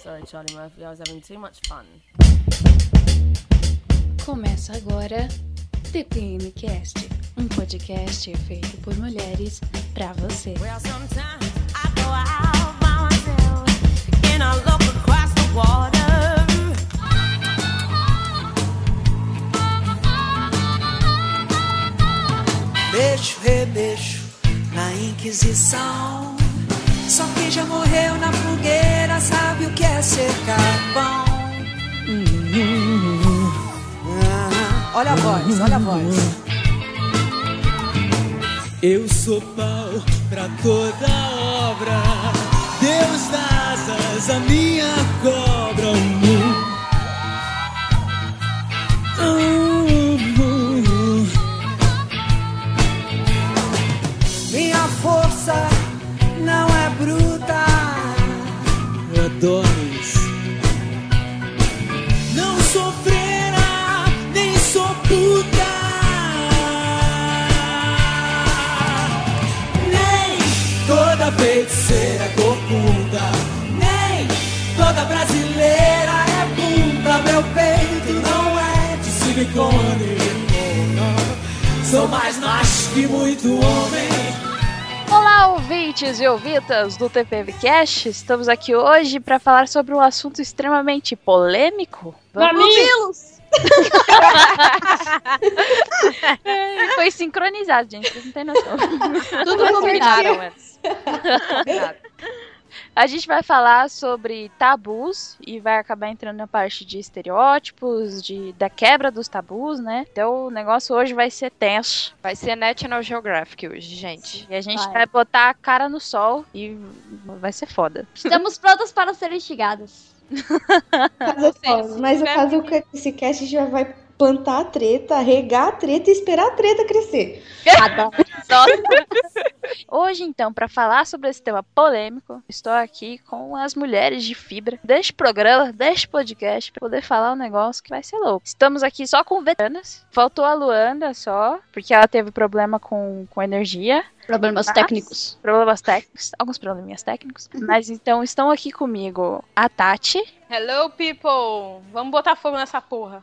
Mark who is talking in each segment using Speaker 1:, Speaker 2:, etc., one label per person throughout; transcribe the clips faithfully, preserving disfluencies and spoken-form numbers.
Speaker 1: sorry, Charlie Murphy. I was having too much fun.
Speaker 2: Começa agora T P M Cast, um podcast feito por mulheres pra você.
Speaker 1: Well, sometimes I go out by myself and I look across the water.
Speaker 3: Beijo, rebeijo na Inquisição. Só quem já morreu na fogueira sabe o que é ser carvão. Hum, ah, olha a voz, olha a voz.
Speaker 4: Eu sou pau pra toda obra. Deus dá asas a minha cobra.
Speaker 3: Minha força não é bruta.
Speaker 4: Eu adoro isso. Não sou freira, nem sou puta. Nem toda feiticeira corcunda. Nem toda brasileira é bunda. Meu peito não é de silicone. Sou mais macho que muito homem.
Speaker 5: Olá, ouvintes e ouvintas do T P M Cast. Estamos aqui hoje para falar sobre um assunto extremamente polêmico.
Speaker 6: Mamilos!
Speaker 5: É, foi sincronizado, gente. Vocês não tem noção.
Speaker 6: Tudo combinaram antes.
Speaker 5: A gente vai falar sobre tabus e vai acabar entrando na parte de estereótipos, de, da quebra dos tabus, né? Então o negócio hoje vai ser tenso.
Speaker 6: Vai ser National Geographic hoje, gente.
Speaker 5: E a gente
Speaker 7: Vai.
Speaker 5: vai botar a cara no sol e vai ser foda.
Speaker 7: Estamos prontas para ser instigadas.
Speaker 8: Caso foda. Mas no caso que esse cast a gente já vai plantar a treta, regar a treta e esperar a treta crescer.
Speaker 5: Hoje, então, para falar sobre esse tema polêmico, estou aqui com as mulheres de fibra deste programa, deste podcast, para poder falar um negócio que vai ser louco. Estamos aqui só com veteranas. Faltou a Luanda só, porque ela teve problema com, com energia.
Speaker 7: Problemas
Speaker 5: Mas,
Speaker 7: técnicos.
Speaker 5: Problemas técnicos, alguns probleminhas técnicos. Mas então estão aqui comigo a Tati.
Speaker 6: Hello, people! Vamos botar fogo nessa porra.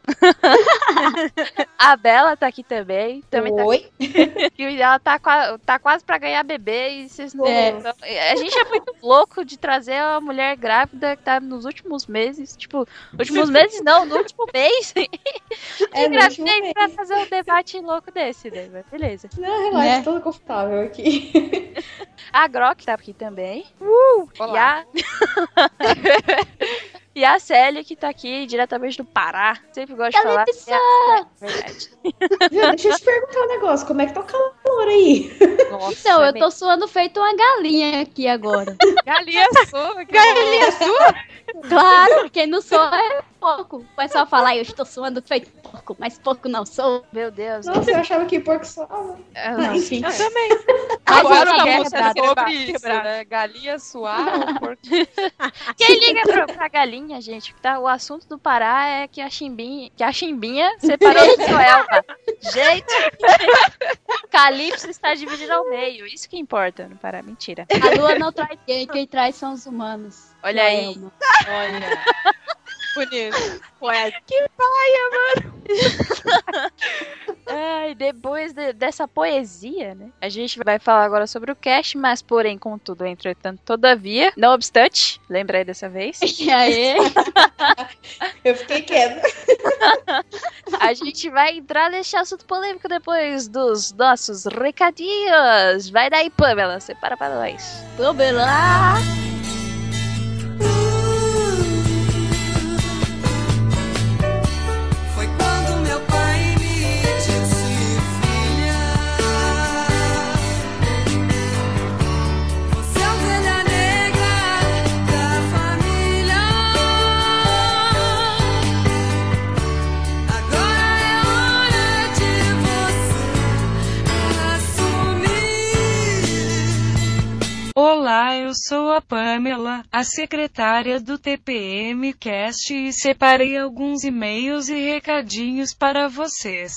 Speaker 5: A Bela tá aqui também. também
Speaker 8: Oi?
Speaker 5: Tá... E ela tá, qua- tá quase pra ganhar bebê e vocês não...
Speaker 7: É.
Speaker 5: A gente é muito louco de trazer a mulher grávida que tá nos últimos meses. Tipo, últimos meses não, no último mês.
Speaker 8: É, no último
Speaker 5: Engravidei
Speaker 8: mês.
Speaker 5: pra fazer um debate louco desse, né? Mas beleza.
Speaker 8: Não, relaxa,
Speaker 7: Né?
Speaker 8: tô confortável aqui.
Speaker 5: A Grok tá aqui também.
Speaker 6: Olá.
Speaker 5: E a... E a Célia, que tá aqui diretamente do Pará. Sempre gosto de falar.
Speaker 7: Calypso!
Speaker 5: É a... Verdade.
Speaker 8: Viu? Deixa eu te perguntar um negócio, como é que tá o calor aí?
Speaker 5: Nossa,
Speaker 7: Então, eu
Speaker 5: bem-
Speaker 7: tô suando feito uma galinha aqui agora.
Speaker 6: Galinha sua. Galinha sua?
Speaker 7: Claro, quem não soa é porco. O pessoal fala, eu estou suando feito porco, mas porco não sou.
Speaker 5: Meu Deus.
Speaker 8: Nossa, eu achava que porco suava.
Speaker 5: Eu
Speaker 8: Ah,
Speaker 5: não.
Speaker 8: enfim.
Speaker 6: Eu também.
Speaker 7: Mas
Speaker 6: Agora
Speaker 7: eu
Speaker 6: tá
Speaker 7: quero
Speaker 6: muito
Speaker 7: quebrar.
Speaker 6: sobre isso, né? Galinha suar ou porco?
Speaker 5: Quem liga pra, pra galinha, gente? Tá, o assunto do Pará é que a chimbinha, que a chimbinha separou do seu Elba. Gente, Calypso está dividido ao meio. Isso que importa no Pará. Mentira.
Speaker 7: A lua não traz ninguém, quem traz são os humanos.
Speaker 5: Olha aí.
Speaker 7: Elma.
Speaker 6: Olha. Bonito.
Speaker 5: Ué, que paia, mano. Ai, depois de- dessa poesia, né? A gente vai falar agora sobre o cast, mas porém, contudo, entretanto, todavia, não obstante, lembra aí dessa vez,
Speaker 7: E aí?
Speaker 8: Eu fiquei quieta.
Speaker 5: a gente vai entrar nesse assunto polêmico depois dos nossos recadinhos. Vai daí, Pamela, separa pra nós.
Speaker 7: Vamos lá.
Speaker 3: Foi quando meu pai me disse, filha, você é a ovelha negra da família. Agora é hora de você assumir.
Speaker 9: Olá, eu sou a Pamela, a secretária do T P M Cast e separei alguns e-mails e recadinhos para vocês.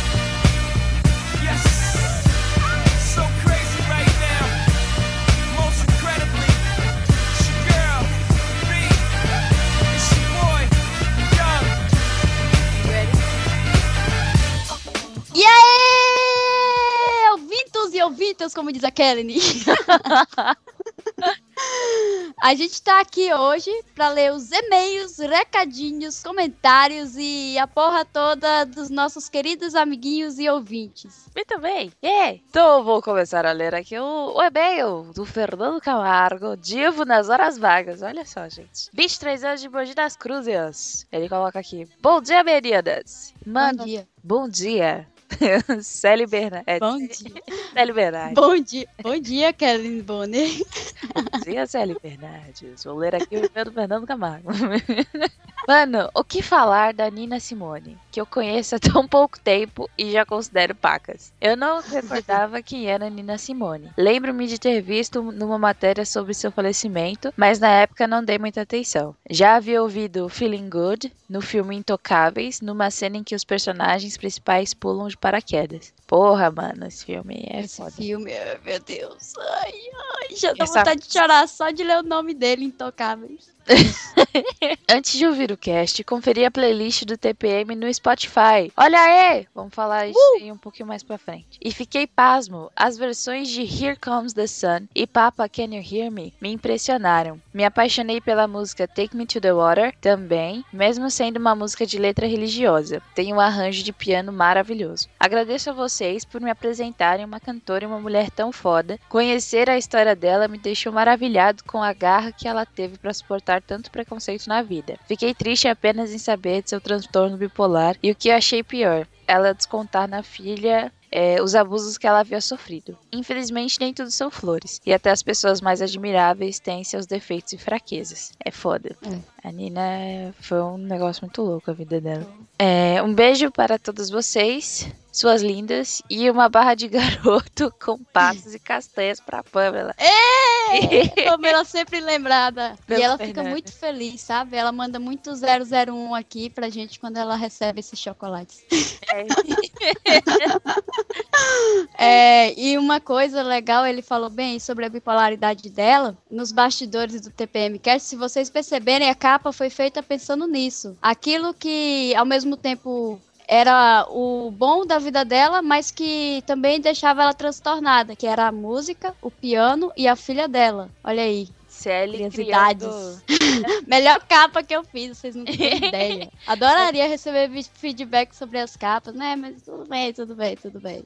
Speaker 4: So crazy right now. Most incredibly, it's your girl, me.
Speaker 7: muitas, como diz a Kelly. A gente tá aqui hoje pra ler os e-mails, recadinhos, comentários e a porra toda dos nossos queridos amiguinhos e ouvintes.
Speaker 5: Muito bem. Yeah. Então vou começar a ler aqui o, o e-mail do Fernando Camargo, divo nas horas vagas. Olha só, gente. vinte e três anos de Mogi das Cruzes. Ele coloca aqui. Bom dia, meninas. Mano,
Speaker 7: Bom dia.
Speaker 5: Bom dia. Célia Bernardes.
Speaker 7: Bom dia.
Speaker 5: Célia Bernardes.
Speaker 7: Bom dia. Bom dia, Kelly Bonner.
Speaker 5: Bom dia, Célia Bernardes. Vou ler aqui o e-mail do Fernando Camargo. Mano, o que falar da Nina Simone, que eu conheço há tão pouco tempo e já considero pacas? Eu não recordava quem era Nina Simone. Lembro-me de ter visto numa matéria sobre seu falecimento, mas na época não dei muita atenção. Já havia ouvido Feeling Good no filme Intocáveis, numa cena em que os personagens principais pulam de paraquedas. Porra, mano, esse filme é
Speaker 7: Esse
Speaker 5: foda.
Speaker 7: filme, meu Deus. Ai, ai, já dá
Speaker 5: Essa-
Speaker 7: vontade de chorar só de ler o nome dele, Intocáveis.
Speaker 5: Antes de ouvir o cast, conferi a playlist do T P M no Spotify. Olha aí! Vamos falar isso aí um pouquinho mais pra frente. E fiquei pasmo. As versões de Here Comes the Sun e Papa Can You Hear Me me impressionaram. Me apaixonei pela música Take Me to the Water também, mesmo sendo uma música de letra religiosa. Tem um arranjo de piano maravilhoso. Agradeço a vocês por me apresentarem uma cantora e uma mulher tão foda. Conhecer a história dela me deixou maravilhado com a garra que ela teve pra suportar tanto preconceito na vida. Fiquei triste apenas em saber de seu transtorno bipolar e o que eu achei pior, ela descontar na filha é, os abusos que ela havia sofrido. Infelizmente nem tudo são flores, e até as pessoas mais admiráveis têm seus defeitos e fraquezas. É foda.
Speaker 7: É.
Speaker 5: A Nina foi um negócio muito louco a vida dela. É, um beijo para todos vocês, suas lindas, e uma barra de garoto com passas e castanhas pra Pamela.
Speaker 7: Pamela sempre lembrada.
Speaker 5: Pelo
Speaker 7: e ela
Speaker 5: Fernando.
Speaker 7: fica muito feliz, sabe? Ela manda muito zero zero um aqui pra gente quando ela recebe esses chocolates. É, e uma coisa legal, ele falou bem sobre a bipolaridade dela, nos bastidores do T P M Cast, se vocês perceberem, a capa foi feita pensando nisso. Aquilo que, ao mesmo tempo, era o bom da vida dela, mas que também deixava ela transtornada, que era a música, o piano e a filha dela. Olha aí.
Speaker 5: Célia
Speaker 7: Curiosidades.
Speaker 5: criando...
Speaker 7: Melhor capa que eu fiz, vocês não têm ideia. Adoraria receber vi- feedback sobre as capas, né? Mas tudo bem, tudo bem, tudo bem.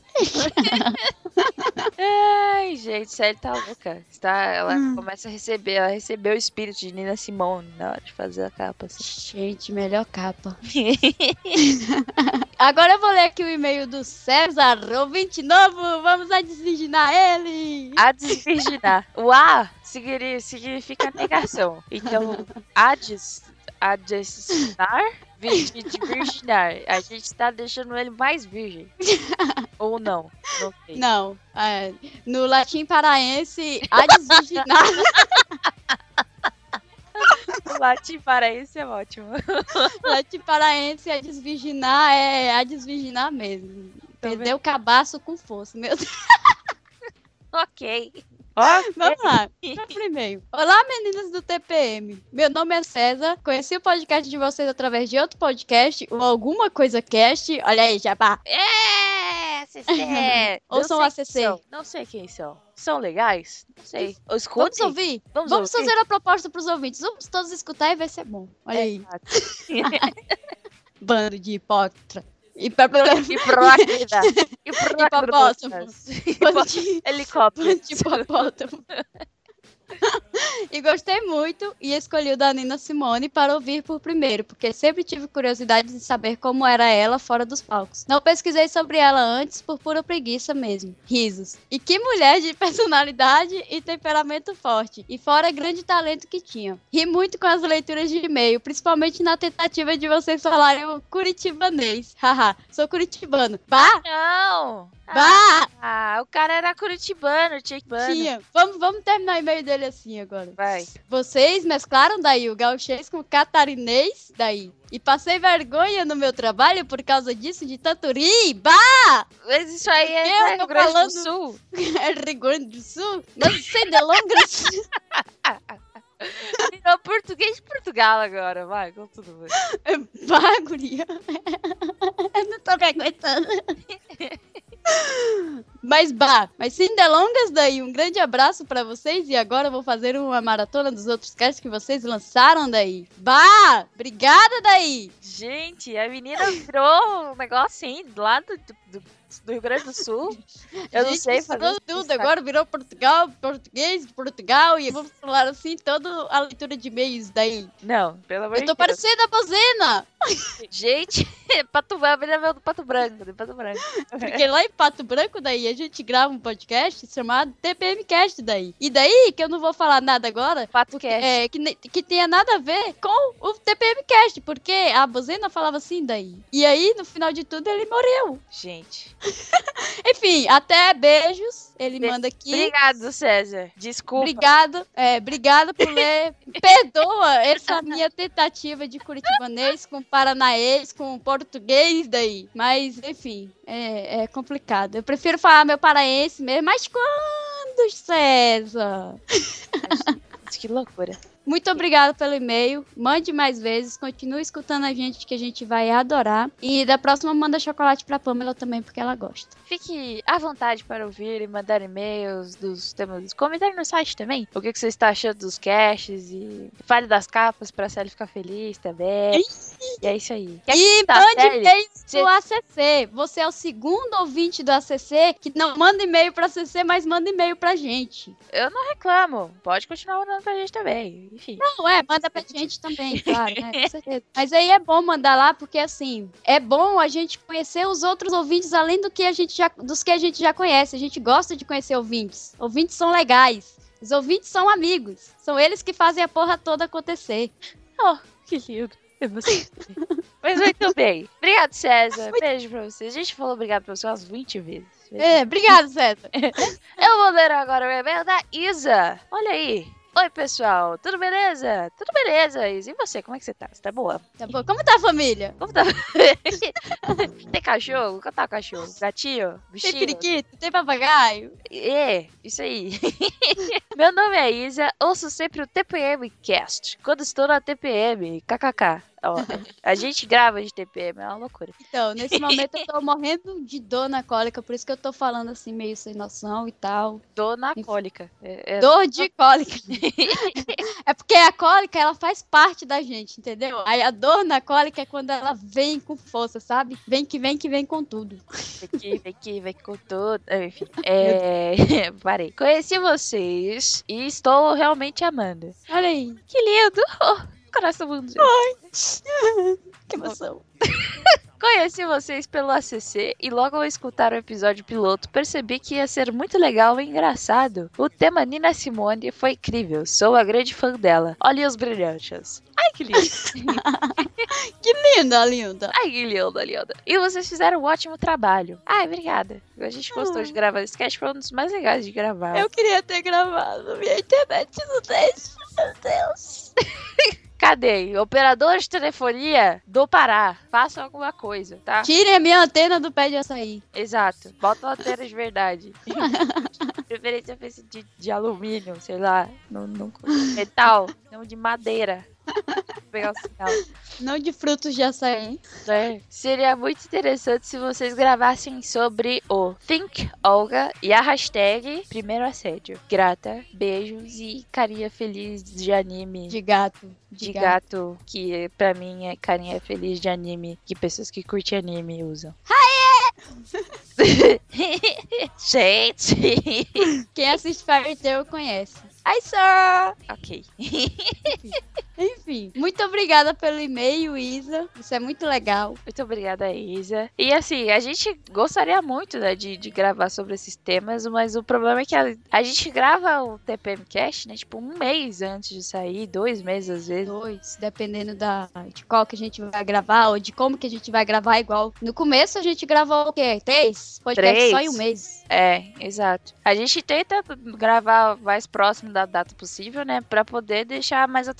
Speaker 5: Ai, gente, Célia tá louca. Está, ela começa a receber, ela recebeu o espírito de Nina Simone na hora de fazer a capa. Assim.
Speaker 7: Gente, melhor capa. Agora eu vou ler aqui o e-mail do César, ouvinte novo. Vamos a desvirginar ele.
Speaker 5: A desvirginar. O A significa, significa negação. Então, a des, a desinar, virgem de virginar. A gente tá deixando ele mais virgem. Ou não? Não sei.
Speaker 7: Não, é, no latim paraense, a desvirginar.
Speaker 5: O latim paraense é ótimo.
Speaker 7: Latim paraense, a desvirginar é a desvirginar mesmo. Perdeu o cabaço com força, meu Deus.
Speaker 5: Ok. Ok.
Speaker 7: Vamos lá, vai pro e-mail. Olá, meninas do T P M. Meu nome é César. Conheci o podcast de vocês através de outro podcast, ou alguma coisa cast. Olha aí, jabá.
Speaker 5: É, A C C.
Speaker 7: Ouçam
Speaker 5: Não
Speaker 7: o
Speaker 5: sei
Speaker 7: A C C.
Speaker 5: quem são. Não sei quem são. São legais? Não sei.
Speaker 7: Vamos
Speaker 5: Escutem.
Speaker 7: ouvir?
Speaker 5: Vamos
Speaker 7: Vamos,
Speaker 5: ouvir?
Speaker 7: fazer a proposta pros ouvintes. Vamos todos escutar e vai ser bom. Olha aí, bando de hipócrita. E pra...
Speaker 5: Hipócrita.
Speaker 7: Hipopótamo. Bando de...
Speaker 5: Helicóptero.
Speaker 7: bando de hipopótamo. E gostei muito e escolhi o da Nina Simone para ouvir por primeiro, porque sempre tive curiosidade de saber como era ela fora dos palcos. Não pesquisei sobre ela antes por pura preguiça mesmo. Risos. E que mulher de personalidade e temperamento forte. E fora grande talento que tinha. Ri muito com as leituras de e-mail, principalmente na tentativa de vocês falarem o curitibanês. Haha, sou curitibano. Bah!
Speaker 5: Não.
Speaker 7: Bah!
Speaker 5: Ah, o cara era curitibano, tchibano.
Speaker 7: Tinha. Vamos, vamos terminar o e-mail dele assim agora.
Speaker 5: Vai.
Speaker 7: Vocês mesclaram daí o gauchês com o catarinês daí. E passei vergonha no meu trabalho por causa disso de tanto rir. Bah!
Speaker 5: Mas isso aí é
Speaker 7: Eu
Speaker 5: Rio
Speaker 7: tô
Speaker 5: Grande
Speaker 7: falando-
Speaker 5: do Sul.
Speaker 7: É Rio Grande do Sul? Não sei delongas.
Speaker 5: Virou português de Portugal agora. Vai, com tudo. Vai.
Speaker 7: Bah, guria. Eu não tô me aguentando. Mas bah, mas sem delongas daí, um grande abraço pra vocês e agora eu vou fazer uma maratona dos outros casts que vocês lançaram daí. Bah, obrigada daí.
Speaker 5: Gente, a menina virou um negócio assim, lá do, do, do Rio Grande do Sul. Eu não sei fazer
Speaker 7: isso. Tudo, agora virou Portugal, português, Portugal e vamos falar assim toda a leitura de e-mails daí.
Speaker 5: Não, pelo amor de Deus.
Speaker 7: Eu tô parecendo a bozena.
Speaker 5: Gente, Pato Branco, ele é do Pato Branco, do Pato Branco.
Speaker 7: Porque lá em Pato Branco daí a gente grava um podcast chamado T P M Cast daí. E daí que eu não vou falar nada agora,
Speaker 5: Pato
Speaker 7: porque, é, que, que tenha nada a ver com o T P M Cast, porque a bozena falava assim daí. E aí, no final de tudo, ele morreu.
Speaker 5: Gente.
Speaker 7: Enfim, até beijos. Ele Be manda aqui.
Speaker 5: Obrigado, César. Desculpa.
Speaker 7: Obrigado, é, obrigada por ler. Perdoa essa minha tentativa de curitibanês com paranaense, com português daí. Mas, enfim, é, é complicado. Eu prefiro falar meu paraense mesmo. Mas quando, César?
Speaker 5: Que loucura.
Speaker 7: Muito obrigada pelo e-mail. Mande mais vezes. Continue escutando a gente, que a gente vai adorar. E da próxima, manda chocolate pra Pamela também, porque ela gosta.
Speaker 5: Fique à vontade para ouvir e mandar e-mails dos temas. Comentar no site também. O que, que você está achando dos caches. E fale das capas pra Célia ficar feliz também. E é isso aí.
Speaker 7: Quer e tá, mande e-mails você... do A C C. Você é o segundo ouvinte do A C C que não manda e-mail pra A C C, mas manda e-mail pra gente.
Speaker 5: Eu não reclamo. Pode continuar mandando pra gente também. Enfim.
Speaker 7: Não, é, manda pra gente também, claro, né, com certeza. Mas aí é bom mandar lá, porque assim, é bom a gente conhecer os outros ouvintes, além do que a gente já, dos que a gente já conhece. A gente gosta de conhecer ouvintes. Ouvintes são legais. Os ouvintes são amigos. São eles que fazem a porra toda acontecer.
Speaker 5: Oh, que lindo. Mas muito bem. Obrigado, César. Muito... Beijo pra vocês. A gente falou obrigado pra você umas vinte vezes.
Speaker 7: É, obrigado, César.
Speaker 5: Eu vou ler agora o e-mail da Isa. Olha aí. Oi, pessoal, tudo beleza? Tudo beleza, Isa. E você, como é que você tá? Você tá boa?
Speaker 7: Tá boa. Como tá a família?
Speaker 5: Como tá? Tem cachorro? Como tá o cachorro? Gatinho? Bichinho?
Speaker 7: Tem periquito? Tem papagaio?
Speaker 5: É, isso aí. Meu nome é Isa, ouço sempre o T P M Cast, quando estou na T P M, kkk. Ó, a gente grava de T P M, é uma loucura.
Speaker 7: Então, nesse momento eu tô morrendo de dor na cólica, por isso que eu tô falando assim, meio sem noção e tal.
Speaker 5: Dor na cólica. É, é...
Speaker 7: Dor de cólica. É porque a cólica, ela faz parte da gente, entendeu? Aí a dor na cólica é quando ela vem com força, sabe? Vem que vem que vem com tudo.
Speaker 5: Vem que vem que vem com tudo. Enfim, é... parei. Conheci vocês e estou realmente amando.
Speaker 7: Olha aí.
Speaker 5: Que lindo. Oh, coração bonzinho.
Speaker 7: Ai, que emoção.
Speaker 5: Conheci vocês pelo A C C e logo ao escutar o episódio piloto percebi que ia ser muito legal e engraçado. O tema Nina Simone foi incrível, sou a grande fã dela. Olha os brilhantes. Ai, que lindo.
Speaker 7: Que linda, linda.
Speaker 5: Ai, que linda, linda. E vocês fizeram um ótimo trabalho. Ai, obrigada. A gente gostou de gravar esse sketch, foi um dos mais legais de gravar.
Speaker 7: Eu queria ter gravado, minha internet não deixa, meu Deus.
Speaker 5: Cadê? Operador de telefonia do Pará. Faça alguma coisa, tá?
Speaker 7: Tirem a minha antena do pé de açaí.
Speaker 5: Exato. Bota uma antena de verdade. Preferência de, de alumínio, sei lá. Não, não, metal, não de madeira. Vou pegar o sinal.
Speaker 7: Não de frutos de açaí.
Speaker 5: É. Seria muito interessante se vocês gravassem sobre o Think Olga e a hashtag Primeiro Assédio. Grata, beijos e carinha feliz de anime.
Speaker 7: De gato.
Speaker 5: De, de gato. gato, que pra mim é carinha feliz de anime, que pessoas que curtem anime usam. Gente!
Speaker 7: Quem assiste Fairy Tail conhece. Hi, sir!
Speaker 5: Ok.
Speaker 7: Enfim, muito obrigada pelo e-mail, Isa. Isso é muito legal.
Speaker 5: Muito obrigada, Isa. E assim, a gente gostaria muito, né, de, de gravar sobre esses temas, mas o problema é que a, a gente grava o T P M Cast, né, tipo um mês antes de sair, dois meses às vezes.
Speaker 7: Dois, dependendo da, de qual que a gente vai gravar ou de como que a gente vai gravar igual. No começo a gente gravou o quê? Três? Podcast
Speaker 5: Três.
Speaker 7: Só em um mês.
Speaker 5: É, exato. A gente tenta gravar mais próximo da data possível, né, pra poder deixar mais atualizado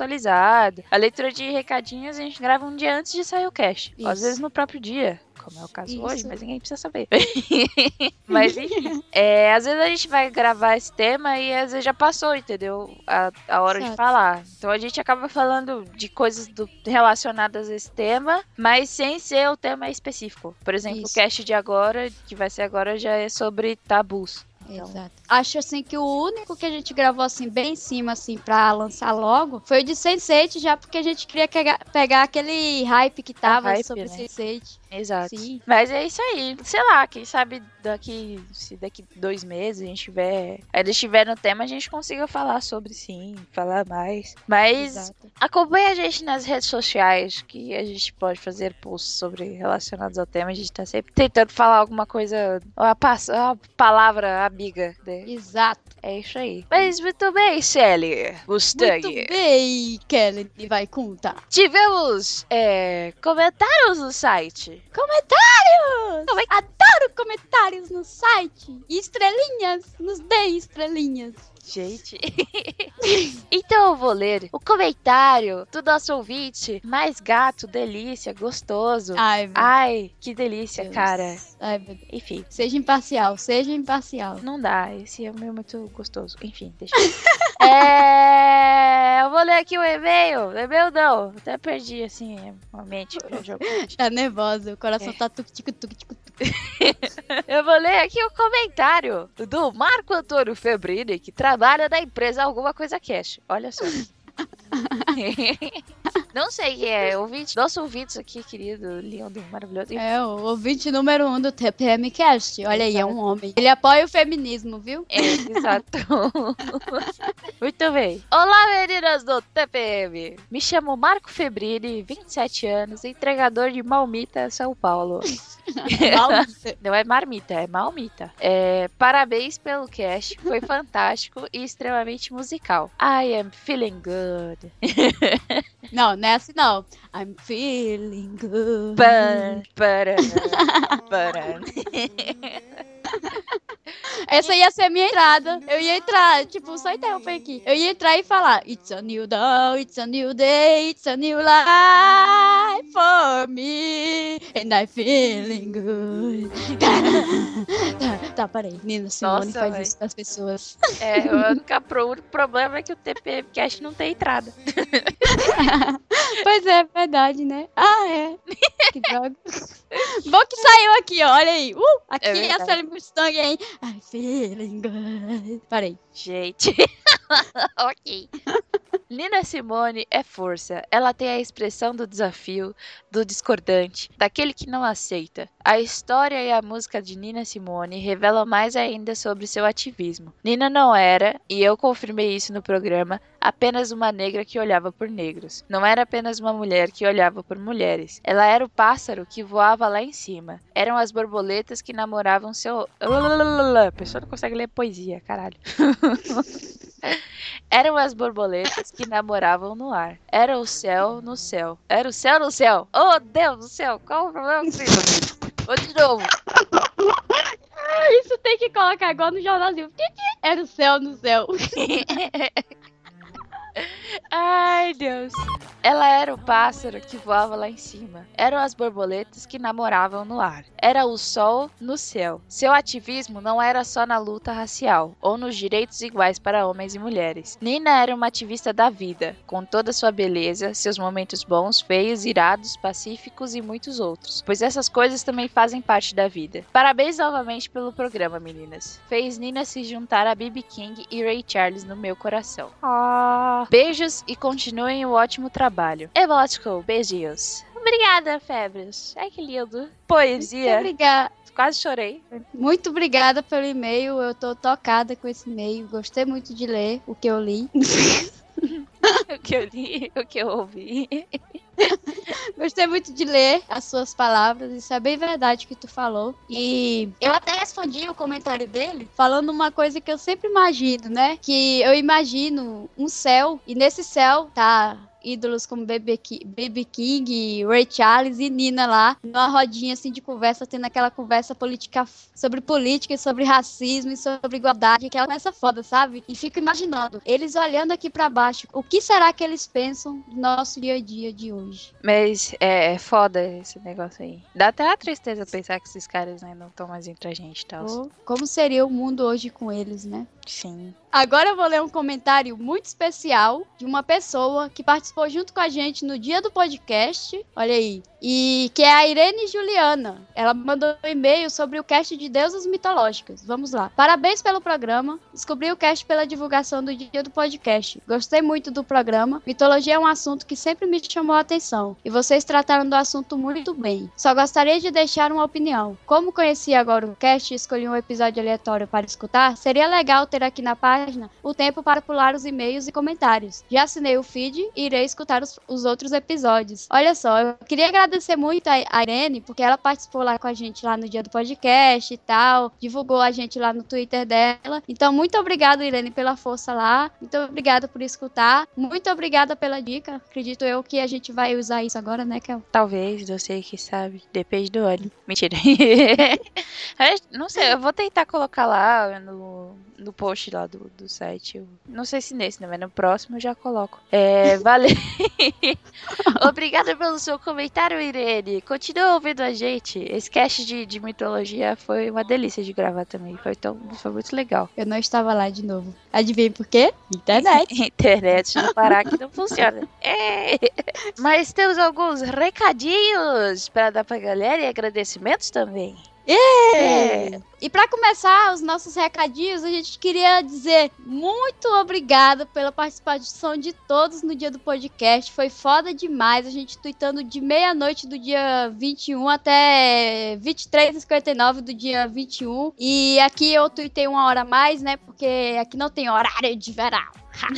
Speaker 5: recado. A leitura de recadinhos a gente grava um dia antes de sair o cast.
Speaker 7: Isso.
Speaker 5: Às vezes no próprio dia. Como é o caso
Speaker 7: Isso.
Speaker 5: hoje, mas ninguém precisa saber. Mas enfim, é, às vezes a gente vai gravar esse tema e às vezes já passou, entendeu? A, a hora
Speaker 7: Certo.
Speaker 5: de falar. Então a gente acaba falando de coisas do, relacionadas a esse tema, mas sem ser o tema específico. Por exemplo,
Speaker 7: Isso.
Speaker 5: o cast de agora, que vai ser agora, já é sobre tabus. Então,
Speaker 7: Exato. Acho assim que o único que a gente gravou assim bem em cima assim pra lançar logo foi o de sense eight, já porque a gente queria quega- pegar aquele hype que tava
Speaker 5: hype,
Speaker 7: sobre
Speaker 5: né?
Speaker 7: sense eight.
Speaker 5: exato.
Speaker 7: Sim.
Speaker 5: Mas é isso aí. Sei lá, quem sabe daqui, se daqui dois meses a gente tiver. Ainda estiver no tema, a gente consiga falar sobre sim, falar mais. Mas
Speaker 7: Exato.
Speaker 5: acompanhe a gente nas redes sociais, que a gente pode fazer posts sobre relacionados ao tema. A gente tá sempre tentando falar alguma coisa, uma, pass- uma palavra amiga, né?
Speaker 7: Exato.
Speaker 5: É isso aí. Mas muito bem, Shelly. Mustang.
Speaker 7: Muito bem, Kelly vai contar.
Speaker 5: Tivemos é, comentários no site.
Speaker 7: Comentários! Adoro comentários no site. E estrelinhas. Nos deem estrelinhas.
Speaker 5: Gente. Então eu vou ler o comentário do nosso ouvinte. Mais gato, delícia, gostoso.
Speaker 7: Ai, meu
Speaker 5: Ai, que delícia,
Speaker 7: Deus.
Speaker 5: cara.
Speaker 7: Ai, meu Deus.
Speaker 5: Enfim,
Speaker 7: Seja imparcial, seja imparcial.
Speaker 5: não dá. Esse é muito gostoso. Enfim, deixa eu... é... Eu vou ler aqui o e-mail. O e-mail não. Até perdi, assim, a mente pra jogar.
Speaker 7: Tá nervosa, o coração
Speaker 5: É.
Speaker 7: tá tuc tic tuc tic tuc.
Speaker 5: Eu vou ler aqui o comentário do Marco Antônio Febrini, que trabalha na empresa Alguma Coisa Cash. Olha só. Não sei quem é, ouvinte, nosso ouvinte aqui, querido, lindo, maravilhoso.
Speaker 7: É o ouvinte número um do T P M Cast. Olha aí, é um
Speaker 5: Exato.
Speaker 7: homem. Ele apoia o feminismo, viu?
Speaker 5: É, exato. Muito bem. Olá, meninas do T P M. Me chamo Marco Febrini, vinte e sete anos, entregador de Malmita, São Paulo. Não é marmita, é malmita. É, parabéns pelo cast, foi fantástico e extremamente musical. I am feeling good.
Speaker 7: Não, não é assim não. I'm feeling good.
Speaker 5: Pan, paran, paran.
Speaker 7: Essa ia ser a minha entrada. Eu ia entrar, tipo, só interromper aqui. Eu ia entrar e falar: It's a new dawn, it's a new day, it's a new life for me. And I'm feeling good. tá, tá, parei. Nina Simone
Speaker 5: Nossa,
Speaker 7: faz
Speaker 5: véi.
Speaker 7: isso com as pessoas.
Speaker 5: É, o único, pro- o único problema é que o T P M Cast não tem entrada.
Speaker 7: Pois é, verdade, né? Ah, é. Que droga. Bom que saiu aqui, ó. Olha aí. Uh, aqui
Speaker 5: É
Speaker 7: é, a
Speaker 5: verdade.
Speaker 7: Sally Mustang, hein? I'm feeling good. Parei.
Speaker 5: Gente. Ok. Nina Simone é força. Ela tem a expressão do desafio, do discordante, daquele que não aceita. A história e a música de Nina Simone revelam mais ainda sobre seu ativismo. Nina não era, e eu confirmei isso no programa, apenas uma negra que olhava por negros. Não era apenas uma mulher que olhava por mulheres. Ela era o pássaro que voava lá em cima. Eram as borboletas que namoravam seu... A pessoa não consegue ler poesia, caralho. Eram as borboletas que namoravam no ar. Era o céu no céu. Era o céu no céu. Oh, Deus do céu. Qual o problema com isso? Vou de novo.
Speaker 7: Isso tem que colocar igual no jornalzinho. Era o céu no céu.
Speaker 5: Ai, Deus. Ela era o pássaro que voava lá em cima. Eram as borboletas que namoravam no ar. Era o sol no céu. Seu ativismo não era só na luta racial, ou nos direitos iguais para homens e mulheres. Nina era uma ativista da vida, com toda sua beleza, seus momentos bons, feios, irados, pacíficos e muitos outros. Pois essas coisas também fazem parte da vida. Parabéns novamente pelo programa, meninas. Fez Nina se juntar a B B King e Ray Charles no meu coração. Ah. Beijos e continuem o ótimo trabalho. Emotical, beijinhos. Obrigada, Febres. Ai, que lindo.
Speaker 7: Muito
Speaker 5: Poesia.
Speaker 7: obrigada.
Speaker 5: Quase chorei.
Speaker 7: Muito obrigada pelo e-mail. Eu tô tocada com esse e-mail. Gostei muito de ler o que eu li.
Speaker 5: O que eu li, o que eu ouvi.
Speaker 7: Gostei muito de ler as suas palavras. Isso é bem verdade que tu falou. E eu até respondi o comentário dele falando uma coisa que eu sempre imagino, né? Que eu imagino um céu e nesse céu tá ídolos como B B King, Ray Charles e Nina lá, numa rodinha assim de conversa, tendo aquela conversa política sobre política, sobre racismo e sobre igualdade, que é uma conversa foda, sabe? E fico imaginando, eles olhando aqui pra baixo, o que será que eles pensam do nosso dia a dia de hoje?
Speaker 5: Mas é, é foda esse negócio aí. Dá até uma tristeza pensar que esses caras, né, não estão mais entre a gente e tal.
Speaker 7: Ou como seria o mundo hoje com eles, né?
Speaker 5: Sim.
Speaker 7: Agora eu vou ler um comentário muito especial de uma pessoa que participou junto com a gente no dia do podcast, olha aí, e que é a Irene Juliana. Ela mandou um e-mail sobre o cast de Deusas Mitológicas. Vamos lá. Parabéns pelo programa. Descobri o cast pela divulgação do dia do podcast. Gostei muito do programa. Mitologia é um assunto que sempre me chamou a atenção. E vocês trataram do assunto muito bem. Só gostaria de deixar uma opinião. Como conheci agora o cast e escolhi um episódio aleatório para escutar, seria legal ter aqui na página o tempo para pular os e-mails e comentários. Já assinei o feed e irei escutar os, os outros episódios. Olha só, eu queria agradecer muito a, a Irene, porque ela participou lá com a gente lá no dia do podcast e tal, divulgou a gente lá no Twitter dela. Então, muito obrigada, Irene, pela força lá. Muito obrigada por escutar. Muito obrigada pela dica. Acredito eu que a gente vai usar isso agora, né, Kel?
Speaker 5: Talvez, não sei que sabe. Depende do óleo. Mentira. Não sei, eu vou tentar colocar lá no, no post lá do, do site. Eu não sei se nesse, né? Mas no próximo eu já coloco. É, valeu. Obrigada pelo seu comentário, Irene. Continua ouvindo a gente. Esse cast de, de mitologia foi uma delícia de gravar também. Foi, tão, foi muito legal.
Speaker 7: Eu não estava lá de novo. Adivinha por quê? Internet.
Speaker 5: Internet, se não parar que não funciona. É. Mas temos alguns recadinhos para dar pra galera e agradecimentos também.
Speaker 7: É. E para começar os nossos recadinhos, a gente queria dizer muito obrigada pela participação de todos no dia do podcast. Foi foda demais, a gente tweetando de meia-noite do dia vinte e um até vinte e três e cinquenta e nove do dia vinte e um. E aqui eu tuitei uma hora a mais, né? Porque aqui não tem horário de verão.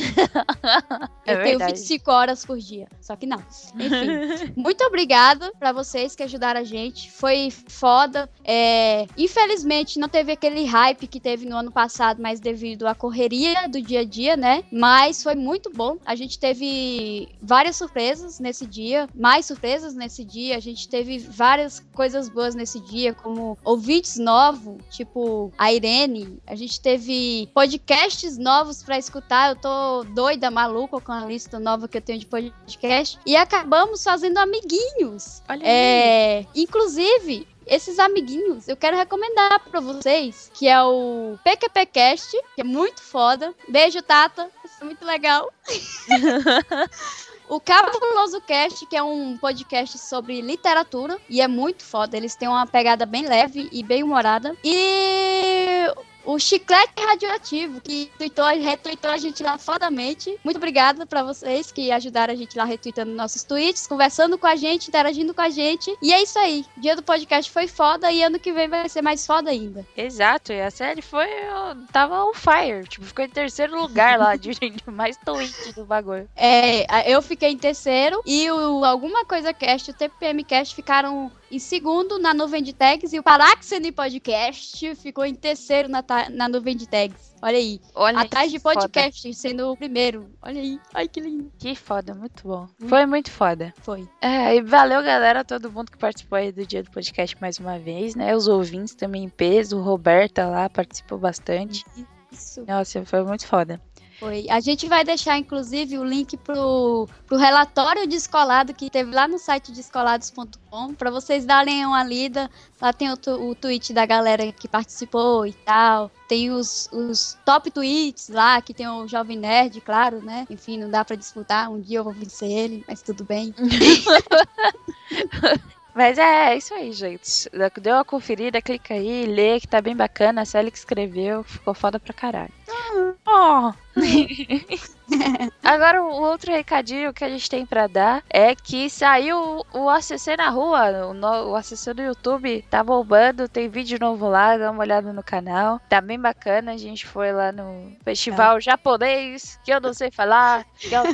Speaker 5: É
Speaker 7: eu tenho
Speaker 5: verdade.
Speaker 7: vinte e cinco horas por dia, só que não. Enfim, muito obrigada pra vocês que ajudaram a gente. Foi foda. É, infelizmente não teve aquele hype que teve no ano passado, mas devido à correria do dia a dia, né? Mas foi muito bom. A gente teve várias surpresas nesse dia, mais surpresas nesse dia. A gente teve várias coisas boas nesse dia, como ouvintes novos, tipo a Irene. A gente teve podcasts novos pra escutar. Eu tô tô doida, maluca com a lista nova que eu tenho de podcast. E acabamos fazendo amiguinhos.
Speaker 5: Olha
Speaker 7: é, aí. Inclusive, esses amiguinhos, eu quero recomendar pra vocês, que é o PQPcast, que é muito foda. Beijo, Tata. Isso é muito legal. O Cabuloso Cast, que é um podcast sobre literatura, e é muito foda. Eles têm uma pegada bem leve e bem humorada. E o Chiclete Radioativo, que tweetou, retweetou a gente lá fodamente. Muito obrigada pra vocês que ajudaram a gente lá retweetando nossos tweets, conversando com a gente, interagindo com a gente. E é isso aí. O dia do podcast foi foda e ano que vem vai ser mais foda ainda.
Speaker 5: Exato, e a série foi... Tava on fire. Tipo, ficou em terceiro lugar lá de, de mais tweet do bagulho.
Speaker 7: É, eu fiquei em terceiro e o Alguma Coisa Cast e o T P M Cast ficaram em segundo na nuvem de tags e o Paráxene Podcast ficou em terceiro na, na nuvem de tags. Olha aí.
Speaker 5: Olha
Speaker 7: atrás de podcast,
Speaker 5: foda.
Speaker 7: Sendo o primeiro. Olha aí. Ai, que lindo.
Speaker 5: Que foda, muito bom. Foi muito foda.
Speaker 7: Foi.
Speaker 5: É, e valeu, galera, todo mundo que participou aí do dia do podcast mais uma vez, né? Os ouvintes também em peso. O Roberta lá participou bastante.
Speaker 7: Isso.
Speaker 5: Nossa, foi muito foda.
Speaker 7: Foi. A gente vai deixar, inclusive, o link pro, pro relatório descolado que teve lá no site descolados ponto com, para vocês darem uma lida. Lá tem o, tu, o tweet da galera que participou e tal. Tem os, os top tweets lá, que tem o Jovem Nerd, claro, né? Enfim, não dá pra disputar. Um dia eu vou vencer ele, mas tudo bem.
Speaker 5: Mas é, é isso aí, gente. Deu uma conferida, clica aí, lê, que tá bem bacana. A Célia que escreveu, ficou foda pra caralho. Oh. Agora, o outro recadinho que a gente tem pra dar é que saiu o A C C na rua. O, no, o A C C do YouTube tá bombando, tem vídeo novo lá, dá uma olhada no canal. Tá bem bacana, a gente foi lá no festival é. japonês, que eu não sei falar. Que é o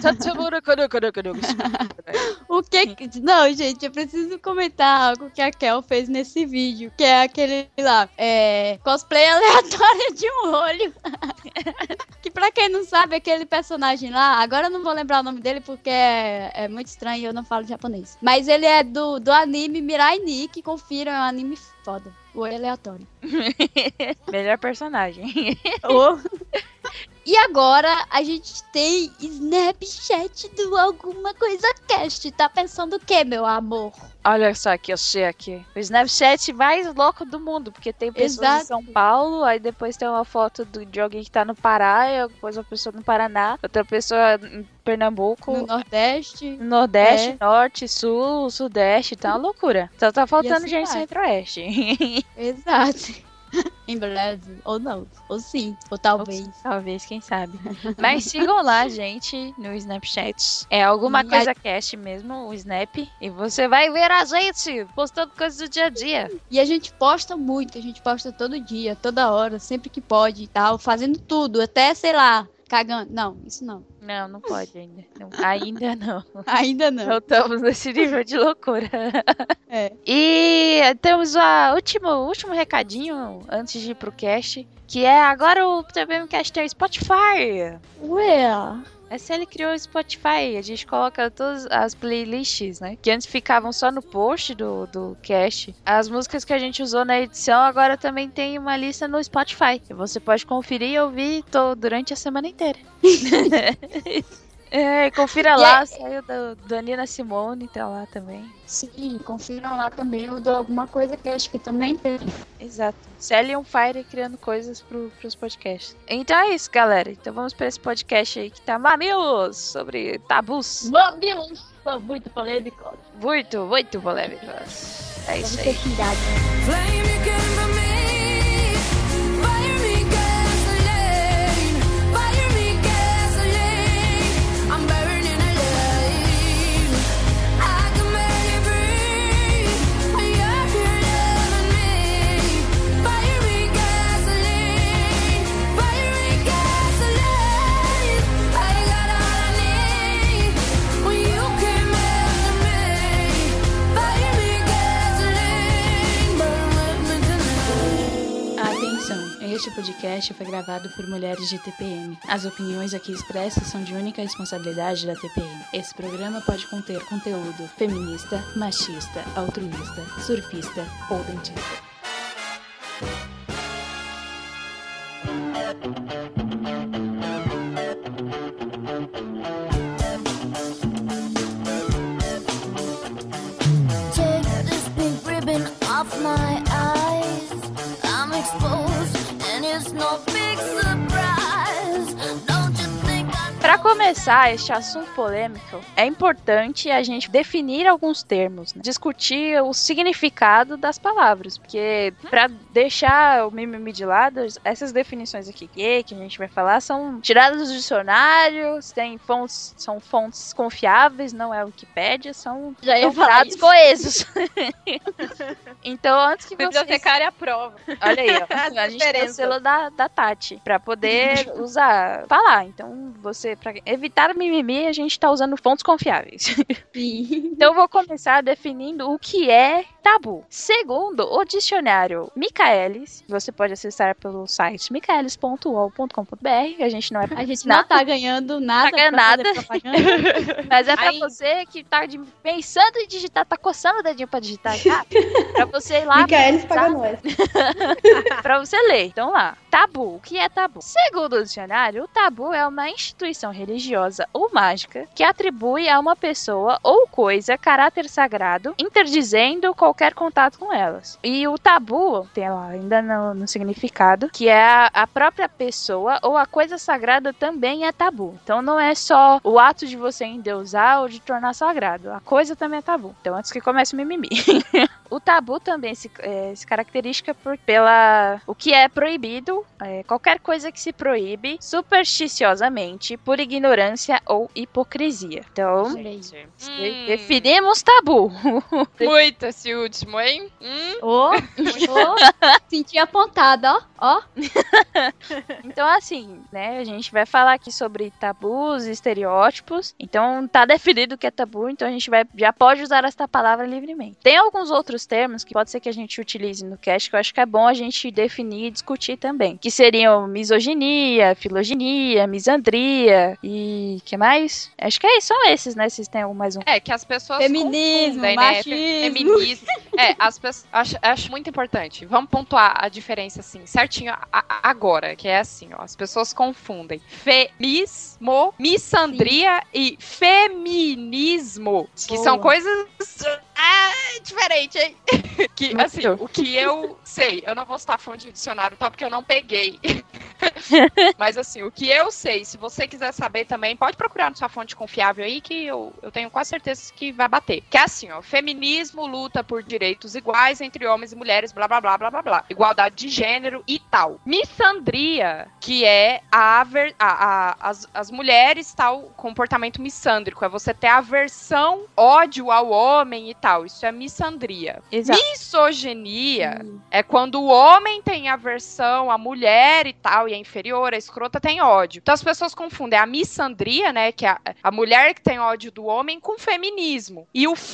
Speaker 7: O que... Não, gente, eu preciso comentar algo que a Kel fez nesse vídeo, que é aquele lá, é... cosplay aleatório de um olho. Que pra quem não sabe, aquele personagem lá, agora eu não vou lembrar o nome dele porque é, é muito estranho e eu não falo japonês. Mas ele é do, do anime Mirai Nikki, confiram, é um anime foda. O aleatório.
Speaker 5: Melhor personagem.
Speaker 7: Oh. E agora a gente tem Snapchat do Alguma Coisa Cast. Tá pensando o que, meu amor?
Speaker 5: Olha só que eu sei aqui. O Snapchat mais louco do mundo, porque tem pessoas
Speaker 7: Exato.
Speaker 5: em São Paulo, aí depois tem uma foto do, de alguém que tá no Pará, e depois uma pessoa no Paraná, outra pessoa em Pernambuco,
Speaker 7: No Nordeste.
Speaker 5: no Nordeste,
Speaker 7: É.
Speaker 5: Norte, Sul, Sudeste, tá uma loucura. Só tá faltando
Speaker 7: assim
Speaker 5: gente
Speaker 7: vai.
Speaker 5: Centro-Oeste.
Speaker 7: Exato. Em breve. Ou não. Ou sim. Ou talvez.
Speaker 5: Talvez, quem sabe. Mas sigam lá, gente, no Snapchat. É alguma
Speaker 7: E
Speaker 5: coisa cast mesmo, o Snap. E você vai ver a gente postando coisas do dia a dia.
Speaker 7: E a gente posta muito. A gente posta todo dia, toda hora, sempre que pode e tal. Fazendo tudo. Até, sei lá, cagando. Não, isso não.
Speaker 5: Não, não pode ainda. Não, ainda não.
Speaker 7: Ainda não.
Speaker 5: Não estamos nesse nível de loucura.
Speaker 7: É.
Speaker 5: E temos o último, último recadinho antes de ir pro cast, que é agora o T B M Cast tem Spotify.
Speaker 7: Ué.
Speaker 5: A S L criou o Spotify, a gente coloca todas as playlists, né? Que antes ficavam só no post do, do cast. As músicas que a gente usou na edição agora também tem uma lista no Spotify. Que você pode conferir e ouvir to- durante a semana inteira. É, confira lá, saiu do, do Nina Simone, tá lá também.
Speaker 7: Sim, confiram lá também o do Alguma Coisa Cast, que também tem.
Speaker 5: Exato. Sally on Fire criando coisas pro, pros podcasts. Então é isso, galera. Então vamos pra esse podcast aí que tá mamilos sobre tabus.
Speaker 6: Mamilos são muito polêmicos.
Speaker 5: Muito, muito polêmicos. É isso aí.
Speaker 1: Flame you came for me, fire me gasoline, fire me gasoline. I'm burning alive. I can barely breathe when you're here loving me. Fire me gasoline, fire me gasoline. I got all I need when you came after me. Fire me gasoline, burn with me tonight.
Speaker 2: Atenção, este podcast foi gravado por mulheres de T P M. As opiniões aqui expressas são de única responsabilidade da T P M. Esse programa pode conter conteúdo feminista, machista, altruísta, surfista ou dentista.
Speaker 1: Take this pink ribbon off my eyes. I'm exposed, and it's no big surprise. Don't you think I
Speaker 5: Pra começar este assunto polêmico, é importante a gente definir alguns termos, né? Discutir o significado das palavras, porque pra deixar o mimimi de lado, essas definições aqui que a gente vai falar são tiradas dos dicionários, tem fontes, são fontes confiáveis, não é a Wikipédia, são,
Speaker 7: Já ia
Speaker 5: são
Speaker 7: falar
Speaker 5: dados
Speaker 7: isso.
Speaker 5: coesos. Então, antes que vocês...
Speaker 6: Bibliotecária aprova.
Speaker 5: Olha aí, ó.
Speaker 6: As
Speaker 5: A gente tem o
Speaker 6: diferenças.
Speaker 5: selo da, da Tati pra poder usar, falar. Então, você, pra evitar mimimi, a gente tá usando fontes confiáveis.
Speaker 7: Sim.
Speaker 5: Então, eu vou começar definindo o que é tabu. Segundo o dicionário Michaelis, você pode acessar pelo site michaelis ponto u o l ponto com ponto b r. A gente não é
Speaker 7: A gente não tá ganhando nada.
Speaker 5: Tá ganhando
Speaker 7: pra fazer
Speaker 5: nada.
Speaker 7: propaganda.
Speaker 5: Mas é pra
Speaker 6: Aí-
Speaker 5: você que tá de- pensando em digitar, tá coçando o dedinho pra digitar, sabe? Pra você ir lá
Speaker 8: Micaelis
Speaker 5: pesquisar.
Speaker 8: paga nós.
Speaker 5: Pra você ler. Então lá. Tabu. O que é tabu? Segundo o dicionário, o tabu é uma instituição religiosa ou mágica que atribui a uma pessoa ou coisa caráter sagrado, interdizendo qualquer contato com elas. E o tabu, tem lá ainda no, no significado, que é a, a própria pessoa ou a coisa sagrada também é tabu. Então não é só o ato de você endeusar ou de tornar sagrado. A coisa também é tabu. Então antes que comece o mimimi. O tabu também se, é, se caracteriza por, pela o que é proibido, é, qualquer coisa que se proíbe supersticiosamente por ignorância ou hipocrisia. Então,
Speaker 7: Olha aí.
Speaker 5: de- definimos tabu.
Speaker 6: Muito, Silvio. último, hein? Hum?
Speaker 7: Ô, ô, senti apontada, ó, ó.
Speaker 5: Então, assim, né, a gente vai falar aqui sobre tabus e estereótipos. Então, tá definido o que é tabu, então a gente vai, já pode usar esta palavra livremente. Tem alguns outros termos que pode ser que a gente utilize no cast, que eu acho que é bom a gente definir e discutir também. Que seriam misoginia, filoginia, misandria e... que mais? Acho que é, são esses, né? Vocês têm algum mais um?
Speaker 6: É, que as pessoas
Speaker 7: Feminismo,
Speaker 6: confundem,
Speaker 7: machismo.
Speaker 6: né? Feminismo. É, as pessoas... Acho, acho muito importante. Vamos pontuar a diferença, assim, certinho a, a, agora, que é assim, ó. As pessoas confundem femismo, missandria Sim. e feminismo. Que Boa. São coisas... Ah, diferente, hein? Que, assim, o que eu sei, eu não vou estar falando de dicionário, tá? Porque eu não peguei. Mas, assim, o que eu sei, se você quiser saber também, pode procurar na sua fonte confiável aí, que eu, eu tenho quase certeza que vai bater. Que é assim, ó, feminismo luta por direitos iguais entre homens e mulheres, blá, blá, blá, blá, blá, blá. Igualdade de gênero e tal. Missandria, que é a, aver, a, a as, as mulheres, tal, comportamento missândrico, é você ter aversão, ódio ao homem e tal. Isso é missandria. Exato. Misoginia hum. é quando o homem tem aversão à mulher e tal, e é inferior, a escrota tem ódio. Então as pessoas confundem a missandria, né, que é a, a mulher que tem ódio do homem, com feminismo. E o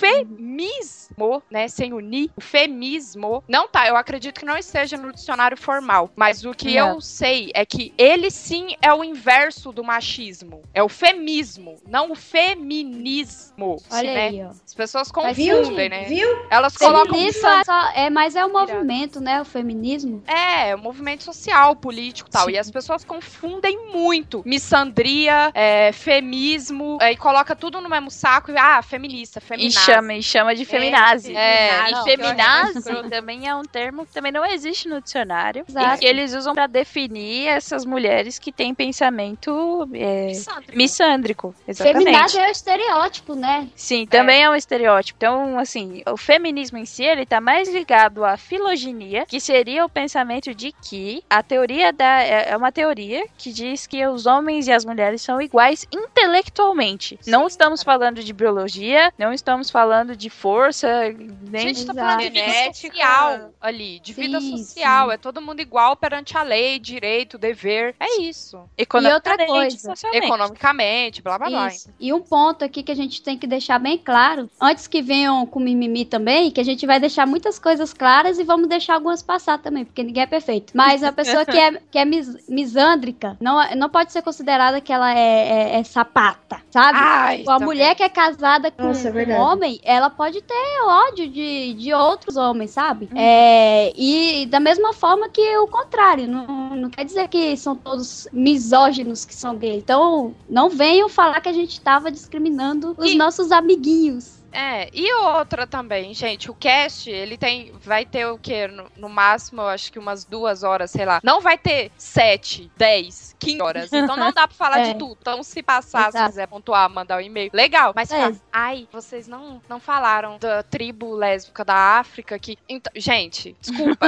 Speaker 6: femismo, né, sem unir, o femismo, não tá, eu acredito que não esteja no dicionário formal, mas o que não. eu sei é que ele sim é o inverso do machismo. É o femismo, não o feminismo.
Speaker 7: Olha
Speaker 6: né?
Speaker 7: aí, ó.
Speaker 6: As pessoas confundem, né?
Speaker 8: Viu?
Speaker 6: Elas
Speaker 7: feminismo
Speaker 6: colocam...
Speaker 7: é, só, é, mas é o movimento, né? O feminismo.
Speaker 6: É, é o movimento social, político e tal. Sim. E as pessoas confundem muito missandria, é, femismo, é, e coloca tudo no mesmo saco. E, ah, feminista, feminazi.
Speaker 5: E chama, e chama de feminazi.
Speaker 6: É,
Speaker 5: é,
Speaker 6: não,
Speaker 5: e feminazi também é um termo que também não existe no dicionário.
Speaker 7: Exato.
Speaker 5: E que eles usam pra definir essas mulheres que têm pensamento é, missândrico. missândrico. Exatamente.
Speaker 7: Feminazi é o estereótipo, né?
Speaker 5: Sim, também é. é um estereótipo. Então, assim, o feminismo em si, ele tá mais ligado à filoginia, que seria o pensamento de que a teoria da... é uma teoria que diz que os homens e as mulheres são iguais intelectualmente. Sim, não estamos cara. falando de biologia, não estamos falando de força, nem...
Speaker 6: A gente tá falando de vida social ali, de sim, vida social. Sim. É todo mundo igual perante a lei, direito, dever. É isso.
Speaker 7: E outra coisa.
Speaker 6: Economicamente, blá, blá, blá.
Speaker 7: Isso. E um ponto aqui que a gente tem que deixar bem claro, antes que venham com mimimi também, que a gente vai deixar muitas coisas claras e vamos deixar algumas passar também, porque ninguém é perfeito. Mas a pessoa que é, que é mis, misândrica não, não pode ser considerada que ela é, é, é sapata, sabe? Ai, a mulher que é casada com
Speaker 8: Nossa, é
Speaker 7: um homem, ela pode ter ódio de, de outros homens, sabe? Hum. É, e da mesma forma que o contrário, não, não quer dizer que são todos misóginos que são gays. Então, não venham falar que a gente tava discriminando os e... nossos amiguinhos.
Speaker 6: É, e outra também, gente, o cast, ele tem, vai ter o quê? No, no máximo, eu acho que umas duas horas, sei lá. Não vai ter sete, dez, quinze horas. Então não dá pra falar é. de tudo. Então se passar, Exato. se quiser pontuar, mandar um e-mail, legal. Mas, é. ficar, ai, vocês não, não falaram da tribo lésbica da África que... Então, gente, desculpa.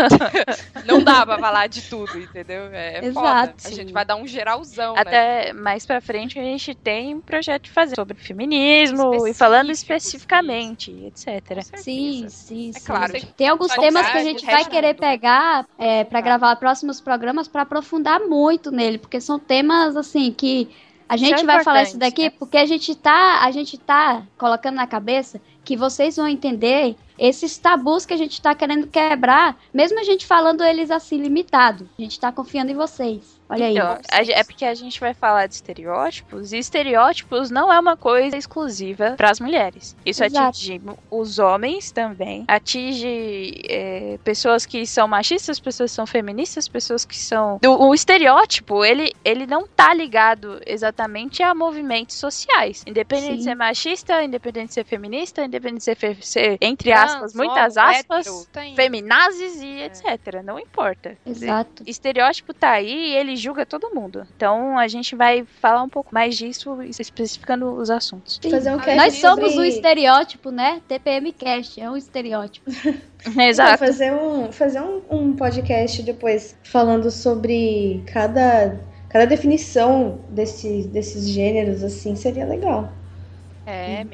Speaker 6: Não dá pra falar de tudo, entendeu? É, é
Speaker 7: Exato.
Speaker 6: foda. A gente vai dar um geralzão,
Speaker 5: Até
Speaker 6: né?
Speaker 5: mais pra frente a gente tem um projeto de fazer sobre feminismo Específico, e falando especificamente etcétera.
Speaker 7: Sim, sim,
Speaker 6: é
Speaker 7: sim.
Speaker 6: Claro.
Speaker 7: Tem alguns temas que a gente vai querer pegar é, para gravar próximos programas para aprofundar muito nele, porque são temas assim que a gente vai falar isso daqui, né? Porque a gente tá, a gente tá colocando na cabeça que vocês vão entender esses tabus que a gente tá querendo quebrar, mesmo a gente falando eles assim limitado. A gente tá confiando em vocês. Olha
Speaker 5: então,
Speaker 7: aí.
Speaker 5: É porque a gente vai falar de estereótipos, e estereótipos não é uma coisa exclusiva para as mulheres. Isso Exato. atinge os homens também, atinge é, pessoas que são machistas, pessoas que são feministas, pessoas que são... O, o estereótipo, ele, ele não tá ligado exatamente a movimentos sociais. Independente Sim. de ser machista, independente de ser feminista, independente de ser, fe- ser entre aspas, não, muitas aspas, hétero, feminazes e é. etcétera. Não importa.
Speaker 7: Exato.
Speaker 5: O estereótipo tá aí e ele julga todo mundo. Então a gente vai falar um pouco mais disso, especificando os assuntos.
Speaker 8: Fazer um cast
Speaker 7: Nós somos
Speaker 8: sobre...
Speaker 7: o estereótipo, né? T P M Cast é um estereótipo.
Speaker 5: Exato.
Speaker 8: Então, fazer um, fazer um, um podcast depois falando sobre cada, cada definição desse, desses gêneros, assim, seria legal.
Speaker 6: É, meu.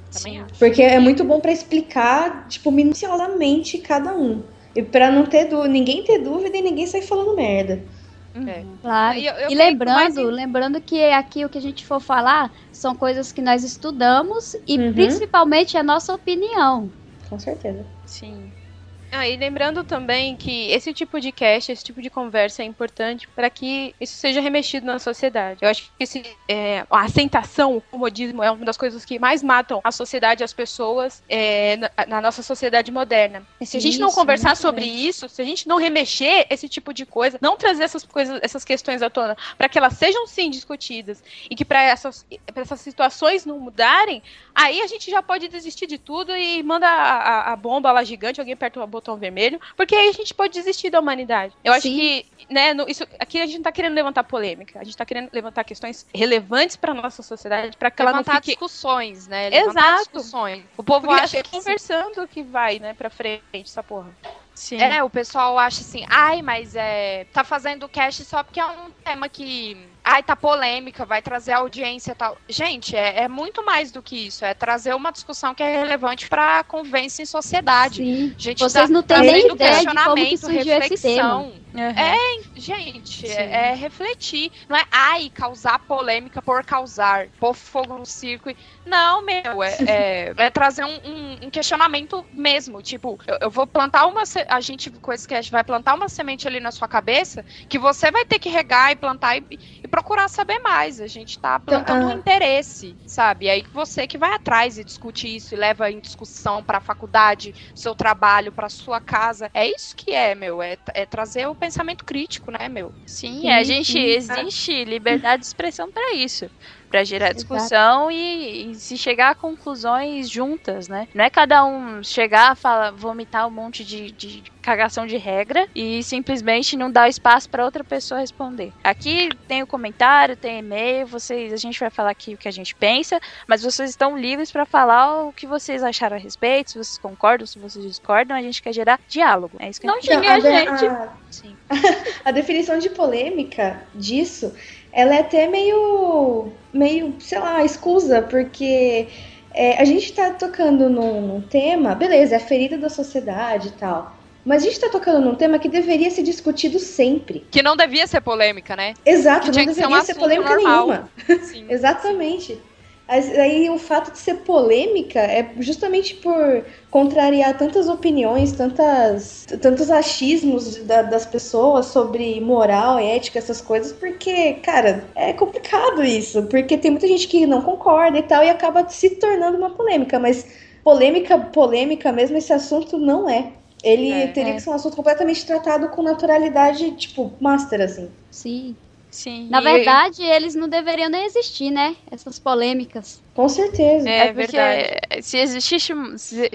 Speaker 6: Também acho.
Speaker 8: Porque é muito bom pra explicar, tipo, minuciosamente cada um. E pra não ter dúvida, ninguém ter dúvida e ninguém sair falando merda.
Speaker 6: É.
Speaker 7: Claro.
Speaker 6: E eu- eu
Speaker 7: e
Speaker 6: fico
Speaker 7: lembrando,
Speaker 6: mais em-
Speaker 7: lembrando que aqui o que a gente for falar são coisas que nós estudamos e
Speaker 8: Uhum.
Speaker 7: principalmente a nossa opinião.
Speaker 8: Com certeza.
Speaker 5: Sim.
Speaker 10: Ah, e lembrando também que esse tipo de cast, esse tipo de conversa é importante para que isso seja remexido na sociedade. Eu acho que esse, é, a aceitação, o comodismo é uma das coisas que mais matam a sociedade e as pessoas é, na, na nossa sociedade moderna. E se a gente não
Speaker 7: Isso,
Speaker 10: conversar
Speaker 7: muito
Speaker 10: sobre
Speaker 7: bem.
Speaker 10: isso, se a gente não remexer esse tipo de coisa, não trazer essas coisas, essas questões à tona, para que elas sejam sim discutidas e que para essas, pra essas situações não mudarem, aí a gente já pode desistir de tudo e manda a, a, a bomba lá gigante, alguém aperta o botão vermelho, porque aí a gente pode desistir da humanidade. Eu acho
Speaker 7: Sim.
Speaker 10: que, né, no, isso, aqui a gente não tá querendo levantar polêmica, a gente tá querendo levantar questões relevantes pra nossa sociedade, para que ela não
Speaker 6: Levantar
Speaker 10: fique...
Speaker 6: discussões, né? Levantar
Speaker 10: Exato.
Speaker 6: discussões. O povo
Speaker 10: Porque
Speaker 6: acha
Speaker 10: é
Speaker 6: que
Speaker 10: conversando que vai, né, pra frente essa porra.
Speaker 5: Sim.
Speaker 6: É, o pessoal acha assim, ai, mas é, tá fazendo cast só porque é um tema que, ai, tá polêmica, vai trazer audiência e tal. Gente, é, é muito mais do que isso, é trazer uma discussão que é relevante pra convivência em sociedade.
Speaker 7: Sim.
Speaker 6: Gente,
Speaker 7: Vocês
Speaker 6: tá
Speaker 7: não têm nem
Speaker 6: trazendo
Speaker 7: ideia de como que
Speaker 6: questionamento,
Speaker 7: surgiu esse tema.
Speaker 6: reflexão.
Speaker 5: Uhum.
Speaker 6: É, gente, é, é refletir. Não é, ai, causar polêmica por causar, pôr fogo no circo. Não, meu, é, é, é trazer um, um- um questionamento mesmo. Tipo, eu, eu vou plantar uma. se- A gente, com esse cast, vai plantar uma semente ali na sua cabeça que você vai ter que regar e plantar e, e procurar saber mais. A gente tá plantando um
Speaker 8: ah.
Speaker 6: interesse, sabe? E aí você que vai atrás e discute isso e leva em discussão pra faculdade, seu trabalho, pra sua casa. É isso que é, meu. É, é trazer o pensamento crítico, né, meu?
Speaker 5: Sim,
Speaker 7: Sim,
Speaker 5: a gente
Speaker 7: sim.
Speaker 5: existe liberdade de expressão para isso. Pra gerar discussão e, e se chegar a conclusões juntas, né? Não é cada um chegar, fala, vomitar um monte de, de cagação de regra e simplesmente não dar espaço pra outra pessoa responder. Aqui tem o comentário, tem e-mail, vocês, a gente vai falar aqui o que a gente pensa, mas vocês estão livres pra falar o que vocês acharam a respeito, se vocês concordam, se vocês discordam, a gente quer gerar diálogo. É isso que a
Speaker 7: Não
Speaker 5: gente
Speaker 7: xingue a
Speaker 8: a, de-
Speaker 7: gente.
Speaker 8: a-
Speaker 5: Sim.
Speaker 8: a definição de polêmica disso, ela é até meio, meio, sei lá, escusa, porque é, a gente tá tocando num, num tema, beleza, é a ferida da sociedade e tal, mas a gente tá tocando num tema que deveria ser discutido sempre.
Speaker 6: Que não devia ser polêmica, né?
Speaker 8: Exato,
Speaker 6: Que
Speaker 8: não
Speaker 6: tinha que ser
Speaker 8: deveria
Speaker 6: um
Speaker 8: ser
Speaker 6: assunto
Speaker 8: polêmica
Speaker 6: normal.
Speaker 8: nenhuma.
Speaker 6: Sim.
Speaker 8: Exatamente. Mas aí o fato de ser polêmica é justamente por contrariar tantas opiniões, tantas, tantos achismos da- das pessoas sobre moral, ética, essas coisas, porque, cara, é complicado isso, porque tem muita gente que não concorda e tal, e acaba se tornando uma polêmica, mas polêmica, polêmica mesmo, esse assunto não é. Ele
Speaker 10: É,
Speaker 8: teria
Speaker 7: é.
Speaker 8: que ser um assunto completamente tratado com naturalidade, tipo, master, assim.
Speaker 7: Sim.
Speaker 5: Sim.
Speaker 7: Na
Speaker 5: E-
Speaker 7: verdade, eles não deveriam nem existir, né? Essas polêmicas.
Speaker 8: Com certeza.
Speaker 10: É,
Speaker 5: É porque
Speaker 10: verdade.
Speaker 5: se existisse. Se,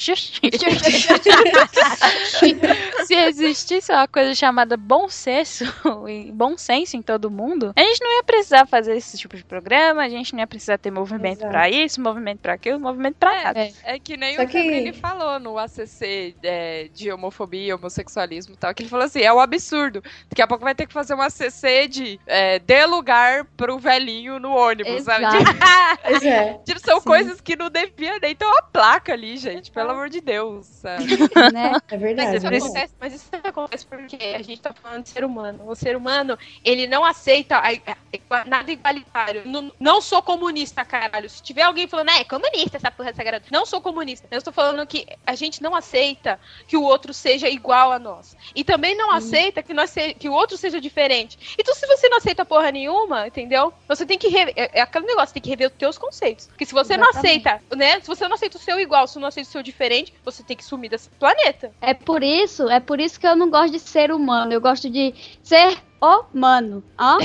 Speaker 5: se existisse uma coisa chamada bom senso e bom senso em todo mundo, a gente não ia precisar fazer esse tipo de programa, a gente não ia precisar ter movimento
Speaker 8: Exato.
Speaker 5: pra isso, movimento pra aquilo, movimento pra nada.
Speaker 7: É.
Speaker 6: É que nem
Speaker 8: Só
Speaker 6: o
Speaker 8: que-
Speaker 6: Fabrini falou no A C C é, de homofobia, homossexualismo e tal, que ele falou assim, é um absurdo. Daqui a pouco vai ter que fazer um A C C de é, dê lugar pro velhinho no ônibus, sabe?
Speaker 7: Exato.
Speaker 8: Pois é.
Speaker 6: Tipo, são
Speaker 7: Sim.
Speaker 6: coisas que não devia nem ter uma placa ali, gente, pelo amor de Deus, sabe?
Speaker 7: né?
Speaker 8: É verdade.
Speaker 10: Mas isso,
Speaker 8: é verdade.
Speaker 10: acontece, mas isso acontece porque a gente tá falando de ser humano. O ser humano, ele não aceita a- a- nada igualitário. Não, não sou comunista, caralho. Se tiver alguém falando, ah, é comunista essa porra sagrada. Não sou comunista. Eu estou falando que a gente não aceita que o outro seja igual a nós. E também não aceita que, nós se- que o outro seja diferente. Então, se você não aceita porra nenhuma, entendeu? Você tem que rever. É, é aquele negócio, tem que rever os teus conceitos. Porque se você não
Speaker 7: Exatamente.
Speaker 10: aceita, né? Se você não aceita o seu igual, se você não aceita o seu diferente, você tem que sumir desse planeta.
Speaker 7: É por isso, é por isso que eu não gosto de ser humano. Eu gosto de ser humano. Ó,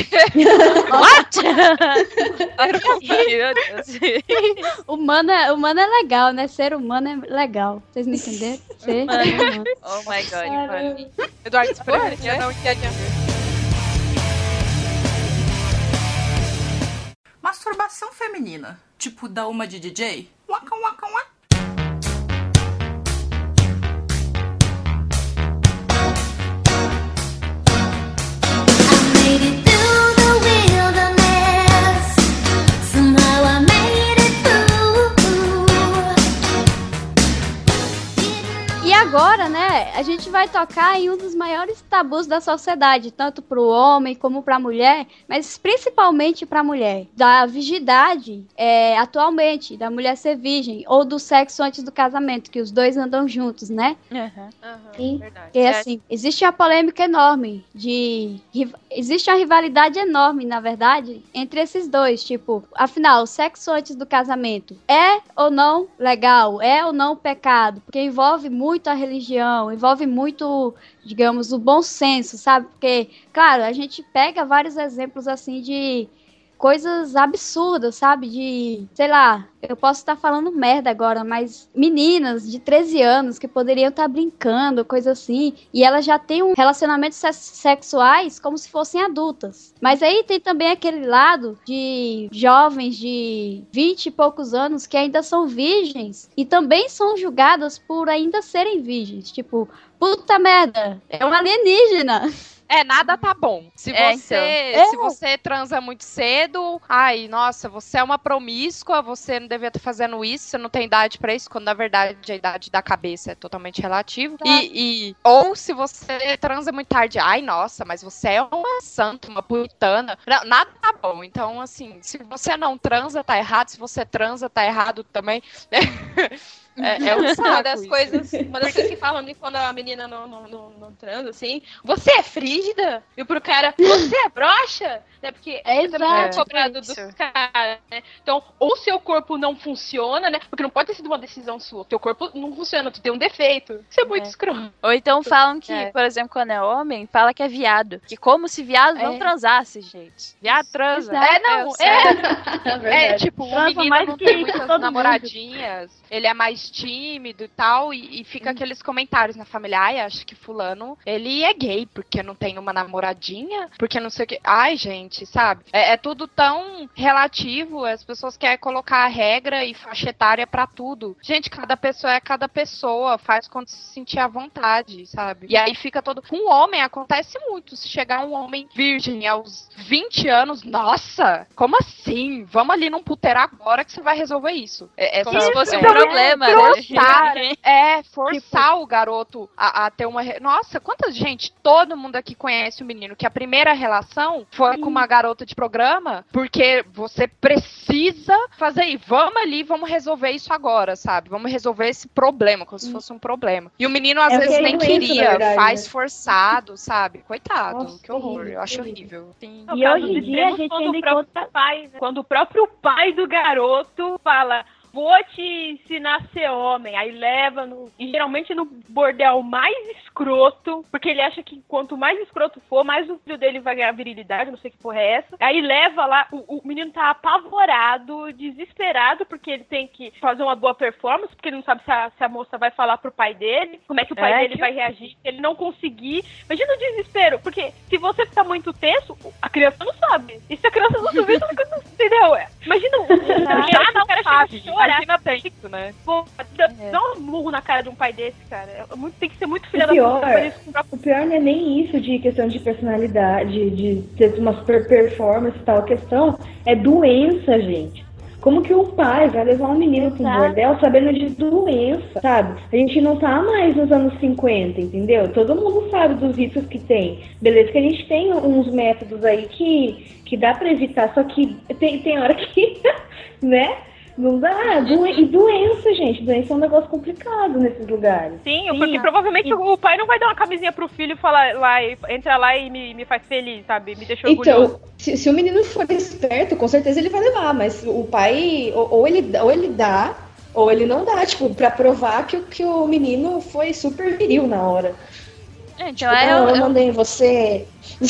Speaker 5: Meu Deus.
Speaker 7: humano é, humano é legal, né? Ser humano é legal. Vocês me entenderam? Ser humano.
Speaker 5: Oh my god, mano.
Speaker 10: Eduardo, espera que não entende.
Speaker 11: Masturbação feminina, tipo dar uma de D J? Waka, waka, waka.
Speaker 1: Made it through the wilderness. Somehow I made it through.
Speaker 7: agora, né, a gente vai tocar em um dos maiores tabus da sociedade, tanto para o homem como para a mulher, mas principalmente para a mulher. Da virgindade, é, atualmente, da mulher ser virgem, ou do sexo antes do casamento, que os dois andam juntos, né?
Speaker 5: Uhum.
Speaker 7: Sim. E assim, existe uma polêmica enorme de... Existe uma rivalidade enorme, na verdade, entre esses dois. Tipo, afinal, o sexo antes do casamento é ou não legal? É ou não pecado? Porque envolve muito a religião, envolve muito, digamos, o bom senso, sabe? Porque, claro, a gente pega vários exemplos, assim, de coisas absurdas, sabe? De, sei lá, eu posso estar falando merda agora, mas meninas de treze anos que poderiam estar brincando, coisa assim, e elas já têm um relacionamentos sexuais como se fossem adultas. Mas aí tem também aquele lado de jovens de vinte e poucos anos que ainda são virgens e também são julgadas por ainda serem virgens. Tipo, puta merda, é um alienígena.
Speaker 6: É, nada tá bom. Se
Speaker 5: É,
Speaker 6: você,
Speaker 5: então.
Speaker 6: se você transa muito cedo, ai, nossa, você é uma promíscua, você não devia estar fazendo isso, você não tem idade pra isso, quando na verdade a idade da cabeça é totalmente relativa. E, e ou se você transa muito tarde, ai, nossa, mas você é uma santa, uma puritana. Não, nada tá bom. Então, assim, se você não transa, tá errado. Se você transa, tá errado também. É, é um saco
Speaker 10: uma das
Speaker 6: isso.
Speaker 10: coisas, uma das coisas que falam de quando a menina não, não, não, não transa, assim, você é frígida? E pro cara, você é broxa? Né? Porque
Speaker 7: é
Speaker 10: também é
Speaker 7: exato,
Speaker 10: cobrado
Speaker 5: isso.
Speaker 10: dos caras, né? Então, ou seu corpo não funciona, né? Porque não pode ter sido uma decisão sua. Teu corpo não funciona, tu tem um defeito. Isso é muito
Speaker 5: É.
Speaker 10: escroto.
Speaker 5: Ou então falam que,
Speaker 10: É.
Speaker 5: por exemplo, quando é homem, fala que é viado. Que como se viado não
Speaker 7: É.
Speaker 5: transasse, gente. Viado transa.
Speaker 7: Exato.
Speaker 10: É, não,
Speaker 5: É,
Speaker 10: é,
Speaker 6: É, tipo, o
Speaker 7: Transa
Speaker 6: menino
Speaker 7: mais
Speaker 6: não
Speaker 7: que
Speaker 6: tem muitas
Speaker 7: todo
Speaker 6: namoradinhas, ele é mais tímido e tal, e, e fica aqueles comentários na família, ai, acho que fulano, ele é gay, porque não tem uma namoradinha, porque não sei o que. Ai, gente, sabe? É, é tudo tão relativo, as pessoas querem colocar a regra e faixa etária pra tudo. Gente, cada pessoa é cada pessoa, faz quando se sentir à vontade, sabe? E aí fica todo... Com um homem, acontece muito, se chegar um homem virgem aos vinte anos, nossa, como assim? Vamos ali num puteiro agora que você vai resolver isso. É, é
Speaker 5: Como
Speaker 6: só-
Speaker 5: se fosse um
Speaker 6: é,
Speaker 5: problema, né?
Speaker 6: forçar, é, forçar o garoto a, a ter uma... re- Nossa, quanta gente, todo mundo aqui conhece o menino, que a primeira relação foi com uma garota de programa, porque você precisa fazer aí, vamos ali, vamos resolver isso agora, sabe? Vamos resolver esse problema, como se fosse um problema. E o menino, às
Speaker 8: É
Speaker 6: vezes,
Speaker 8: porque é
Speaker 6: nem
Speaker 8: doença, na
Speaker 6: queria,
Speaker 8: verdade,
Speaker 6: faz
Speaker 8: né?
Speaker 6: forçado, sabe? Coitado,
Speaker 8: Nossa,
Speaker 6: que horror,
Speaker 8: terrível,
Speaker 6: eu acho
Speaker 8: terrível.
Speaker 6: horrível.
Speaker 5: Sim.
Speaker 12: No
Speaker 7: E
Speaker 12: caso
Speaker 7: hoje em
Speaker 12: dos
Speaker 7: dia a
Speaker 12: extremos,
Speaker 7: gente
Speaker 12: quando
Speaker 7: ainda
Speaker 12: o próprio
Speaker 7: encontra...
Speaker 12: pai, né? Quando o próprio pai do garoto fala, vou te ensinar a ser homem, aí leva no, e geralmente no bordel mais escroto, porque ele acha que quanto mais escroto for, mais o filho dele vai ganhar virilidade, não sei que porra é essa. Aí leva lá, o, o menino tá apavorado, desesperado, porque ele tem que fazer uma boa performance, porque ele não sabe se a, se a moça vai falar pro pai dele, como é que o pai
Speaker 6: É,
Speaker 12: dele
Speaker 6: que
Speaker 12: vai reagir, se ele não conseguir. Imagina o desespero, porque se você ficar muito tenso, a criança não sabe. E se a criança não souber, você não entendeu? Imagina o
Speaker 6: Já não
Speaker 12: o cara chega a
Speaker 6: sabe,
Speaker 12: chorar.
Speaker 6: imagina isso, né?
Speaker 12: Pô, dá, dá um murro na cara de um pai desse, cara. É muito, tem que ser muito filha
Speaker 8: O
Speaker 12: da
Speaker 8: pior,
Speaker 12: puta pra fazer isso com o próprio...
Speaker 8: o pior não é nem isso de questão de personalidade, de ter uma super performance e tal. A questão é doença, gente. Como que um pai vai levar um menino pro
Speaker 7: Exato.
Speaker 8: bordel sabendo de doença, sabe? A gente não tá mais nos anos cinquenta, entendeu? Todo mundo sabe dos riscos que tem. Beleza que a gente tem uns métodos aí que, que dá pra evitar, só que tem, tem hora que, né? Não dá. Doen- e doença, gente. Doença é um negócio complicado nesses lugares.
Speaker 12: Sim,
Speaker 7: Sim,
Speaker 12: porque
Speaker 7: ó.
Speaker 12: provavelmente
Speaker 7: E-
Speaker 12: o pai não vai dar uma camisinha pro filho e falar lá, e entra lá e me, me faz feliz, sabe? Me deixa orgulhoso.
Speaker 8: Então, se, se o menino for esperto, com certeza ele vai levar, mas o pai, ou, ou ele, ou ele dá, ou ele não dá, tipo, pra provar que, o- que o menino foi super viril na hora.
Speaker 5: Então,
Speaker 8: Tipo,
Speaker 5: é,
Speaker 8: não,
Speaker 5: eu,
Speaker 8: eu
Speaker 5: eu-
Speaker 8: mandei em você.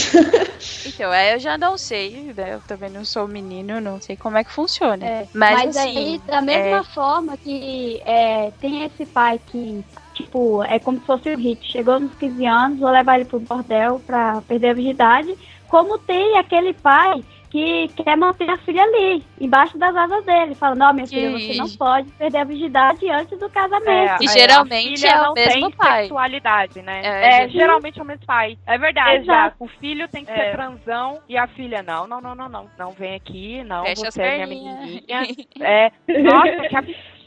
Speaker 5: então, é, eu já não sei, né? Eu também não sou menino, não sei como é que funciona.
Speaker 7: É,
Speaker 5: mas,
Speaker 7: mas
Speaker 5: assim,
Speaker 7: aí, da mesma
Speaker 5: é,
Speaker 7: forma que é, tem esse pai que, tipo, é como se fosse o Hit, chegou nos quinze anos, vou levar ele pro bordel pra perder a virgindade, como tem aquele pai que quer manter a filha ali, embaixo das asas dele, falando, não, minha filha,
Speaker 5: Que-
Speaker 7: você não pode perder a virgindade antes do casamento.
Speaker 5: E
Speaker 12: É,
Speaker 5: geralmente
Speaker 12: a filha
Speaker 5: é o
Speaker 12: não
Speaker 5: mesmo
Speaker 12: tem
Speaker 5: pai.
Speaker 12: sexualidade, né?
Speaker 5: É,
Speaker 12: É, geralmente é o mesmo pai. É verdade.
Speaker 7: Exato.
Speaker 6: O filho tem que
Speaker 12: É.
Speaker 6: ser transão e a filha, não, não, não, não, não. Não vem aqui, não,
Speaker 5: Fecha as
Speaker 6: você é minha
Speaker 5: perninhas.
Speaker 6: menininha. É, nossa, que absurdo.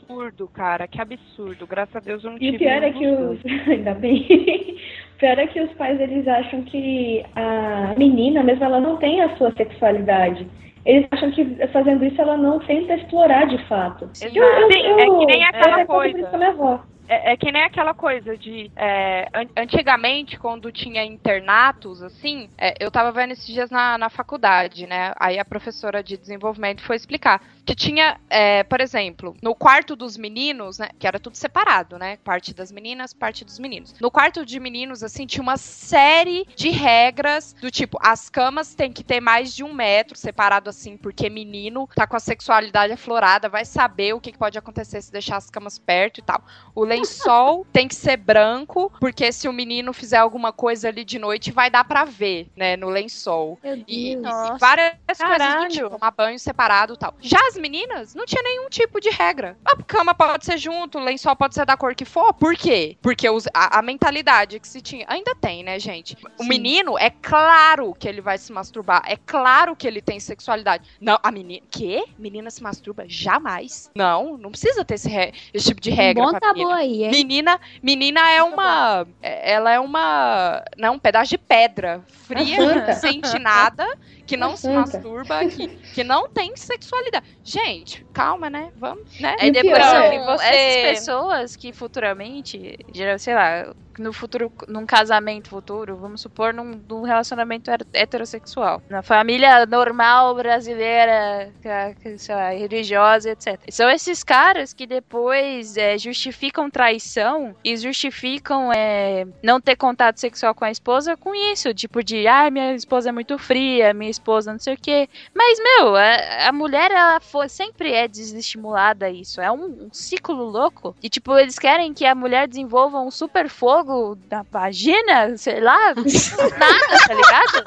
Speaker 12: absurdo, cara, que absurdo. Graças a Deus eu não
Speaker 8: E
Speaker 12: tive
Speaker 8: o pior é
Speaker 12: nenhum
Speaker 8: que
Speaker 12: dos
Speaker 8: os.
Speaker 12: dois.
Speaker 8: Ainda bem. O pior é que os pais eles acham que a menina mesmo ela não tem a sua sexualidade. Eles acham que fazendo isso ela não tenta explorar de fato.
Speaker 12: Sim, eu, eu, Sim, eu, é que nem aquela
Speaker 8: eu,
Speaker 12: coisa.
Speaker 8: Eu, minha avó.
Speaker 12: É, é que nem aquela coisa de... É, an- antigamente, quando tinha internatos, assim... É, eu tava vendo esses dias na, na faculdade, né? Aí a professora de desenvolvimento foi explicar que tinha, é, por exemplo, no quarto dos meninos, né? Que era tudo separado, né? Parte das meninas, parte dos meninos. No quarto de meninos, assim, tinha uma série de regras do tipo... As camas têm que ter mais de um metro separado, assim, porque menino tá com a sexualidade aflorada, vai saber o que, que pode acontecer se deixar as camas perto e tal. O lençol tem que ser branco, porque se o menino fizer alguma coisa ali de noite, vai dar pra ver, né, no lençol.
Speaker 7: Meu
Speaker 12: E, e
Speaker 7: Deus.
Speaker 12: várias
Speaker 7: Caralho.
Speaker 12: coisas do tipo, tomar banho separado e tal. Já as meninas, não tinha nenhum tipo de regra. A cama pode ser junto, o lençol pode ser da cor que for. Por quê? Porque os- a, a mentalidade que se tinha... Ainda tem, né, gente? O
Speaker 7: Sim.
Speaker 12: menino, é claro que ele vai se masturbar. É claro que ele tem sexualidade. Não, a menina... Quê? Menina se masturba? Jamais. Não, não precisa ter esse, re- esse tipo de regra
Speaker 7: Um bom
Speaker 12: pra
Speaker 7: tabu
Speaker 12: menina.
Speaker 7: aí, hein?
Speaker 12: Menina, menina é uma... é- Ela é uma... Não, um pedaço de pedra. Fria,
Speaker 8: Uma
Speaker 12: que
Speaker 8: santa.
Speaker 12: não sente nada, que não
Speaker 8: Uma
Speaker 12: se
Speaker 8: santa.
Speaker 12: masturba, que, que não tem sexualidade. Gente, calma, né? Vamos, né?
Speaker 5: Aí
Speaker 8: E o
Speaker 5: depois
Speaker 8: pior
Speaker 5: são
Speaker 8: é-
Speaker 5: essas pessoas que futuramente, geral- sei lá, no futuro, num casamento futuro, vamos supor, num, num relacionamento her- heterossexual, na família normal brasileira, que- que, sei lá, religiosa, etcétera. São esses caras que depois é, justificam traição e justificam é, não ter contato sexual com a esposa com isso, tipo de, ah, minha esposa é muito fria, minha esposa não sei o quê. Mas, meu, a, a mulher, ela foi, sempre é desestimulada a isso. É um, um ciclo louco. E, tipo, eles querem que a mulher desenvolva um super fogo na vagina, sei lá, nada, tá ligado?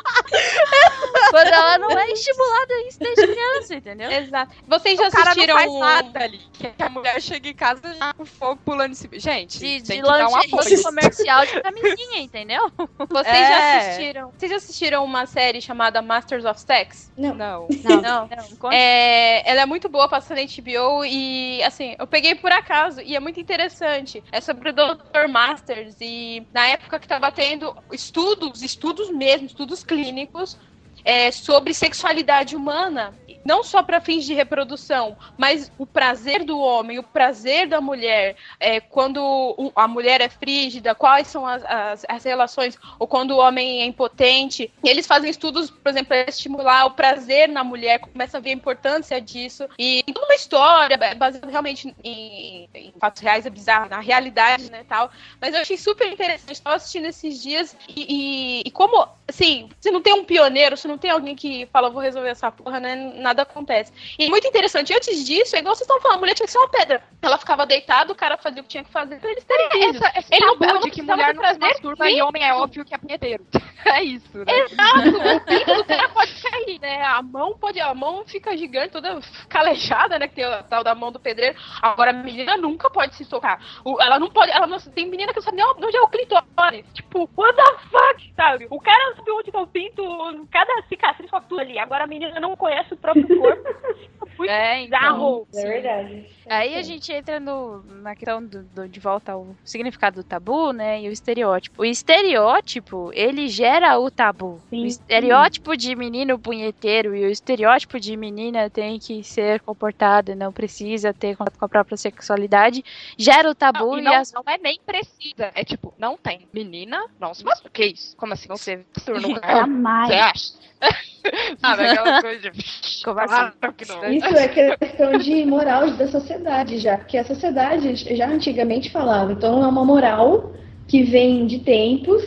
Speaker 5: Quando ela não é estimulada a isso desde criança, entendeu?
Speaker 10: Exato. Vocês já
Speaker 12: O cara
Speaker 10: assistiram
Speaker 12: não faz
Speaker 10: um-
Speaker 12: nada ali. Que a mulher chega em casa já com fogo pulando em cima. Gente,
Speaker 5: De,
Speaker 12: tem
Speaker 5: de
Speaker 12: que dar um
Speaker 5: lingerie
Speaker 12: apoio.
Speaker 5: comercial de camisinha, entendeu?
Speaker 10: Vocês
Speaker 12: É.
Speaker 10: já assistiram? Vocês já assistiram uma série chamada Masters of Sex?
Speaker 8: Não.
Speaker 12: Não.
Speaker 10: Não.
Speaker 5: Não, conta.
Speaker 10: É, ela é muito boa, passando na H B O e, assim, eu peguei por acaso e é muito interessante. É sobre o doutor Masters e na época que tava tendo estudos, estudos mesmo, estudos clínicos é, sobre sexualidade humana. Não só para fins de reprodução, mas o prazer do homem, o prazer da mulher, é, quando o- a mulher é frígida, quais são as, as, as relações, ou quando o homem é impotente. E eles fazem estudos, por exemplo, para estimular o prazer na mulher, começa a ver a importância disso. E tem toda uma história baseada realmente em, em fatos reais, é bizarro, na realidade, né, tal. Mas eu achei super interessante, estava assistindo esses dias e, e, e como, assim, se não tem um pioneiro, se não tem alguém que fala, vou resolver essa porra, né, nada acontece. E muito interessante, antes disso, é igual vocês estão falando, a mulher tinha que ser uma pedra. Ela ficava deitada, o cara fazia o que tinha que fazer pra eles terem filhos.
Speaker 6: Essa, esse
Speaker 10: Ele não-
Speaker 6: tabu
Speaker 10: ela não
Speaker 6: de que
Speaker 10: precisava
Speaker 6: mulher
Speaker 10: ter
Speaker 6: não se
Speaker 10: prazer
Speaker 6: masturba e homem é
Speaker 10: nenhum.
Speaker 6: óbvio que é punheteiro. É isso, né?
Speaker 10: Exato, o pinto do cara pode cair, né? A mão pode, a mão fica gigante, toda calejada, né? Que tem a tal da mão do pedreiro. Agora a menina nunca pode se socar. O- ela não pode, ela não, tem menina que não sabe nem onde é o clitóris.
Speaker 12: Tipo, what the fuck, sabe? O cara sabe onde tá o pinto, cada cicatriz só tudo ali. Agora a menina não conhece o próprio corpo. Muito
Speaker 5: É, então.
Speaker 12: bizarro.
Speaker 8: É verdade.
Speaker 5: Aí a gente entra no, na questão do, do- de volta ao significado do tabu, né, e o estereótipo. O estereótipo, ele gera o tabu.
Speaker 8: Sim.
Speaker 5: O estereótipo de menino punheteiro e o estereótipo de menina tem que ser comportada, não precisa ter contato com a própria sexualidade, gera o tabu
Speaker 6: Não, e
Speaker 5: e,
Speaker 6: não,
Speaker 5: as...
Speaker 6: não é nem precisa. É tipo, não tem. Menina, não se masturba. Que isso? Como assim? Não se masturba no carro?
Speaker 7: Jamais.
Speaker 6: Você acha? Sabe, aquela coisa de...
Speaker 5: Como assim?
Speaker 6: Claro que não.
Speaker 8: Isso é questão de moral da sociedade já, porque a sociedade já antigamente falava, então é uma moral que vem de tempos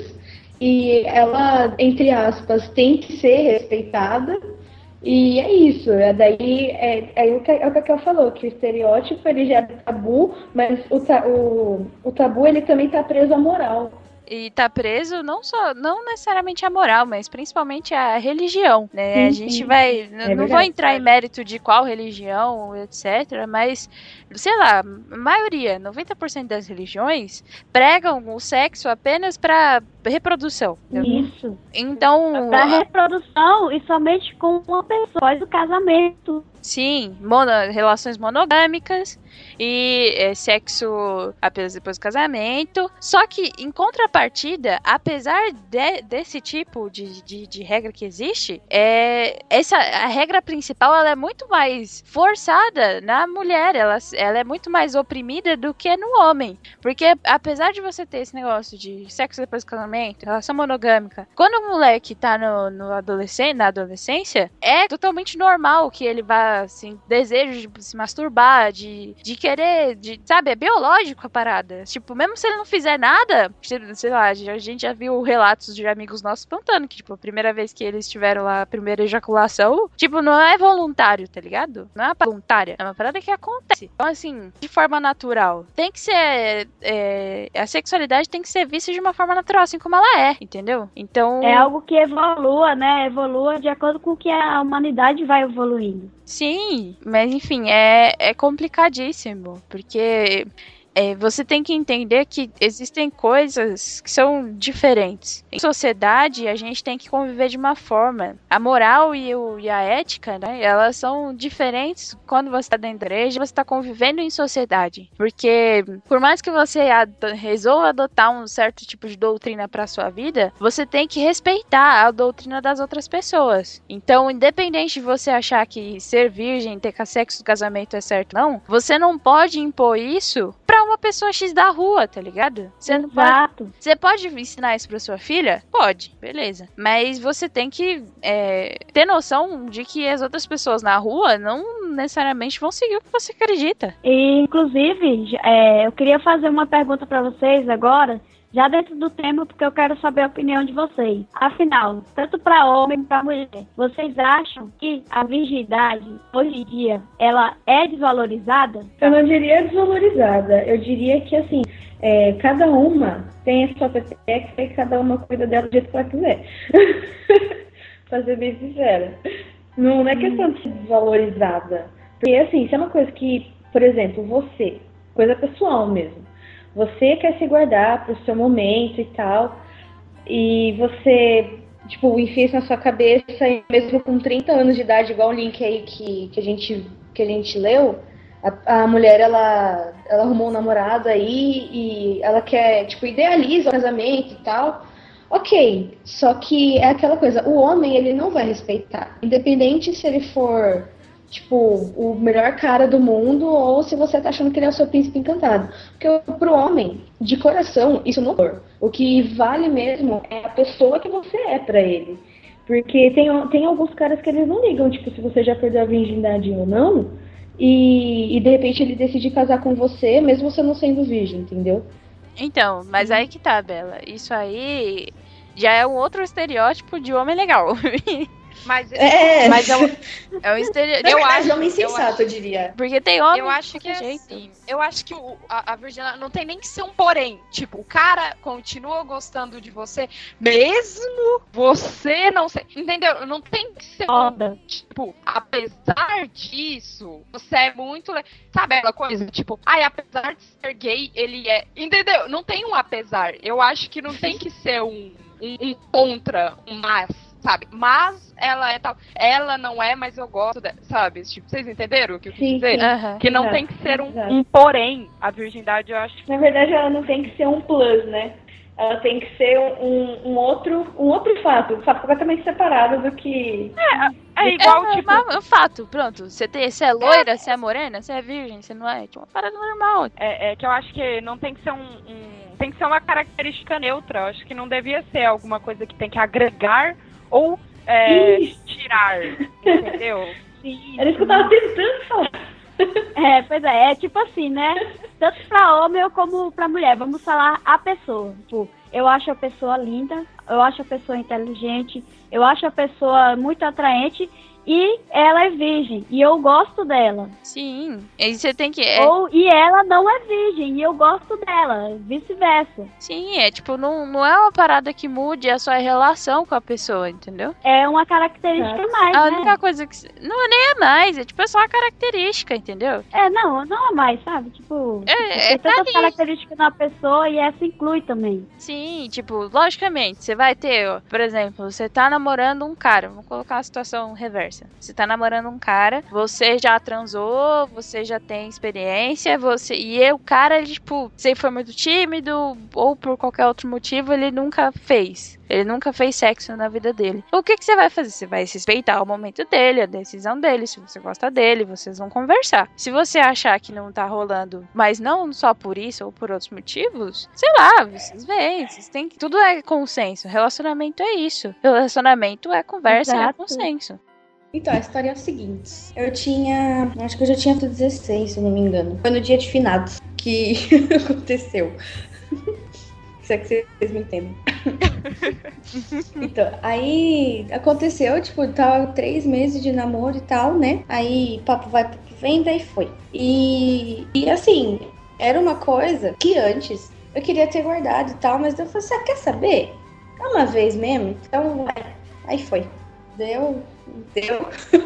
Speaker 8: e ela, entre aspas, tem que ser respeitada e é isso, é daí é, é o que é o que a Kel falou, que o estereótipo ele já é tabu, mas o, ta, o, o tabu ele também tá preso à moral.
Speaker 5: E tá preso não só, não necessariamente a moral, mas principalmente a religião, né?
Speaker 8: Sim,
Speaker 5: a gente
Speaker 8: sim.
Speaker 5: vai,
Speaker 8: É
Speaker 5: n- não vou
Speaker 8: verdade.
Speaker 5: entrar em mérito de qual religião, etcétera, mas, sei lá, a maioria, noventa por cento das religiões pregam o sexo apenas pra reprodução. entendeu?
Speaker 7: Isso.
Speaker 5: Então,
Speaker 7: Pra reprodução e somente com uma pessoa do casamento.
Speaker 5: Sim, mono, relações monogâmicas e é, sexo apenas depois do casamento. Só que, em contrapartida, apesar de, desse tipo de, de, de regra que existe, é, essa, a regra principal ela é muito mais forçada na mulher, ela, ela é muito mais oprimida do que no homem. Porque, apesar de você ter esse negócio de sexo depois do casamento, relação monogâmica, quando o moleque tá no, no adolescente, na adolescência, é totalmente normal que ele vá, assim, desejo de se masturbar, de, de querer, de, sabe, é biológico a parada. Tipo, mesmo se ele não fizer nada, sei lá, a gente já viu relatos de amigos nossos contando que, tipo, a primeira vez que eles tiveram lá a primeira ejaculação, tipo, não é voluntário, tá ligado? Não é uma voluntária, é uma parada que acontece. Então, assim, de forma natural. Tem que ser, é, a sexualidade tem que ser vista de uma forma natural, assim como ela é, entendeu? Então...
Speaker 13: É algo que evolua, né? Evolua de acordo com o que a humanidade vai evoluindo.
Speaker 5: Sim, mas enfim, é, é complicadíssimo, porque é, você tem que entender que existem coisas que são diferentes. Em sociedade, a gente tem que conviver de uma forma. A moral e, o, e a ética, né, elas são diferentes quando você está dentro da igreja, você está convivendo em sociedade. Porque, por mais que você ad- resolva adotar um certo tipo de doutrina para sua vida, você tem que respeitar a doutrina das outras pessoas. Então, independente de você achar que ser virgem, ter sexo no casamento é certo ou não, você não pode impor isso pra uma pessoa X da rua, tá ligado? Você não
Speaker 13: Exato.
Speaker 5: pode, você pode ensinar isso pra sua filha? Pode, beleza. Mas você tem que é, ter noção de que as outras pessoas na rua não necessariamente vão seguir o que você acredita.
Speaker 13: E, inclusive, é, eu queria fazer uma pergunta pra vocês agora, já dentro do tema, porque eu quero saber a opinião de vocês. Afinal, tanto para homem como para mulher, vocês acham que a virgindade, hoje em dia, ela é desvalorizada?
Speaker 8: Eu não diria desvalorizada. Eu diria que, assim, é, cada uma tem a sua peteca e cada uma cuida dela do jeito que ela quiser. Pra ser bem sincera. Não é questão de ser desvalorizada. Porque, assim, se é uma coisa que, por exemplo, você, coisa pessoal mesmo, você quer se guardar pro seu momento e tal, e você, tipo, enfia isso na sua cabeça, e mesmo com trinta anos de idade, igual o link aí que, que, a, gente, que a gente leu, a, a mulher, ela, ela arrumou um namorado aí, e ela quer, tipo, idealiza o casamento e tal. Ok, só que é aquela coisa, o homem, ele não vai respeitar, independente se ele for... tipo, o melhor cara do mundo, ou se você tá achando que ele é o seu príncipe encantado. Porque pro homem, de coração, isso não é. O que vale mesmo é a pessoa que você é pra ele. Porque tem, tem alguns caras que eles não ligam, tipo, se você já perdeu a virgindade ou não, e, e de repente ele decide casar com você, mesmo você não sendo virgem, entendeu?
Speaker 5: Então, mas aí que tá, Bela. Isso aí já é um outro estereótipo de homem legal.
Speaker 6: Mas
Speaker 8: é,
Speaker 5: mas é um, é um estereótipo.
Speaker 8: Eu acho homem sensato, eu, eu diria.
Speaker 5: Porque tem homem.
Speaker 6: Eu acho que é
Speaker 5: jeito.
Speaker 6: assim. Eu acho que o, a, a virgindade não tem nem que ser um porém. Tipo, o cara continua gostando de você, mesmo você não ser. Entendeu? Não tem que ser.
Speaker 13: Foda.
Speaker 6: Tipo, apesar disso, você é muito. Sabe aquela coisa? Tipo, ai, apesar de ser gay, ele é. Entendeu? Não tem um apesar. Eu acho que não tem que ser um, um, um contra, um mas. Sabe? Mas ela é tal. Ela não é, mas eu gosto dela. Sabe? Tipo, vocês entenderam o que eu quis
Speaker 8: sim,
Speaker 6: dizer?
Speaker 8: Sim.
Speaker 6: Uhum. Que não
Speaker 8: Exato.
Speaker 6: tem que ser um,
Speaker 12: Um, um porém, a virgindade eu acho que...
Speaker 8: Na verdade, ela não tem que ser um plus, né? Ela tem que ser um, um, outro, um outro fato. Um fato completamente separado do que...
Speaker 12: É, é igual,
Speaker 5: é,
Speaker 12: tipo...
Speaker 5: É um fato, pronto. Você, tem, você é loira, você é morena, você é virgem, você não é. Tipo, uma parada normal.
Speaker 12: É, é que eu acho que não tem que ser um... um tem que ser uma característica neutra. Eu acho que não devia ser alguma coisa que tem que agregar ou é, tirar, entendeu?
Speaker 13: Sim.
Speaker 8: Era isso que eu tava tentando falar.
Speaker 13: É, pois é, é tipo assim, né? Tanto pra homem como pra mulher. Vamos falar a pessoa. Tipo, eu acho a pessoa linda, eu acho a pessoa inteligente, eu acho a pessoa muito atraente e ela é virgem e eu gosto dela.
Speaker 5: Sim, e você tem que... É...
Speaker 13: Ou, e ela não é virgem e eu gosto dela, vice-versa.
Speaker 5: Sim, é tipo, não, não é uma parada que mude a sua relação com a pessoa, entendeu?
Speaker 13: É uma característica a mais,
Speaker 5: A
Speaker 13: né?
Speaker 5: única coisa que... Não é nem a mais, é tipo, é só uma característica, entendeu?
Speaker 13: É, não, não é mais, sabe? Tipo,
Speaker 5: é,
Speaker 13: tem
Speaker 5: é
Speaker 13: tantas
Speaker 5: tá
Speaker 13: características na pessoa e essa inclui também.
Speaker 5: Sim, tipo, logicamente, você vai ter, ó, por exemplo, você tá namorando um cara, vamos colocar uma situação reversa. conversa. Você tá namorando um cara, você já transou, você já tem experiência, você e o cara, ele, tipo, se ele for muito tímido ou por qualquer outro motivo, ele nunca fez. Ele nunca fez sexo na vida dele. O que, que você vai fazer? Você vai respeitar o momento dele, a decisão dele. Se você gosta dele, vocês vão conversar. Se você achar que não tá rolando, mas não só por isso ou por outros motivos, sei lá, vocês veem. Vocês têm que... Tudo é consenso. Relacionamento é isso. Relacionamento é conversa,
Speaker 8: Exato.
Speaker 5: é consenso.
Speaker 8: Então, a história é o seguinte. Eu tinha... Acho que eu já tinha dezesseis, se eu não me engano. Foi no dia de finados que aconteceu. Se é que vocês me entendem. Então, aí aconteceu, tipo, tava três meses de namoro e tal, né? Aí papo vai, papo vem, daí foi. E, e assim, era uma coisa que antes eu queria ter guardado e tal, mas eu falei assim, ah, quer saber? É uma vez mesmo, então vai. Aí foi. Deu, deu.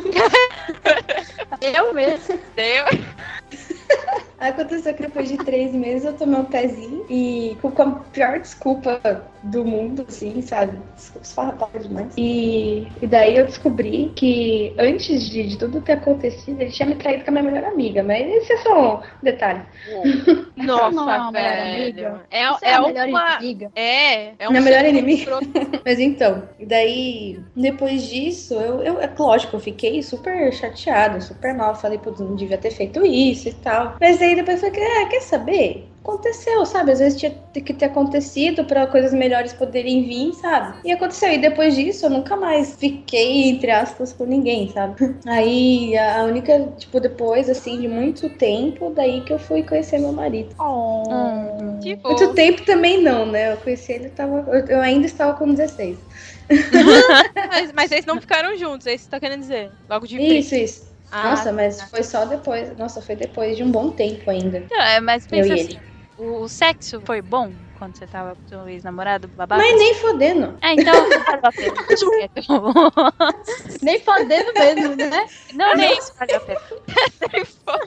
Speaker 10: Eu mesmo.
Speaker 6: Deu.
Speaker 8: Aí aconteceu que depois de três meses eu tomei um pezinho e com a pior desculpa do mundo, assim, sabe? Desculpa esfarrapada demais. E, e daí eu descobri que antes de, de tudo ter acontecido, ele tinha me traído com a minha melhor amiga, mas esse é só um detalhe.
Speaker 10: Nossa,
Speaker 7: Não é uma melhor
Speaker 10: velho.
Speaker 7: amiga.
Speaker 10: É,
Speaker 7: Você
Speaker 10: é,
Speaker 7: é a melhor
Speaker 10: uma...
Speaker 7: inimiga.
Speaker 10: É, é um
Speaker 8: Minha melhor
Speaker 10: ser
Speaker 8: inimiga.
Speaker 10: escroto.
Speaker 8: Mas então, e daí, depois disso, eu, eu, é lógico, eu fiquei super chateada, super mal. Falei, putz, não devia ter feito isso e tal. Mas aí depois eu falei, ah, quer saber? Aconteceu, sabe? Às vezes tinha que ter acontecido pra coisas melhores poderem vir, sabe? E aconteceu. E depois disso, eu nunca mais fiquei, entre aspas, com ninguém, sabe? Aí, a única, tipo, depois, assim, de muito tempo, daí que eu fui conhecer meu marido.
Speaker 7: Oh.
Speaker 5: Hum.
Speaker 10: Tipo,
Speaker 8: Muito tempo também não, né? Eu conheci ele, tava, eu, eu ainda estava com dezesseis.
Speaker 10: mas, mas vocês não ficaram juntos, é isso que você tá querendo dizer? Logo de
Speaker 8: Isso, isso.
Speaker 10: Ah,
Speaker 8: Nossa, mas foi só depois. Nossa, foi depois de um bom tempo ainda.
Speaker 5: Então, é, mas
Speaker 8: Eu
Speaker 5: pensa
Speaker 8: e
Speaker 5: assim, o, o sexo foi bom quando você tava com seu ex-namorado babaca?
Speaker 8: Mas nem fodendo.
Speaker 5: É, então valeu a pena. Deixa quieto.
Speaker 7: Nem fodendo mesmo, né?
Speaker 5: Não, nem isso valeu a pena.
Speaker 10: Nem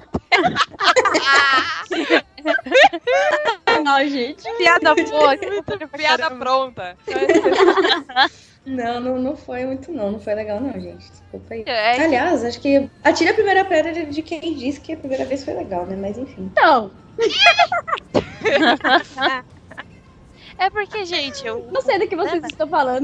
Speaker 7: Não, gente.
Speaker 5: Piada boa.
Speaker 6: Piada pronta.
Speaker 8: Não, não, não foi muito não. Não foi legal não, gente. Desculpa aí.
Speaker 5: É que-
Speaker 8: Aliás, acho que atira a primeira pedra de, de quem disse que a primeira vez foi legal, né? Mas enfim.
Speaker 7: Não.
Speaker 5: É porque, gente, eu
Speaker 7: Não sei do que vocês estão falando.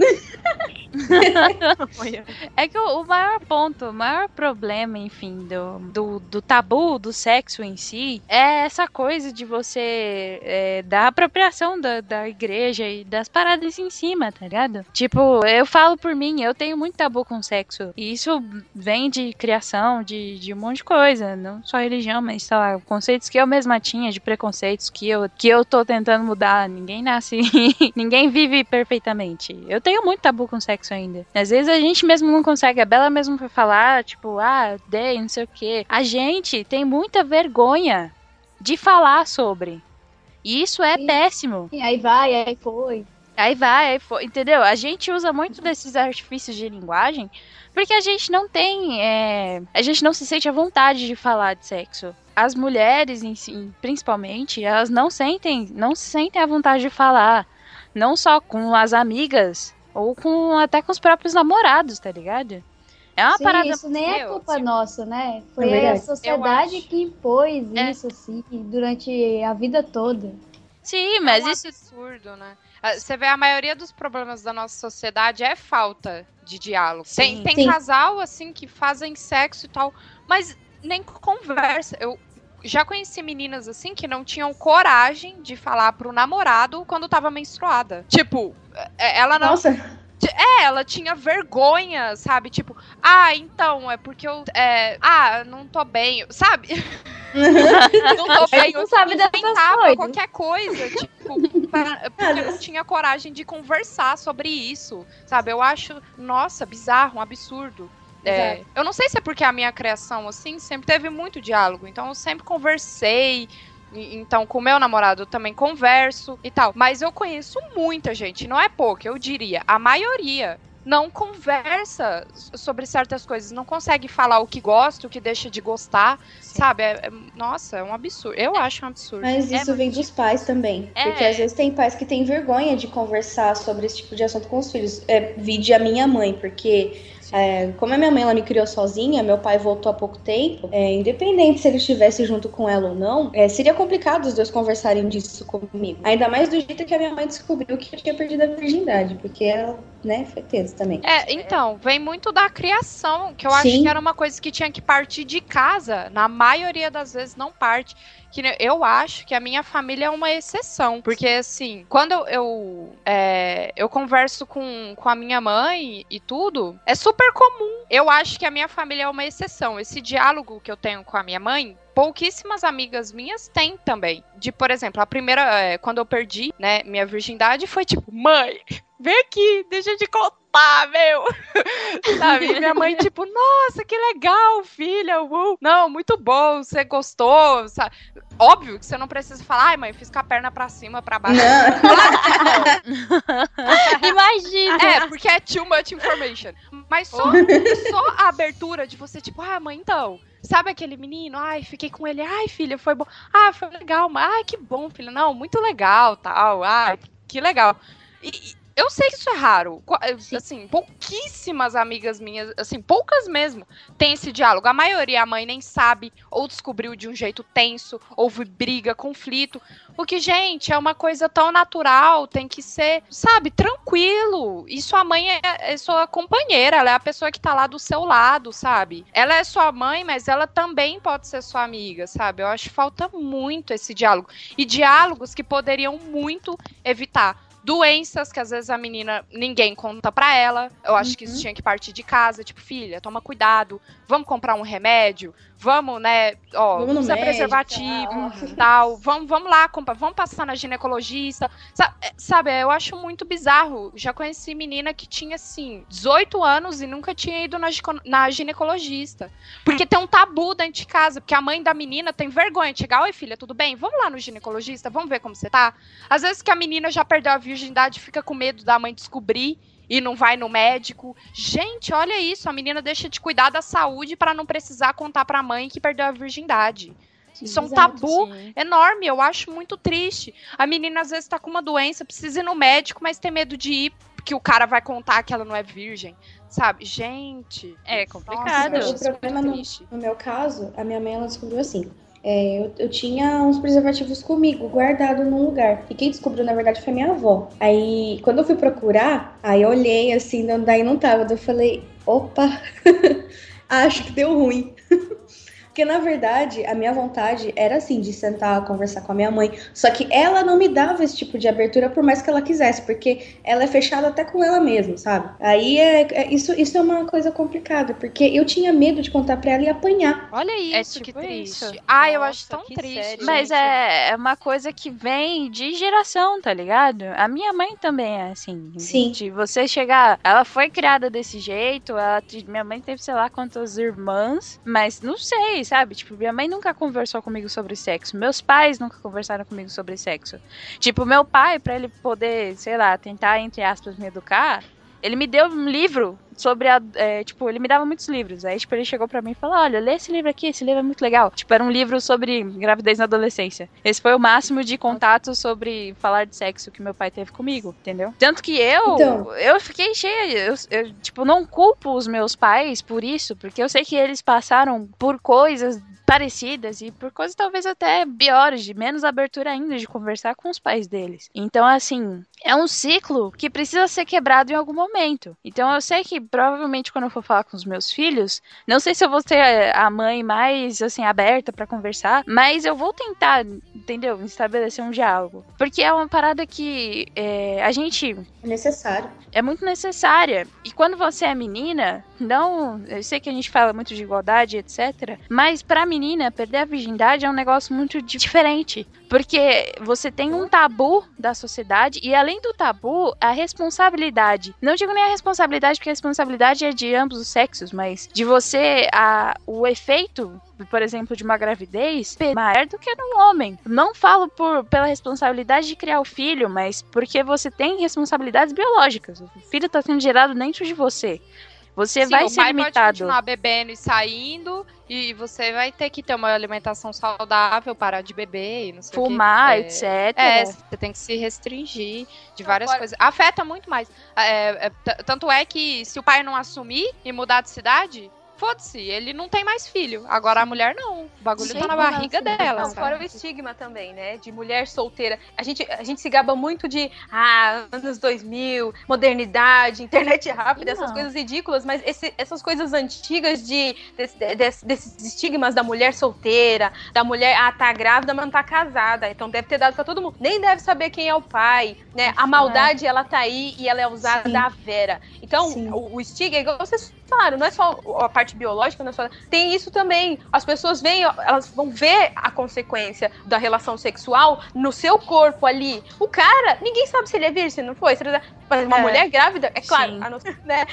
Speaker 5: É que o, o maior ponto, o maior problema, enfim, do, do, do tabu do sexo em si é essa coisa de você é, da apropriação da, da igreja e das paradas em cima, tá ligado? Tipo, eu falo por mim, eu tenho muito tabu com sexo. E isso vem de criação, de, de um monte de coisa, não só religião, mas sei lá, conceitos que eu mesma tinha, de preconceitos que eu, que eu tô tentando mudar. Ninguém nasce, ninguém vive perfeitamente. Eu tenho muito tabu com sexo ainda. Às vezes a gente mesmo não consegue. A Bela mesmo foi falar, tipo, ah, dei, não sei o quê. A gente tem muita vergonha de falar sobre. E isso é
Speaker 7: Sim.
Speaker 5: péssimo.
Speaker 7: E aí vai, aí foi.
Speaker 5: Aí vai, aí foi, entendeu? A gente usa muito desses artifícios de linguagem porque a gente não tem, é, a gente não se sente à vontade de falar de sexo. As mulheres, em si, principalmente, elas não sentem, não se sentem à vontade de falar, não só com as amigas ou com até com os próprios namorados, tá ligado? É uma
Speaker 7: Sim,
Speaker 5: parada.
Speaker 7: isso nem é
Speaker 6: Meu,
Speaker 7: culpa
Speaker 6: tipo,
Speaker 7: nossa, né? Foi
Speaker 8: é
Speaker 7: a
Speaker 8: verdade.
Speaker 7: sociedade
Speaker 6: Eu acho.
Speaker 7: que impôs
Speaker 5: É.
Speaker 7: isso, assim, durante a vida toda.
Speaker 5: Sim, mas
Speaker 6: é um
Speaker 5: isso
Speaker 6: absurdo, né? Ah, Você vê, a maioria dos problemas da nossa sociedade é falta de diálogo. Tem,
Speaker 5: Sim.
Speaker 6: tem
Speaker 8: Sim.
Speaker 6: casal, assim, que fazem sexo e tal, mas nem conversa. Eu já conheci meninas, assim, que não tinham coragem de falar pro namorado quando tava menstruada. Tipo, é- ela não...
Speaker 8: Nossa,
Speaker 6: É, ela tinha vergonha, sabe? Tipo, ah, então, é porque eu... É, ah, não tô bem, sabe? Não tô bem,
Speaker 7: não
Speaker 6: eu
Speaker 7: sabe dessas
Speaker 6: inventava
Speaker 7: coisas.
Speaker 6: qualquer coisa, tipo, pra- porque eu não tinha coragem de conversar sobre isso, sabe? Eu acho, nossa, bizarro, um absurdo. É,
Speaker 8: Exato.
Speaker 6: eu não sei se é porque a minha criação, assim, sempre teve muito diálogo, então eu sempre conversei, e- então com o meu namorado eu também converso e tal, mas eu conheço muita gente, não é pouca, eu diria, a maioria não conversa sobre certas coisas, não consegue falar o que gosta, o que deixa de gostar, sabe? É- é- nossa, é um absurdo. Eu acho um absurdo.
Speaker 8: mas isso vem dos pais também.
Speaker 5: É.
Speaker 8: Porque às vezes tem pais que têm vergonha de conversar sobre esse tipo de assunto com os filhos. É, vide a minha mãe, porque É, como a minha mãe ela me criou sozinha, meu pai voltou há pouco tempo, é, independente se ele estivesse junto com ela ou não, é, seria complicado os dois conversarem disso comigo. Ainda mais do jeito que a minha mãe descobriu que eu tinha perdido a virgindade, porque ela, né, foi tenso também.
Speaker 6: É, então, vem muito da criação, que eu acho
Speaker 8: Sim.
Speaker 6: que era uma coisa que tinha que partir de casa. Na maioria das vezes não parte. Que eu acho que a minha família é uma exceção. Porque, assim, quando eu, eu, é, eu converso com, com a minha mãe e tudo, é super comum. Eu acho que a minha família é uma exceção. Esse diálogo que eu tenho com a minha mãe, pouquíssimas amigas minhas têm também. De, por exemplo, a primeira, é, quando eu perdi, né, minha virgindade, foi tipo, mãe, vem aqui, deixa eu te contar, meu. Sabe? E minha mãe, tipo, nossa, que legal, filha. Uh. Não, muito bom, você gostou, sabe? Óbvio que você não precisa falar, ai, mãe, fiz com a perna pra cima, pra baixo.
Speaker 7: Imagina.
Speaker 6: É, porque é too much information. Mas só, só a abertura de você, tipo, ah, mãe, então... Sabe aquele menino? Ai, fiquei com ele. Ai, filha, foi bom. Ah, foi legal. Ai, que bom, filha. Não, muito legal, tal. Ai, que legal. E, e eu sei que isso é raro. Assim, pouquíssimas amigas minhas, assim, poucas mesmo, tem esse diálogo. A maioria, a mãe nem sabe, ou descobriu de um jeito tenso, houve briga, conflito. Porque, gente, é uma coisa tão natural, tem que ser, sabe, tranquilo. E sua mãe é, é sua companheira, ela é a pessoa que tá lá do seu lado, sabe? Ela é sua mãe, mas ela também pode ser sua amiga, sabe? Eu acho que falta muito esse diálogo. E diálogos que poderiam muito evitar doenças que às vezes a menina, ninguém conta pra ela. Eu acho uhum. que isso tinha que partir de casa. Tipo, filha, toma cuidado. Vamos comprar um remédio. Vamos, né, ó,
Speaker 8: vamos
Speaker 6: usar
Speaker 8: médico,
Speaker 6: preservativo e tal. Vamos, vamos lá, comprar, vamos passar na ginecologista. Sabe, sabe, eu acho muito bizarro. Já conheci menina que tinha, assim, dezoito anos e nunca tinha ido na, na ginecologista. Porque tem um tabu dentro de casa. Porque a mãe da menina tem vergonha de chegar. Oi, filha, tudo bem? Vamos lá no ginecologista? Vamos ver como você tá? Às vezes que a menina já perdeu a virgindade, fica com medo da mãe descobrir e não vai no médico. Gente, olha isso, a menina deixa de cuidar da saúde para não precisar contar pra mãe que perdeu a virgindade. Sim, isso é um exato, tabu sim. enorme, eu acho muito triste. A menina às vezes tá com uma doença, precisa ir no médico, mas tem medo de ir porque o cara vai contar que ela não é virgem, sabe? Gente, é complicado.
Speaker 8: Nossa, o problema no, no meu caso, a minha mãe ela descobriu assim. É, eu, eu tinha uns preservativos comigo, guardado num lugar. E quem descobriu, na verdade, foi minha avó. Aí, quando eu fui procurar, aí eu olhei assim, daí não tava. Daí eu falei, opa, acho que deu ruim. Porque, na verdade, a minha vontade era, assim, de sentar, conversar com a minha mãe. Só que ela não me dava esse tipo de abertura, por mais que ela quisesse. Porque ela é fechada até com ela mesma, sabe? Aí, é, é, isso, isso é uma coisa complicada. Porque eu tinha medo de contar pra ela e apanhar.
Speaker 6: Olha isso,
Speaker 5: é tipo
Speaker 6: que triste.
Speaker 5: Isso.
Speaker 6: Ai,
Speaker 5: Nossa,
Speaker 6: eu acho tão triste.
Speaker 5: Sério, mas é, é uma coisa que vem de geração, tá ligado? A minha mãe também é assim.
Speaker 8: Sim.
Speaker 5: De você chegar... Ela foi criada desse jeito. Ela, minha mãe teve, sei lá, quantas irmãs. Mas não sei, sabe? Tipo, minha mãe nunca conversou comigo sobre sexo. Meus pais nunca conversaram comigo sobre sexo. Tipo, meu pai, pra ele poder, sei lá, tentar, entre aspas, me educar, ele me deu um livro sobre a... É, tipo, ele me dava muitos livros. Aí, tipo, ele chegou pra mim e falou, olha, lê esse livro aqui, esse livro é muito legal. Tipo, era um livro sobre gravidez na adolescência. Esse foi o máximo de contato sobre falar de sexo que meu pai teve comigo, entendeu? Tanto que eu, então... eu fiquei cheia, eu, eu, tipo, não culpo os meus pais por isso, porque eu sei que eles passaram por coisas parecidas e por coisas talvez até piores, de menos abertura ainda de conversar com os pais deles. Então, assim, é um ciclo que precisa ser quebrado em algum momento. Então, eu sei que provavelmente quando eu for falar com os meus filhos, não sei se eu vou ter a mãe mais, assim, aberta pra conversar, mas eu vou tentar, entendeu? Estabelecer um diálogo. Porque é uma parada que é, a gente...
Speaker 8: É necessário.
Speaker 5: É muito necessária. E quando você é menina, não... Eu sei que a gente fala muito de igualdade, etcétera. Mas pra menina, perder a virgindade é um negócio muito diferente. Porque você tem um tabu da sociedade e além do tabu, a responsabilidade. Não digo nem a responsabilidade, porque a responsabilidade é de ambos os sexos, mas de você, a, o efeito, por exemplo, de uma gravidez, é maior do que no homem. Não falo por, pela responsabilidade de criar o filho, mas porque você tem responsabilidades biológicas. O filho está sendo gerado dentro de você. você
Speaker 6: Sim,
Speaker 5: vai
Speaker 6: o
Speaker 5: ser
Speaker 6: pai
Speaker 5: limitado.
Speaker 6: pode continuar bebendo e saindo, e você vai ter que ter uma alimentação saudável, parar de beber e não sei
Speaker 5: Fumar,
Speaker 6: o quê.
Speaker 5: etcétera.
Speaker 6: É, você tem que se restringir de várias
Speaker 10: Agora-
Speaker 6: coisas. Afeta muito mais. É, é, t- tanto é que se o pai não assumir e mudar de cidade, foda-se, ele não tem mais filho. Agora a mulher não. O bagulho
Speaker 10: Sim,
Speaker 6: tá na
Speaker 10: como
Speaker 6: barriga
Speaker 10: assim?
Speaker 6: dela.
Speaker 10: Não,
Speaker 6: sabe?
Speaker 10: fora o estigma também, né? De mulher solteira. A gente, a gente se gaba muito de ah, anos dois mil, modernidade, internet rápida, essas
Speaker 7: Não.
Speaker 10: coisas ridículas, mas esse- essas coisas antigas de, desse- desse- desses estigmas da mulher solteira, da mulher, ah, tá grávida, mas não tá casada. Então deve ter dado pra todo mundo. Nem deve saber quem é o pai, né? A maldade, ela tá aí e ela é usada
Speaker 8: Sim.
Speaker 10: da vera. Então,
Speaker 8: Sim.
Speaker 10: o, o estigma, igual vocês falaram, não é só a parte biológica, não é só... tem isso também. As pessoas veem, elas vão ver a consequência da relação sexual no seu corpo ali. O cara, ninguém sabe se ele é virgem, se não foi. Se ele é- Mas uma
Speaker 5: É.
Speaker 10: mulher grávida, é claro,
Speaker 5: Sim.
Speaker 10: a não, né?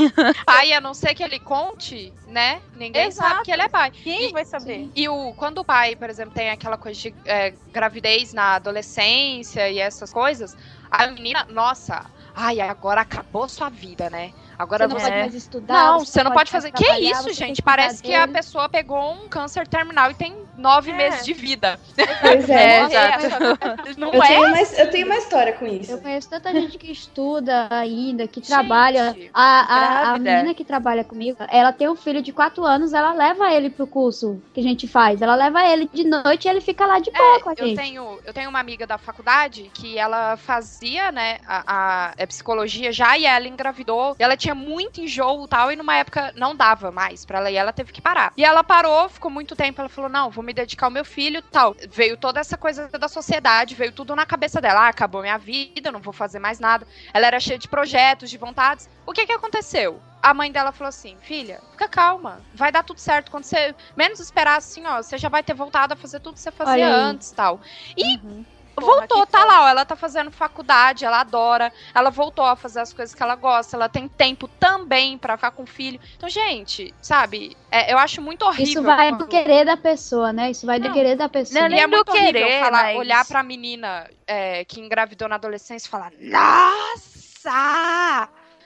Speaker 6: Pai, a não ser que ele conte, né? Ninguém
Speaker 10: Exato.
Speaker 6: sabe que ele é pai.
Speaker 10: Quem
Speaker 6: E-
Speaker 10: vai saber?
Speaker 6: E o, quando o pai, por exemplo, tem aquela coisa de é, gravidez na adolescência e essas coisas, a menina, nossa, ai, agora acabou sua vida, né? Agora
Speaker 7: Você não
Speaker 6: você.
Speaker 7: pode mais estudar.
Speaker 6: Não, você não pode
Speaker 7: mais
Speaker 6: fazer. Que
Speaker 7: trabalhar,
Speaker 6: isso,
Speaker 7: você tem
Speaker 6: gente?
Speaker 7: que cuidar
Speaker 6: Parece que a
Speaker 7: dele.
Speaker 6: pessoa pegou um câncer terminal e tem nove
Speaker 10: É.
Speaker 6: meses de vida.
Speaker 8: Pois é.
Speaker 5: É, exato.
Speaker 6: Não
Speaker 8: Eu
Speaker 6: é?
Speaker 8: tenho, mais, eu tenho uma história com isso.
Speaker 7: Eu conheço tanta gente que estuda ainda, que trabalha.
Speaker 6: Gente,
Speaker 7: A, a, a
Speaker 5: grávida.
Speaker 7: menina que trabalha comigo, ela tem um filho de quatro anos, ela leva ele pro curso que a gente faz. Ela leva ele de noite e ele fica lá de boa com a
Speaker 6: É, eu
Speaker 7: gente.
Speaker 6: tenho, eu tenho uma amiga da faculdade que ela fazia, né, a, a- a psicologia já, e ela engravidou. E ela tinha muito enjoo e tal, e numa época não dava mais pra ela, e ela teve que parar. E ela parou, ficou muito tempo, ela falou, não, vou me dedicar ao meu filho e tal. Veio toda essa coisa da sociedade, veio tudo na cabeça dela. Ah, acabou minha vida, não vou fazer mais nada. Ela era cheia de projetos, de vontades. O que que aconteceu? A mãe dela falou assim, filha, fica calma, vai dar tudo certo. Quando você menos esperar, assim, ó, você já vai ter voltado a fazer tudo que você fazia
Speaker 7: Olha aí.
Speaker 6: antes e tal. E
Speaker 5: Uhum.
Speaker 6: voltou,
Speaker 10: que
Speaker 6: tá
Speaker 10: foda.
Speaker 6: lá, ó, ela tá fazendo faculdade, ela adora, ela voltou a fazer as coisas que ela gosta, ela tem tempo também pra ficar com o filho. Então, gente, sabe, é, eu acho muito horrível.
Speaker 7: Isso vai
Speaker 6: quando-
Speaker 7: do querer da pessoa, né? Isso vai do
Speaker 6: Não.
Speaker 7: querer da pessoa.
Speaker 5: Não,
Speaker 6: E
Speaker 5: nem
Speaker 6: é
Speaker 5: do
Speaker 6: muito horrível
Speaker 5: querer,
Speaker 6: falar,
Speaker 5: mas-
Speaker 6: olhar pra menina é, que engravidou na adolescência e falar, nossa,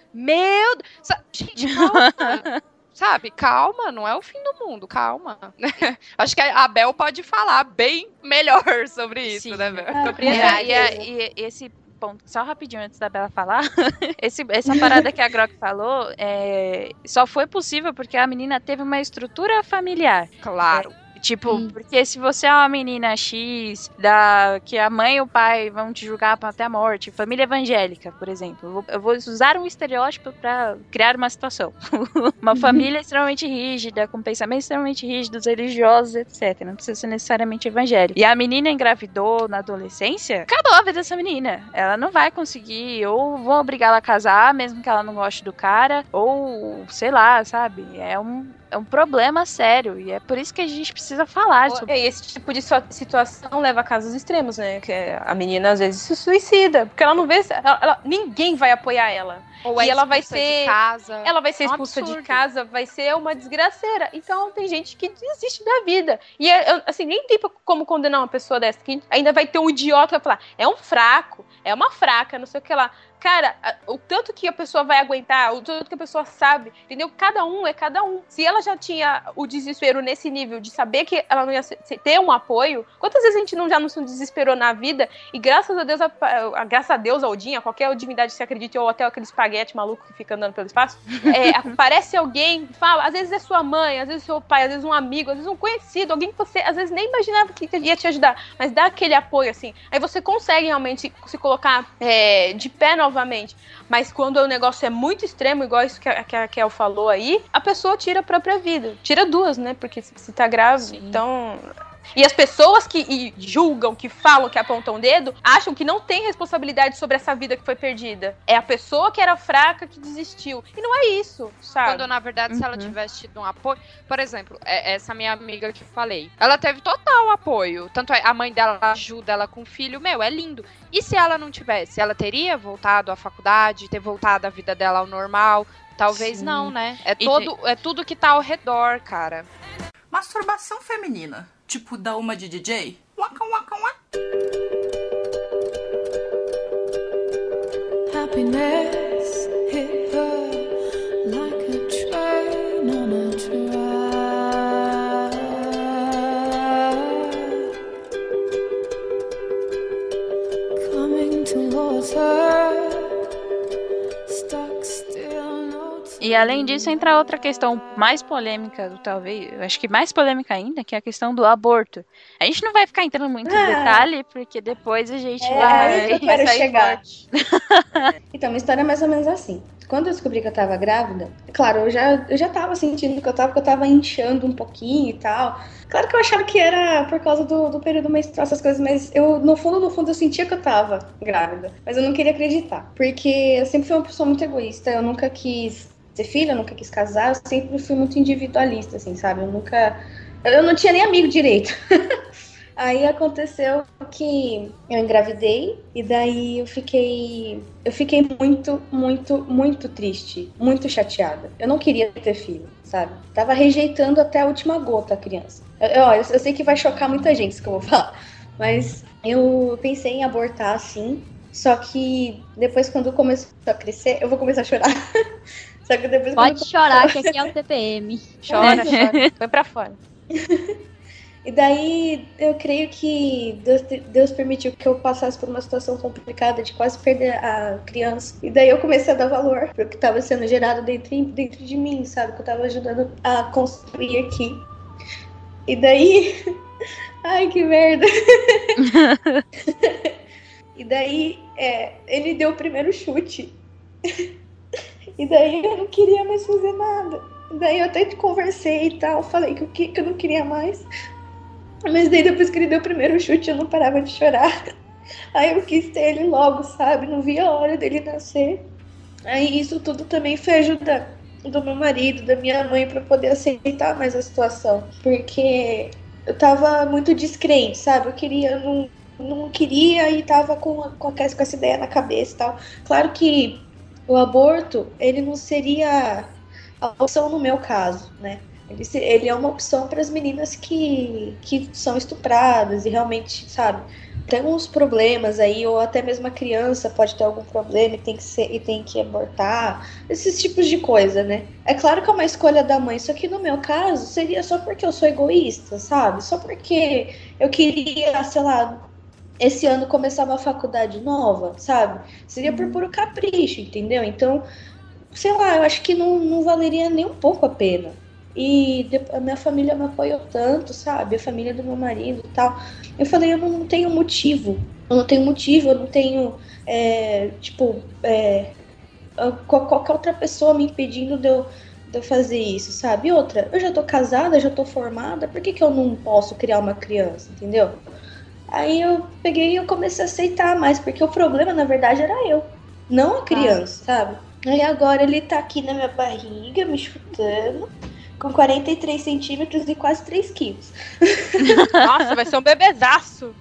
Speaker 6: meu Deus. Sa- Gente, calma. Sabe, calma, não é o fim do mundo, calma. Acho que a Bel pode falar bem melhor sobre isso,
Speaker 5: Sim.
Speaker 6: né, Bel?
Speaker 5: E, a- e a- e esse ponto, só rapidinho antes da Bela falar, esse, essa parada que a Grok falou é, só foi possível porque a menina teve uma estrutura familiar.
Speaker 6: Claro.
Speaker 5: Tipo,
Speaker 7: Sim.
Speaker 5: porque se você é uma menina X, da, que a mãe e o pai vão te julgar até a morte, família evangélica, por exemplo, eu vou, eu vou usar um estereótipo pra criar uma situação. Uma família extremamente rígida, com pensamentos extremamente rígidos, religiosos, etcétera. Não precisa ser necessariamente evangélico. E a menina engravidou na adolescência, acabou a vida dessa menina. Ela não vai conseguir, ou vão obrigar ela a casar, mesmo que ela não goste do cara, ou sei lá, sabe? É um. É um problema sério, e é por isso que a gente precisa falar sobre
Speaker 10: E esse tipo de sua- situação leva a casos extremos, né? Que é, a menina às vezes se suicida, porque ela não vê. Ela, ela- ninguém vai apoiar ela.
Speaker 6: Ou
Speaker 10: E
Speaker 6: é
Speaker 10: ela vai
Speaker 6: expulsa de
Speaker 10: ser-
Speaker 6: casa.
Speaker 10: Ela vai ser
Speaker 6: É um
Speaker 10: expulsa de
Speaker 6: absurdo.
Speaker 10: casa, vai ser uma desgraceira. Então tem gente que desiste da vida. E é, eu- assim, nem tem como condenar uma pessoa dessa, que ainda vai ter um idiota que vai falar, é um fraco, é uma fraca, não sei o que lá. Cara, a- o tanto que a pessoa vai aguentar, o tanto que a pessoa sabe, entendeu? Cada um é cada um. Se ela já tinha o desespero nesse nível de saber que ela não ia ser- ter um apoio, quantas vezes a gente não, já não se desesperou na vida? E graças a Deus, a, a- graças a Deus, a Odin, a qualquer divindade que você acredite, ou até aquele espaguete maluco que fica andando pelo espaço, é, aparece alguém, fala, às vezes é sua mãe, às vezes é seu pai, às vezes um amigo, às vezes um conhecido, alguém que você às vezes nem imaginava que ia te ajudar, mas dá aquele apoio assim. Aí você consegue realmente se colocar é, de pé novamente. Mas quando o negócio é muito extremo, igual isso que a, que a Kel falou aí, a pessoa tira a própria vida. Tira duas, né? Porque se, se tá grávida, então... E as pessoas que e julgam, que falam, que apontam o dedo, acham que não tem responsabilidade sobre essa vida que foi perdida. É a pessoa que era fraca que desistiu. E não é isso, sabe?
Speaker 6: Quando, na verdade, se ela
Speaker 5: Uhum.
Speaker 6: tivesse tido um apoio... Por exemplo, é- essa minha amiga que eu falei, ela teve total apoio. Tanto é, a mãe dela ajuda ela com o filho. Meu, é lindo. E se ela não tivesse? Ela teria voltado à faculdade, ter voltado a vida dela ao normal? Talvez
Speaker 5: Sim.
Speaker 6: não, né? É,
Speaker 5: E
Speaker 6: todo, é tudo que tá ao redor, cara.
Speaker 11: Masturbação feminina. Tipo, da uma de D J. Waka, waka, waka.
Speaker 3: Happiness hit her like a
Speaker 1: was her, stuck still, no time.
Speaker 5: E além disso, entra outra questão mais polêmica, talvez, eu acho que mais polêmica ainda, que é a questão do aborto. A gente não vai ficar entrando muito em
Speaker 8: Ah.
Speaker 5: detalhe, porque depois a gente
Speaker 8: É,
Speaker 5: vai...
Speaker 8: aí que eu quero
Speaker 5: vai sair
Speaker 8: chegar.
Speaker 5: forte.
Speaker 8: Então, minha história é mais ou menos assim. Quando eu descobri que eu tava grávida, claro, eu já, eu já tava sentindo que eu tava, que eu tava inchando um pouquinho e tal. Claro que eu achava que era por causa do, do período menstrual, essas coisas, mas eu, no fundo, no fundo, eu sentia que eu tava grávida. Mas eu não queria acreditar, porque eu sempre fui uma pessoa muito egoísta, eu nunca quis ter filho, eu nunca quis casar, eu sempre fui muito individualista, assim, sabe? Eu nunca... Eu não tinha nem amigo direito. Aí aconteceu que eu engravidei e daí eu fiquei eu fiquei muito, muito, muito triste, muito chateada. Eu não queria ter filho, sabe? Tava rejeitando até a última gota a criança. Eu, eu, eu sei que vai chocar muita gente isso que eu vou falar, mas eu pensei em abortar sim, só que depois quando começou a crescer, eu vou começar a chorar. Só que depois
Speaker 7: Pode
Speaker 8: quando...
Speaker 7: chorar, que aqui é o T P M.
Speaker 6: Chora, chora. Põe pra fora.
Speaker 8: E daí eu creio que Deus, Deus permitiu que eu passasse por uma situação complicada de quase perder a criança. E daí eu comecei a dar valor pro que estava sendo gerado dentro, dentro de mim, sabe? Que eu tava ajudando a construir aqui. E daí... Ai, que merda! E daí é, ele deu o primeiro chute. E daí eu não queria mais fazer nada. E daí eu até conversei e tal, falei que eu, que eu não queria mais. Mas daí depois que ele deu o primeiro chute, eu não parava de chorar. Aí eu quis ter ele logo, sabe? Não via a hora dele nascer. Aí isso tudo também foi ajuda do meu marido, da minha mãe, pra poder aceitar mais a situação. Porque eu tava muito descrente, sabe? Eu queria, eu não, não queria e tava com, com, com essa ideia na cabeça e tal. Claro que o aborto, ele não seria a opção no meu caso, né? Ele, ele é uma opção para as meninas que, que são estupradas e realmente, sabe, tem uns problemas aí, ou até mesmo a criança pode ter algum problema e tem que, ser, e tem que abortar, esses tipos de coisa, né? É claro que é uma escolha da mãe, só que no meu caso seria só porque eu sou egoísta, sabe? Só porque eu queria, sei lá, esse ano começar uma faculdade nova, sabe? Seria por puro capricho, entendeu? Então, sei lá, eu acho que não, não valeria nem um pouco a pena. E a minha família me apoiou tanto, sabe? A família do meu marido e tal. Eu falei, eu não tenho motivo. Eu não tenho motivo, eu não tenho, é, tipo, é, qualquer outra pessoa me impedindo de eu, de eu fazer isso, sabe? E outra, eu já tô casada, já tô formada, por que que eu não posso criar uma criança, entendeu? Aí eu peguei e eu comecei a aceitar mais, porque o problema, na verdade, era eu, não a criança, ah. sabe? Aí agora ele tá aqui na minha barriga, me chutando, com quarenta e três centímetros e quase três quilos.
Speaker 10: Nossa, vai ser um bebezaço.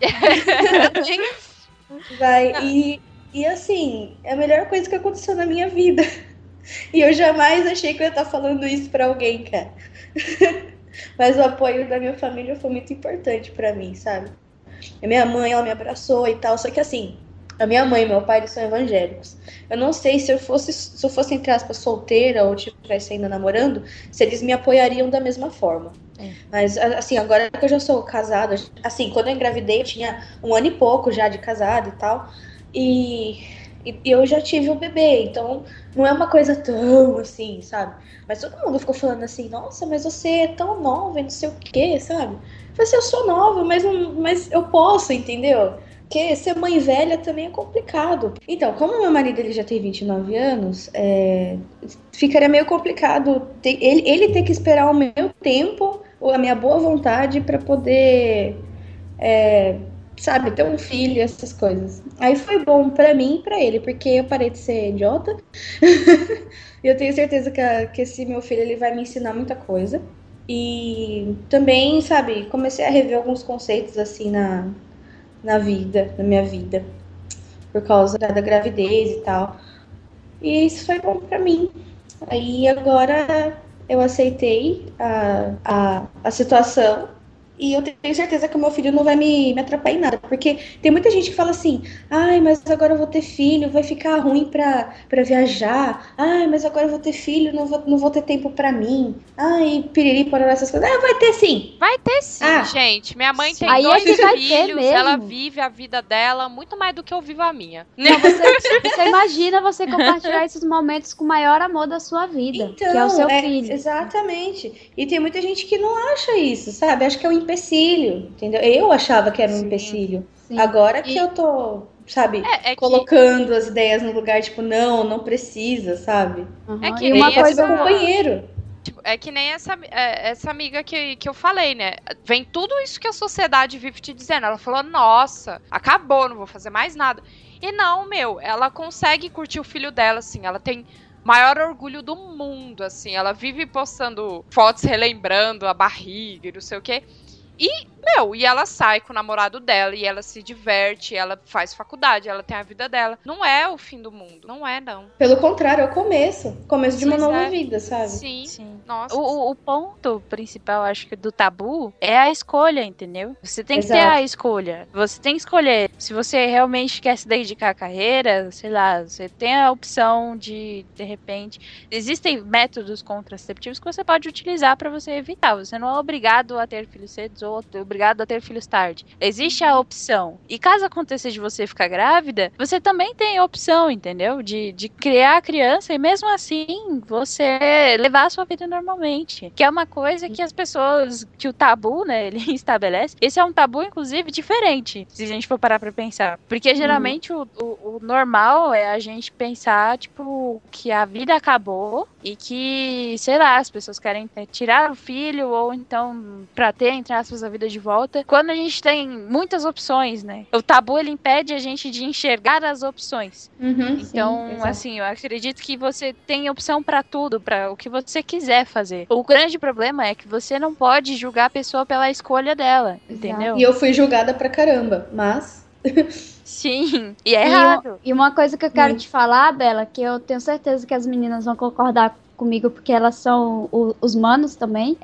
Speaker 8: Vai, e, e assim, é a melhor coisa que aconteceu na minha vida. E eu jamais achei que eu ia estar falando isso pra alguém, cara. Mas o apoio da minha família foi muito importante pra mim, sabe? A minha mãe, ela me abraçou e tal, só que assim, a minha mãe e meu pai, eles são evangélicos. Eu não sei se eu fosse, se eu fosse entre aspas, solteira ou estivesse ainda namorando, se eles me apoiariam da mesma forma. É. Mas, assim, agora que eu já sou casada, assim, quando eu engravidei, eu tinha um ano e pouco já de casada e tal, e, e eu já tive um bebê, então não é uma coisa tão assim, sabe? Mas todo mundo ficou falando assim, nossa, mas você é tão nova e não sei o que, sabe? Eu falei assim, eu sou nova, mas, não, mas eu posso, entendeu? Porque ser mãe velha também é complicado. Então, como meu marido ele já tem vinte e nove anos, é, ficaria meio complicado ter, ele, ele ter que esperar o meu tempo, ou a minha boa vontade para poder, é, sabe, ter um filho, essas coisas. Aí foi bom pra mim e pra ele, porque eu parei de ser idiota. E eu tenho certeza que, a, que esse meu filho ele vai me ensinar muita coisa. E também, sabe, comecei a rever alguns conceitos assim na... na vida, na minha vida, por causa da, da gravidez e tal. E isso foi bom pra mim. Aí agora eu aceitei a, a, a situação E eu tenho certeza que o meu filho não vai me, me atrapalhar em nada. Porque tem muita gente que fala assim, ai, mas agora eu vou ter filho, vai ficar ruim pra, pra viajar. Ai, mas agora eu vou ter filho, não vou, não vou ter tempo pra mim. Ai, piriri, pororó, essas coisas. Ah, vai ter sim.
Speaker 6: Vai ter sim,
Speaker 8: Ah.
Speaker 6: gente. Minha mãe tem
Speaker 7: Aí
Speaker 6: dois
Speaker 7: é que vai ter
Speaker 6: filhos,
Speaker 7: mesmo.
Speaker 6: ela vive a vida dela muito mais do que eu vivo a minha.
Speaker 7: Não, você, você imagina você compartilhar esses momentos com o maior amor da sua vida,
Speaker 8: Então,
Speaker 7: que é o seu filho.
Speaker 8: Exatamente. E tem muita gente que não acha isso, sabe? Acha que é um empecilho, entendeu? Eu achava que era um
Speaker 6: Sim,
Speaker 8: empecilho.
Speaker 7: sim.
Speaker 8: Agora que
Speaker 6: E-
Speaker 8: eu tô, sabe,
Speaker 6: É, é que-
Speaker 8: colocando as ideias no lugar, tipo, não, não precisa, sabe?
Speaker 7: Uhum.
Speaker 6: É que
Speaker 7: E
Speaker 6: nem
Speaker 7: uma
Speaker 8: Pode
Speaker 7: coisa
Speaker 8: ser meu companheiro.
Speaker 6: Tipo, é que nem essa, é, essa amiga que, que eu falei, né? Vem tudo isso que a sociedade vive te dizendo. Ela falou, nossa, acabou, não vou fazer mais nada. E não, meu, ela consegue curtir o filho dela, assim, ela tem maior orgulho do mundo, assim, ela vive postando fotos relembrando a barriga e não sei o quê. E, meu, e ela sai com o namorado dela, e ela se diverte, ela faz faculdade, ela tem a vida dela. Não é o fim do mundo, não é, não.
Speaker 8: Pelo contrário, é o começo. Começo de uma
Speaker 6: Pois
Speaker 8: nova
Speaker 6: é.
Speaker 8: vida, sabe?
Speaker 6: Sim,
Speaker 5: Sim.
Speaker 6: nossa.
Speaker 5: O, o- o ponto principal, acho que, do tabu é a escolha, entendeu? Você tem que ter
Speaker 8: Exato.
Speaker 5: a escolha. Você tem que escolher. Se você realmente quer se dedicar à carreira, sei lá, você tem a opção de, de repente. Existem métodos contraceptivos que você pode utilizar para você evitar. Você não é obrigado a ter filhos cedo ou obrigado a ter filhos tarde. Existe a opção. E caso aconteça de você ficar grávida, você também tem a opção, entendeu? De, de criar a criança e mesmo assim você levar a sua vida normalmente. Que é uma coisa que as pessoas, que o tabu, né, ele estabelece. Esse é um tabu, inclusive, diferente, se a gente for parar pra pensar. Porque geralmente o, o, o normal é a gente pensar, tipo, que a vida acabou e que, sei lá, as pessoas querem é, tirar o filho ou então pra ter, entre aspas, a vida de volta. Quando a gente tem muitas opções, né? O tabu, ele impede a gente de enxergar as opções.
Speaker 8: Uhum,
Speaker 5: Então,
Speaker 8: sim, exato.
Speaker 5: assim, eu acredito que você tem opção pra tudo, pra o que você quiser fazer. O grande problema é que você não pode julgar a pessoa pela escolha dela, entendeu?
Speaker 8: E eu fui julgada pra caramba, mas...
Speaker 5: Sim, e é
Speaker 7: E
Speaker 5: errado.
Speaker 7: u- E uma coisa que eu quero
Speaker 8: Muito.
Speaker 7: te falar, Bela, que eu tenho certeza que as meninas vão concordar comigo, porque elas são o- os manos também,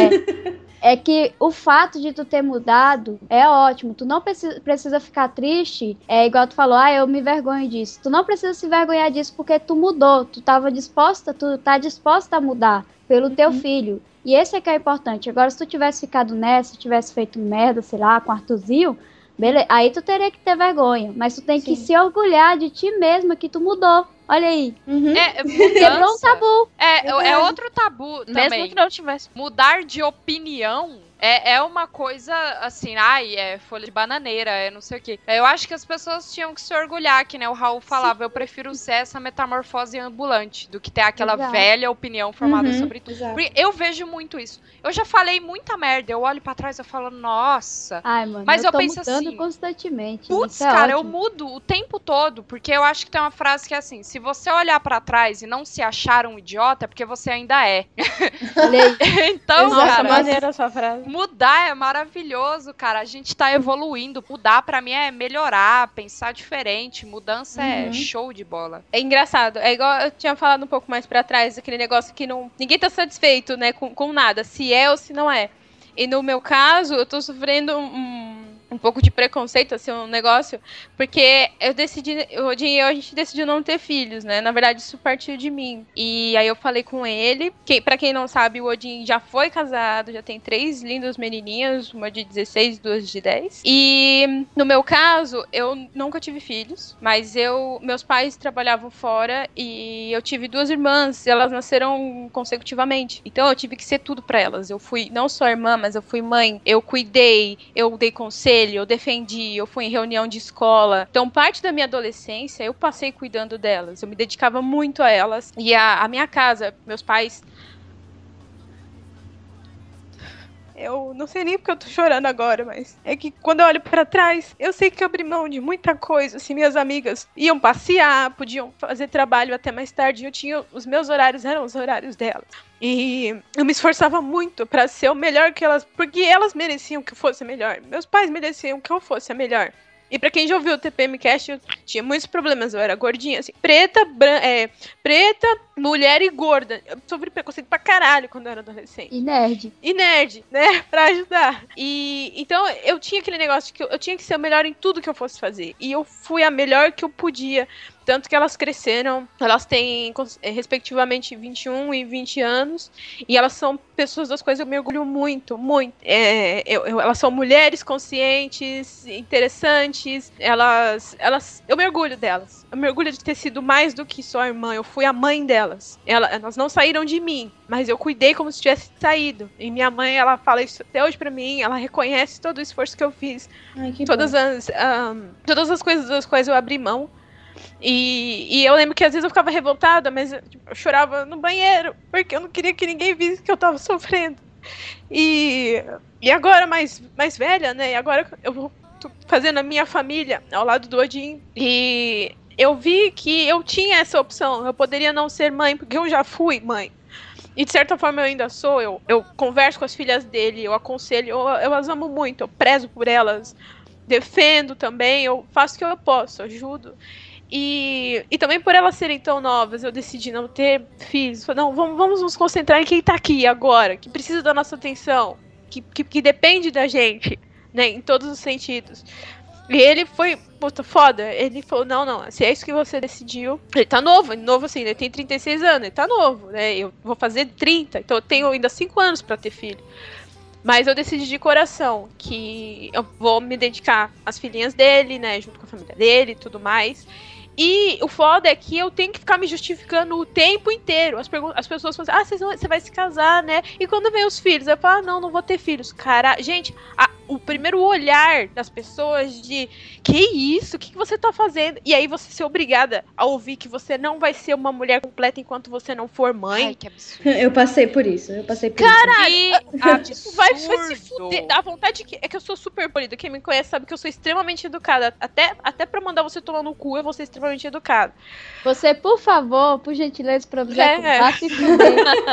Speaker 7: é, é que o fato de tu ter mudado é ótimo. Tu não precisa, precisa ficar triste, é igual tu falou, ah, eu me vergonho disso. Tu não precisa se vergonhar disso porque tu mudou, tu tava disposta, tu tá disposta a mudar pelo teu filho. E esse é que é importante. Agora, se tu tivesse ficado nessa, tivesse feito merda, sei lá, com o Arthurzinho, beleza, aí tu teria que ter vergonha. Mas tu tem que se orgulhar de ti mesma que tu mudou. Olha aí.
Speaker 8: Uhum.
Speaker 6: É,
Speaker 7: Quebrou um
Speaker 6: mudança.
Speaker 7: tabu.
Speaker 6: É, é
Speaker 8: Verdade.
Speaker 6: outro tabu também.
Speaker 5: Mesmo que não tivesse.
Speaker 6: Mudar de opinião é, é uma coisa assim, ai, é folha de bananeira, é não sei o quê. Eu acho que as pessoas tinham que se orgulhar, que né, o Raul falava, eu prefiro ser essa metamorfose ambulante do que ter aquela
Speaker 7: Exato.
Speaker 6: velha opinião formada
Speaker 8: Uhum,
Speaker 6: sobre tudo.
Speaker 8: exato.
Speaker 6: Porque eu vejo muito isso. Eu já falei muita merda, eu olho pra trás e falo, nossa.
Speaker 7: Ai, mano,
Speaker 6: Mas
Speaker 7: eu,
Speaker 6: eu
Speaker 7: tô
Speaker 6: penso
Speaker 7: mudando
Speaker 6: assim,
Speaker 7: constantemente.
Speaker 6: Putz,
Speaker 7: Isso é
Speaker 6: cara, eu
Speaker 7: ótimo.
Speaker 6: mudo o tempo todo, porque eu acho que tem uma frase que é assim, se você olhar pra trás e não se achar um idiota, é porque você ainda é.
Speaker 7: Olha aí.
Speaker 6: Então,
Speaker 8: Nossa,
Speaker 6: cara,
Speaker 8: mas-
Speaker 5: maneira essa frase.
Speaker 6: mudar é maravilhoso, cara. A gente tá evoluindo. Mudar pra mim é melhorar, pensar diferente. Mudança é
Speaker 8: Uhum.
Speaker 6: show de bola.
Speaker 10: É engraçado. É igual eu tinha falado um pouco mais pra trás, aquele negócio que não, ninguém tá satisfeito, né, com, com nada, se é ou se não é. E no meu caso, eu tô sofrendo um, um pouco de preconceito, assim, um negócio, porque eu decidi, o Odin e eu, a gente decidiu não ter filhos, né? Na verdade, isso partiu de mim. E aí eu falei com ele, que, pra quem não sabe, o Odin já foi casado, já tem três lindos menininhos, uma de dezesseis e duas de dez. E no meu caso, eu nunca tive filhos, mas eu, meus pais trabalhavam fora e eu tive duas irmãs, e elas nasceram consecutivamente. Então eu tive que ser tudo pra elas. Eu fui não só irmã, mas eu fui mãe, eu cuidei, eu dei conselho, eu defendi, eu fui em reunião de escola. Então, parte da minha adolescência, eu passei cuidando delas. Eu me dedicava muito a elas. E a, a minha casa, meus pais... Eu não sei nem porque eu tô chorando agora, mas é que quando eu olho pra trás, eu sei que eu abri mão de muita coisa. Assim, minhas amigas iam passear, podiam fazer trabalho até mais tarde. Eu tinha, os meus horários eram os horários delas. E eu me esforçava muito pra ser o melhor que elas, porque elas mereciam que eu fosse melhor. Meus pais mereciam que eu fosse a melhor. E pra quem já ouviu o T P M Cast, eu tinha muitos problemas. Eu era gordinha, assim, preta, bran... é, preta, mulher e gorda. Eu sofri preconceito pra caralho quando eu era adolescente.
Speaker 7: E nerd.
Speaker 10: E nerd, né? Pra ajudar. E então eu tinha aquele negócio de que eu, eu tinha que ser o melhor em tudo que eu fosse fazer. E eu fui a melhor que eu podia. Tanto que elas cresceram, elas têm respectivamente vinte e um e vinte anos, e elas são pessoas das quais eu me orgulho muito, muito. É, eu, eu, elas são mulheres conscientes, interessantes, elas, elas, eu me orgulho delas. Eu me orgulho de ter sido mais do que só irmã, eu fui a mãe delas. Ela, elas não saíram de mim, mas eu cuidei como se tivesse saído. E minha mãe, ela fala isso até hoje pra mim, ela reconhece todo o esforço que eu fiz.
Speaker 8: Ai, que
Speaker 10: todas,
Speaker 8: bom.
Speaker 10: as, um, todas as coisas das quais eu abri mão. E, e eu lembro que às vezes eu ficava revoltada, mas tipo, eu chorava no banheiro, porque eu não queria que ninguém visse que eu tava sofrendo. E, e agora, mais, mais velha, né? E agora eu vou tô fazendo a minha família ao lado do Odin. E eu vi que eu tinha essa opção. Eu poderia não ser mãe, porque eu já fui mãe. E de certa forma eu ainda sou. Eu, eu converso com as filhas dele, eu aconselho, eu, eu as amo muito, eu prezo por elas, defendo também, eu faço o que eu posso, ajudo. E, e também por elas serem tão novas, eu decidi não ter filhos. Não, vamos, vamos nos concentrar em quem tá aqui agora, que precisa da nossa atenção, que, que, que depende da gente, né, em todos os sentidos. E ele foi, puta, foda. Ele falou, não, não, se é isso que você decidiu. Ele tá novo, novo assim, ele tem trinta e seis anos, ele tá novo, né, eu vou fazer trinta, então eu tenho ainda cinco anos pra ter filho. Mas eu decidi de coração que eu vou me dedicar às filhinhas dele, né, junto com a família dele e tudo mais. E o foda é que eu tenho que ficar me justificando o tempo inteiro. As, as pessoas falam assim, ah, você vai se casar, né? E quando vem os filhos? Eu falo, ah, não, não vou ter filhos. Cara, gente, a, o primeiro olhar das pessoas de, que isso? O que, que você tá fazendo? E aí você ser obrigada a ouvir que você não vai ser uma mulher completa enquanto você não for mãe.
Speaker 6: Ai, que absurdo.
Speaker 8: Eu passei por isso, eu passei por
Speaker 10: Caralho,
Speaker 8: isso.
Speaker 10: Caralho, vai, vai se fuder. A vontade que, é que eu sou super polida. Quem me conhece sabe que eu sou extremamente educada. Até, até pra mandar você tomar no cu, eu vou ser extremamente educado.
Speaker 7: Você, por favor, por gentileza, provisar,
Speaker 10: é.
Speaker 7: vá se fuder.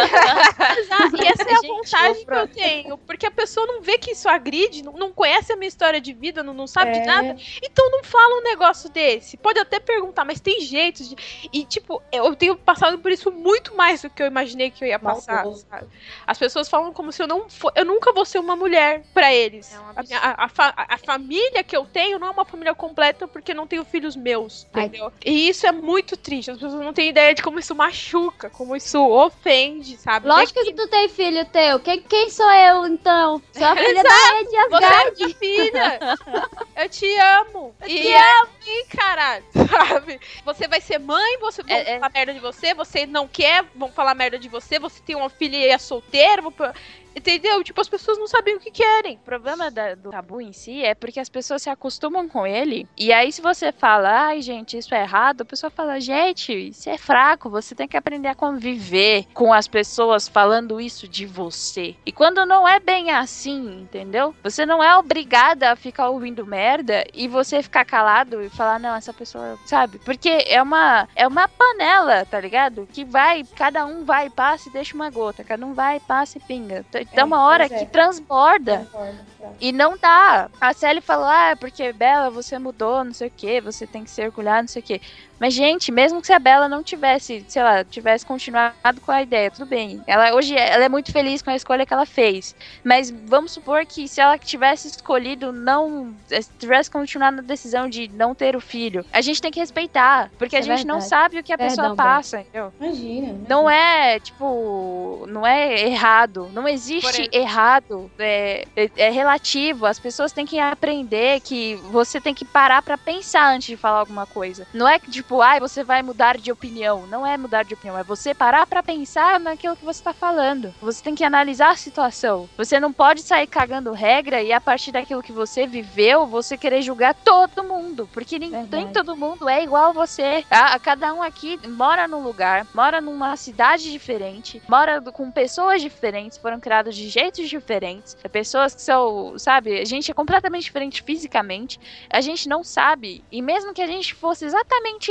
Speaker 10: E essa é a
Speaker 5: Gente,
Speaker 10: vontade
Speaker 5: pra...
Speaker 10: que eu tenho. Porque a pessoa não vê que isso agride, não, não conhece a minha história de vida, não, não sabe
Speaker 8: É.
Speaker 10: de nada. Então não fala um negócio desse. Pode até perguntar, mas tem jeitos de... E, tipo, eu tenho passado por isso muito mais do que eu imaginei que eu ia passar,
Speaker 8: Maldoso.
Speaker 10: sabe? As pessoas falam como se eu não for... Eu nunca vou ser uma mulher pra eles.
Speaker 6: É um
Speaker 10: a, minha, a, a, fa- a família que eu tenho não é uma família completa porque não tenho filhos meus,
Speaker 7: Ai.
Speaker 10: entendeu? E isso é muito triste. As pessoas não têm ideia de como isso machuca, como isso ofende, sabe?
Speaker 7: Lógico que tu tem filho teu. Quem, quem sou eu, então? Sou a filha da Rainha de
Speaker 10: Você é
Speaker 7: Asgard.
Speaker 10: minha filha. Eu te amo.
Speaker 7: Eu
Speaker 10: e
Speaker 7: te
Speaker 10: é assim, caralho. Sabe? Você vai ser mãe, você vão
Speaker 5: É, é.
Speaker 10: falar merda de você, você não quer, vão falar merda de você, você tem uma filha e é solteira, vão... entendeu? Tipo, as pessoas não sabem o que querem.
Speaker 5: O problema da- do tabu em si é porque as pessoas se acostumam com ele. E aí, se você fala, ai, gente, isso é errado, a pessoa fala, gente, isso é fraco. Você tem que aprender a conviver com as pessoas falando isso de você. E quando não é bem assim, entendeu? Você não é obrigada a ficar ouvindo merda e você ficar calado e falar, não, essa pessoa, sabe? Porque é uma, é uma panela, tá ligado? Que vai, cada um vai, passa e deixa uma gota. Cada um vai, passa e pinga. Então, uma hora
Speaker 8: pois é.
Speaker 5: que transborda.
Speaker 8: Concordo, claro.
Speaker 5: E não dá. A Sally falou, ah, porque Bella, você mudou, não sei o que, você tem que se orgulhar, não sei o que. Mas, gente, mesmo que se a Bella não tivesse, sei lá, tivesse continuado com a ideia, tudo bem. Ela hoje ela é muito feliz com a escolha que ela fez. Mas vamos supor que se ela tivesse escolhido não, tivesse continuado na decisão de não ter o filho, a gente tem que respeitar. Porque a
Speaker 7: É
Speaker 5: gente não
Speaker 7: verdade.
Speaker 5: sabe o que a
Speaker 7: Perdão,
Speaker 5: pessoa passa, entendeu?
Speaker 8: Imagina.
Speaker 5: Não é, tipo, não é errado. Não existe
Speaker 6: Por
Speaker 5: errado. É, é, é relativo. As pessoas têm que aprender que você tem que parar pra pensar antes de falar alguma coisa. Não é que, tipo, ai, você vai mudar de opinião. Não é mudar de opinião. É você parar pra pensar naquilo que você tá falando. Você tem que analisar a situação. Você não pode sair cagando regra e a partir daquilo que você viveu, você querer julgar todo mundo. Porque nem,
Speaker 7: Verdade.
Speaker 5: nem todo mundo é igual a você. A, a cada um aqui mora num lugar, mora numa cidade diferente, mora do- com pessoas diferentes, foram criados de jeitos diferentes. É pessoas que são, sabe, a gente é completamente diferente fisicamente. A gente não sabe. E mesmo que a gente fosse exatamente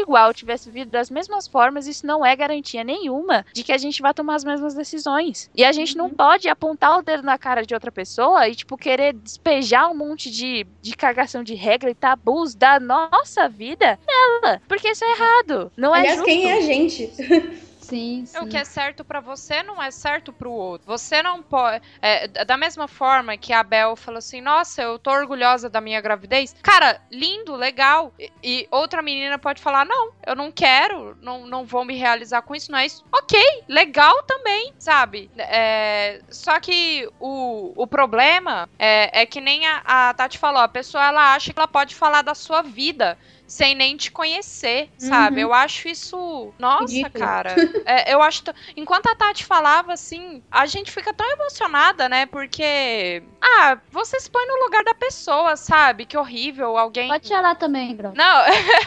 Speaker 5: igual, tivesse vindo das mesmas formas, isso não é garantia nenhuma de que a gente vai tomar as mesmas decisões. E a gente não pode apontar o dedo na cara de outra pessoa e, tipo, querer despejar um monte de, de cagação de regra e tabus da nossa vida nela. Porque isso é errado. Não é
Speaker 8: Aliás,
Speaker 5: justo.
Speaker 8: quem é a gente?
Speaker 7: Sim, sim.
Speaker 6: O que é certo pra você não é certo pro outro. Você não pode... É, da mesma forma que a Bel falou assim, nossa, eu tô orgulhosa da minha gravidez. Cara, lindo, legal. E, e outra menina pode falar, não, eu não quero, não, não vou me realizar com isso, não é isso. Ok, legal também, sabe? É, só que o, o problema é, é que nem a, a Tati falou, a pessoa ela acha que ela pode falar da sua vida sem nem te conhecer, sabe?
Speaker 8: Uhum.
Speaker 6: Eu acho isso... Nossa,
Speaker 8: Ridículo.
Speaker 6: cara. É, eu acho... T... Enquanto a Tati falava, assim, a gente fica tão emocionada, né? Porque... Ah, você se põe no lugar da pessoa, sabe? Que horrível, alguém...
Speaker 7: Pode chorar também, Bro.
Speaker 6: Não,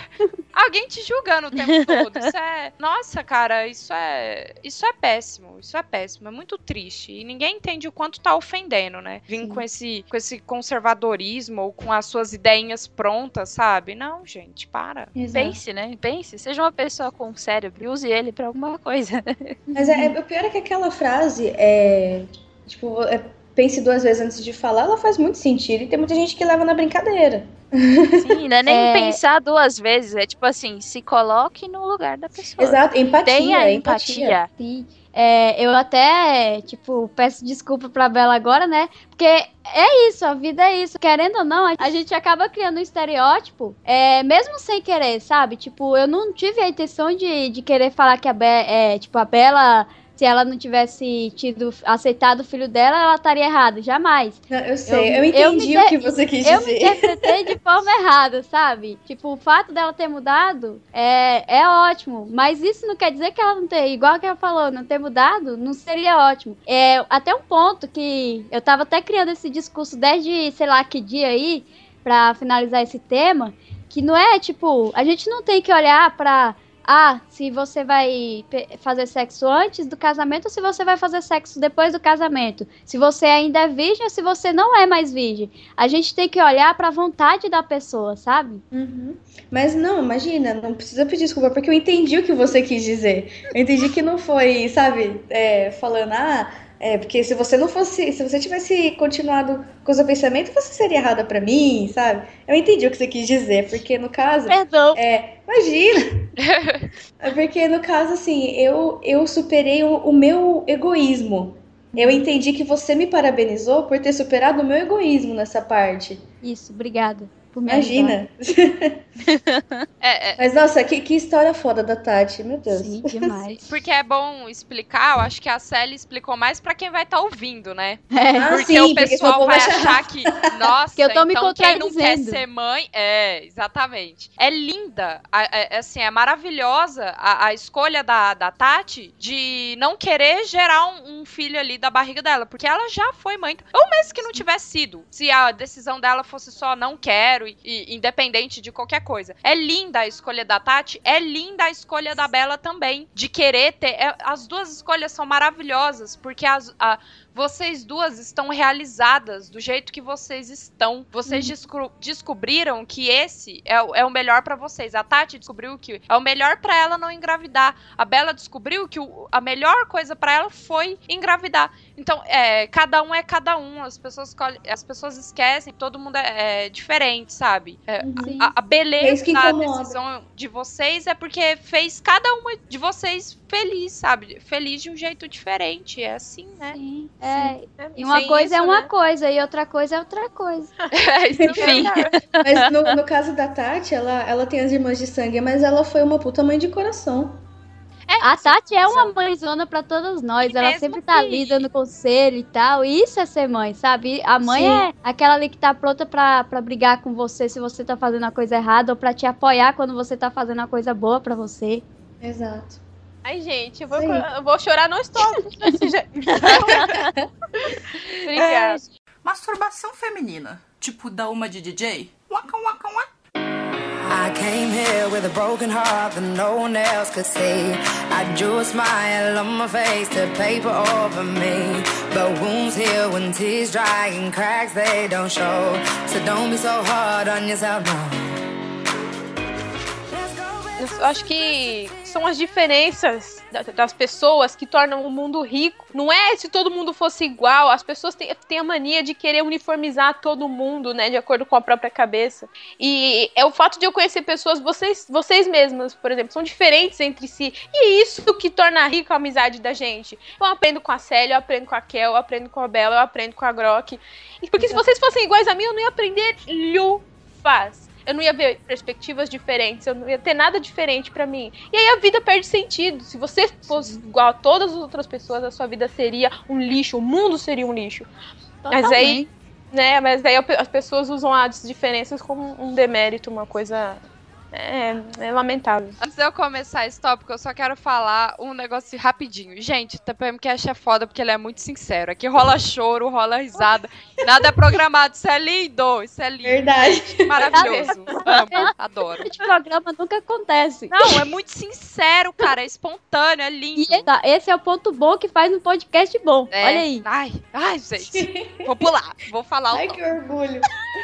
Speaker 6: alguém te julgando o tempo todo. Isso é... Nossa, cara, isso é... Isso é péssimo. Isso é péssimo. É muito triste. E ninguém entende o quanto tá ofendendo, né? Vim com esse, com esse conservadorismo ou com as suas ideinhas prontas, sabe? Não, gente. Para.
Speaker 8: Exato.
Speaker 5: Pense, né? Pense. Seja uma pessoa com cérebro e use ele pra alguma coisa.
Speaker 8: Mas é, é, o pior é que aquela frase é. Tipo, é, pense duas vezes antes de falar, ela faz muito sentido. E tem muita gente que leva na brincadeira.
Speaker 5: Sim, não é nem
Speaker 7: É.
Speaker 5: pensar duas vezes. É tipo assim, se coloque no lugar da pessoa.
Speaker 8: Exato, empatia.
Speaker 5: Tenha
Speaker 8: empatia.
Speaker 5: empatia.
Speaker 7: Sim. É, eu até, tipo, peço desculpa pra Bela agora, né? Porque é isso, a vida é isso. Querendo ou não, a gente acaba criando um estereótipo, é, mesmo sem querer, sabe? Tipo, eu não tive a intenção de, de querer falar que a Be é, tipo, a Bela... Se ela não tivesse tido aceitado o filho dela, ela estaria errada. Jamais.
Speaker 8: Não, eu sei, eu,
Speaker 7: Eu-
Speaker 8: entendi
Speaker 7: eu me
Speaker 8: o que
Speaker 7: de-
Speaker 8: você quis
Speaker 7: Eu me
Speaker 8: dizer.
Speaker 7: interpretei de forma errada, sabe? Tipo, o fato dela ter mudado é, é ótimo. Mas isso não quer dizer que ela não ter, igual que ela falou, não ter mudado, não seria ótimo. É até um ponto que eu tava até criando esse discurso desde, sei lá, que dia aí, pra finalizar esse tema, que não é, tipo, a gente não tem que olhar pra... Ah, se você vai pe- fazer sexo antes do casamento ou se você vai fazer sexo depois do casamento. Se você ainda é virgem ou se você não é mais virgem. A gente tem que olhar pra vontade da pessoa, sabe?
Speaker 8: Uhum. Mas não, imagina, não precisa pedir desculpa, porque eu entendi o que você quis dizer. Eu entendi que não foi, sabe, é, falando, ah, é, porque se você não fosse, se você tivesse continuado com o seu pensamento, você seria errada pra mim, sabe? Eu entendi o que você quis dizer, porque no caso...
Speaker 5: Perdão.
Speaker 8: É, imagina! É porque no caso, assim, eu, eu superei o, o meu egoísmo. Eu entendi que você me parabenizou por ter superado o meu egoísmo nessa parte.
Speaker 7: Isso, obrigada. Por me ajudar.
Speaker 8: Imagina!
Speaker 6: É, é,
Speaker 8: Mas nossa, que, que história foda da Tati, meu Deus.
Speaker 7: Sim, demais.
Speaker 6: porque é bom explicar, eu acho que a Sally explicou mais pra quem vai estar ouvindo, né?
Speaker 7: É,
Speaker 8: Ah,
Speaker 6: Porque
Speaker 8: sim,
Speaker 6: o
Speaker 8: porque
Speaker 6: pessoal
Speaker 8: senão
Speaker 6: vai
Speaker 8: vão achar-
Speaker 6: achar que, nossa,
Speaker 7: Que eu tô me
Speaker 6: então quem não quer
Speaker 7: contradizendo.
Speaker 6: ser mãe... É, exatamente. É linda, a- é, assim, é maravilhosa a, a escolha da, da Tati de não querer gerar um, um filho ali da barriga dela, porque ela já foi mãe. Ou mesmo que não tivesse sido, se a decisão dela fosse só não quero, e, e independente de qualquer coisa. É linda a escolha da Tati, é linda a escolha da Bela também, de querer ter... é- as duas escolhas são maravilhosas, porque as... a- vocês duas estão realizadas do jeito que vocês estão. Vocês descru- descobriram que esse é, o- é o melhor pra vocês. A Tati descobriu que é o melhor pra ela não engravidar. A Bela descobriu que o- a melhor coisa pra ela foi engravidar. Então, é, cada um é cada um. As pessoas, escolhem- as pessoas esquecem que todo mundo é, é diferente, sabe? É,
Speaker 7: Sim.
Speaker 6: a, a
Speaker 8: É
Speaker 6: beleza
Speaker 8: isso que
Speaker 6: da
Speaker 8: incomoda.
Speaker 6: decisão de vocês é porque fez cada uma de vocês feliz, sabe? Feliz de um jeito diferente. É assim, né?
Speaker 7: Sim. É,
Speaker 10: É,
Speaker 7: e uma
Speaker 10: sem
Speaker 7: coisa é
Speaker 10: isso,
Speaker 7: uma
Speaker 10: né?
Speaker 7: coisa e outra coisa é outra coisa.
Speaker 6: Enfim.
Speaker 8: Mas no, no caso da Tati, ela, ela tem as irmãs de sangue, mas ela foi uma puta mãe de coração.
Speaker 7: A Tati é uma mãezona pra todas nós.
Speaker 6: E
Speaker 7: Ela
Speaker 6: mesmo
Speaker 7: sempre tá
Speaker 6: que-
Speaker 7: ali dando conselho e tal. E isso é ser mãe, sabe? A mãe
Speaker 8: Sim.
Speaker 7: é aquela ali que tá pronta pra, pra brigar com você se você tá fazendo a coisa errada ou pra te apoiar quando você tá fazendo a coisa boa pra você.
Speaker 8: Exato.
Speaker 10: Ai, gente, eu vou,
Speaker 8: Sim.
Speaker 10: eu vou chorar no estômago desse jeito. Obrigada.
Speaker 11: Masturbação feminina. Tipo da uma de D J. Waka, waka, waka.
Speaker 14: I came here with a broken heart that no one else could see. I drew a smile on my face to paper over me. But wounds heal when tears dry and cracks they don't show. So don't be so hard on yourself, no.
Speaker 10: Eu acho que são as diferenças das pessoas que tornam o mundo rico. Não é se todo mundo fosse igual. As pessoas têm, têm a mania de querer uniformizar todo mundo, né? De acordo com a própria cabeça. E é o fato de eu conhecer pessoas, vocês, vocês mesmas, por exemplo, são diferentes entre si. E é isso que torna rica a amizade da gente. Eu aprendo com a Célia, eu aprendo com a Kel, eu aprendo com a Bela, eu aprendo com a Grok. E porque se vocês fossem iguais a mim, eu não ia aprender lufas. Eu não ia ver perspectivas diferentes, eu não ia ter nada diferente pra mim. E aí a vida perde sentido. Se você fosse igual a todas as outras pessoas, a sua vida seria um lixo, o mundo seria um lixo. Totalmente. Mas aí, né, mas aí as pessoas usam as diferenças como um demérito, uma coisa... É, é lamentável.
Speaker 6: Antes de eu começar esse tópico, eu só quero falar um negócio rapidinho. Gente, o T P M Cast é foda porque ele é muito sincero. Aqui rola choro, rola risada. Nada é programado. Isso é lindo. Isso é lindo.
Speaker 8: Verdade.
Speaker 6: Maravilhoso. Amo. Adoro.
Speaker 7: Esse programa nunca acontece.
Speaker 6: Não, é muito sincero, cara. É espontâneo, é lindo.
Speaker 7: E esse é o ponto bom que faz um podcast bom.
Speaker 6: É.
Speaker 7: Olha aí.
Speaker 6: Ai, ai, gente. Vou pular. Vou falar o
Speaker 8: Ai,
Speaker 6: nome.
Speaker 8: que orgulho.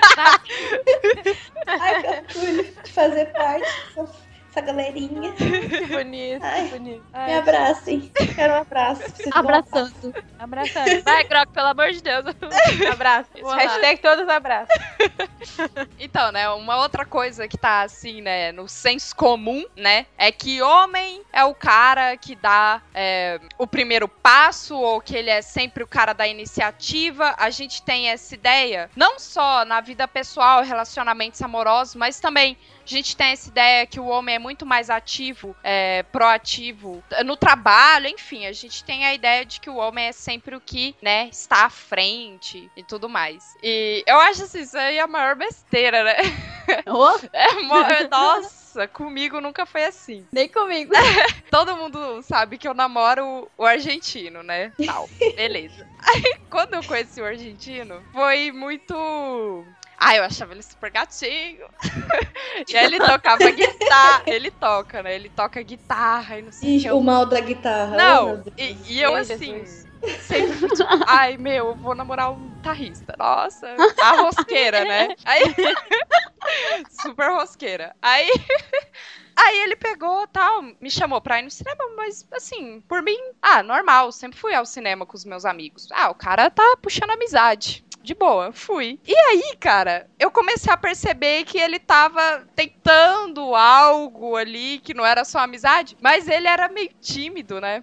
Speaker 8: Ai, que orgulho de fazer parte dessa, dessa galerinha.
Speaker 10: Que bonito,
Speaker 8: Ai,
Speaker 10: que bonito.
Speaker 8: Me
Speaker 10: Ai,
Speaker 8: abracem. Quero um abraço. Preciso
Speaker 7: Abraçando.
Speaker 10: abraçando. Vai, Grok, pelo amor de Deus. Abraço. Hashtag todos abraços.
Speaker 6: Então, né, uma outra coisa que tá assim, né, no senso comum, né, é que homem é o cara que dá é, o primeiro passo, ou que ele é sempre o cara da iniciativa. A gente tem essa ideia, não só na vida pessoal, relacionamentos amorosos, mas também a gente tem essa ideia que o homem é muito mais ativo, é, proativo no trabalho, enfim, a gente tem a ideia de que o homem é sempre o que, né, está à frente e tudo mais. E eu acho assim, isso aí é a maior besteira, né?
Speaker 7: Oh.
Speaker 6: É, mo- nossa, comigo nunca foi assim.
Speaker 7: Nem comigo.
Speaker 6: Todo mundo sabe que eu namoro o argentino, né? Tal, beleza. Aí, quando eu conheci o argentino, foi muito... Ah, eu achava ele super gatinho. E aí ele tocava guitarra. Ele toca, né? Ele toca guitarra e não sei o que.
Speaker 8: Ixi, o mal da guitarra.
Speaker 6: Não,
Speaker 8: Oh,
Speaker 6: e, e eu
Speaker 10: Meu
Speaker 6: assim...
Speaker 10: Jesus.
Speaker 6: Sempre fui tipo, ai, meu, eu vou namorar um guitarrista. Nossa, a rosqueira, né? Aí... super rosqueira. Aí... Aí ele pegou, tal, me chamou pra ir no cinema, mas, assim, por mim, ah, normal, sempre fui ao cinema com os meus amigos. Ah, o cara tá puxando amizade. De boa, fui. E aí, cara, eu comecei a perceber que ele tava tentando algo ali, que não era só amizade, mas ele era meio tímido, né?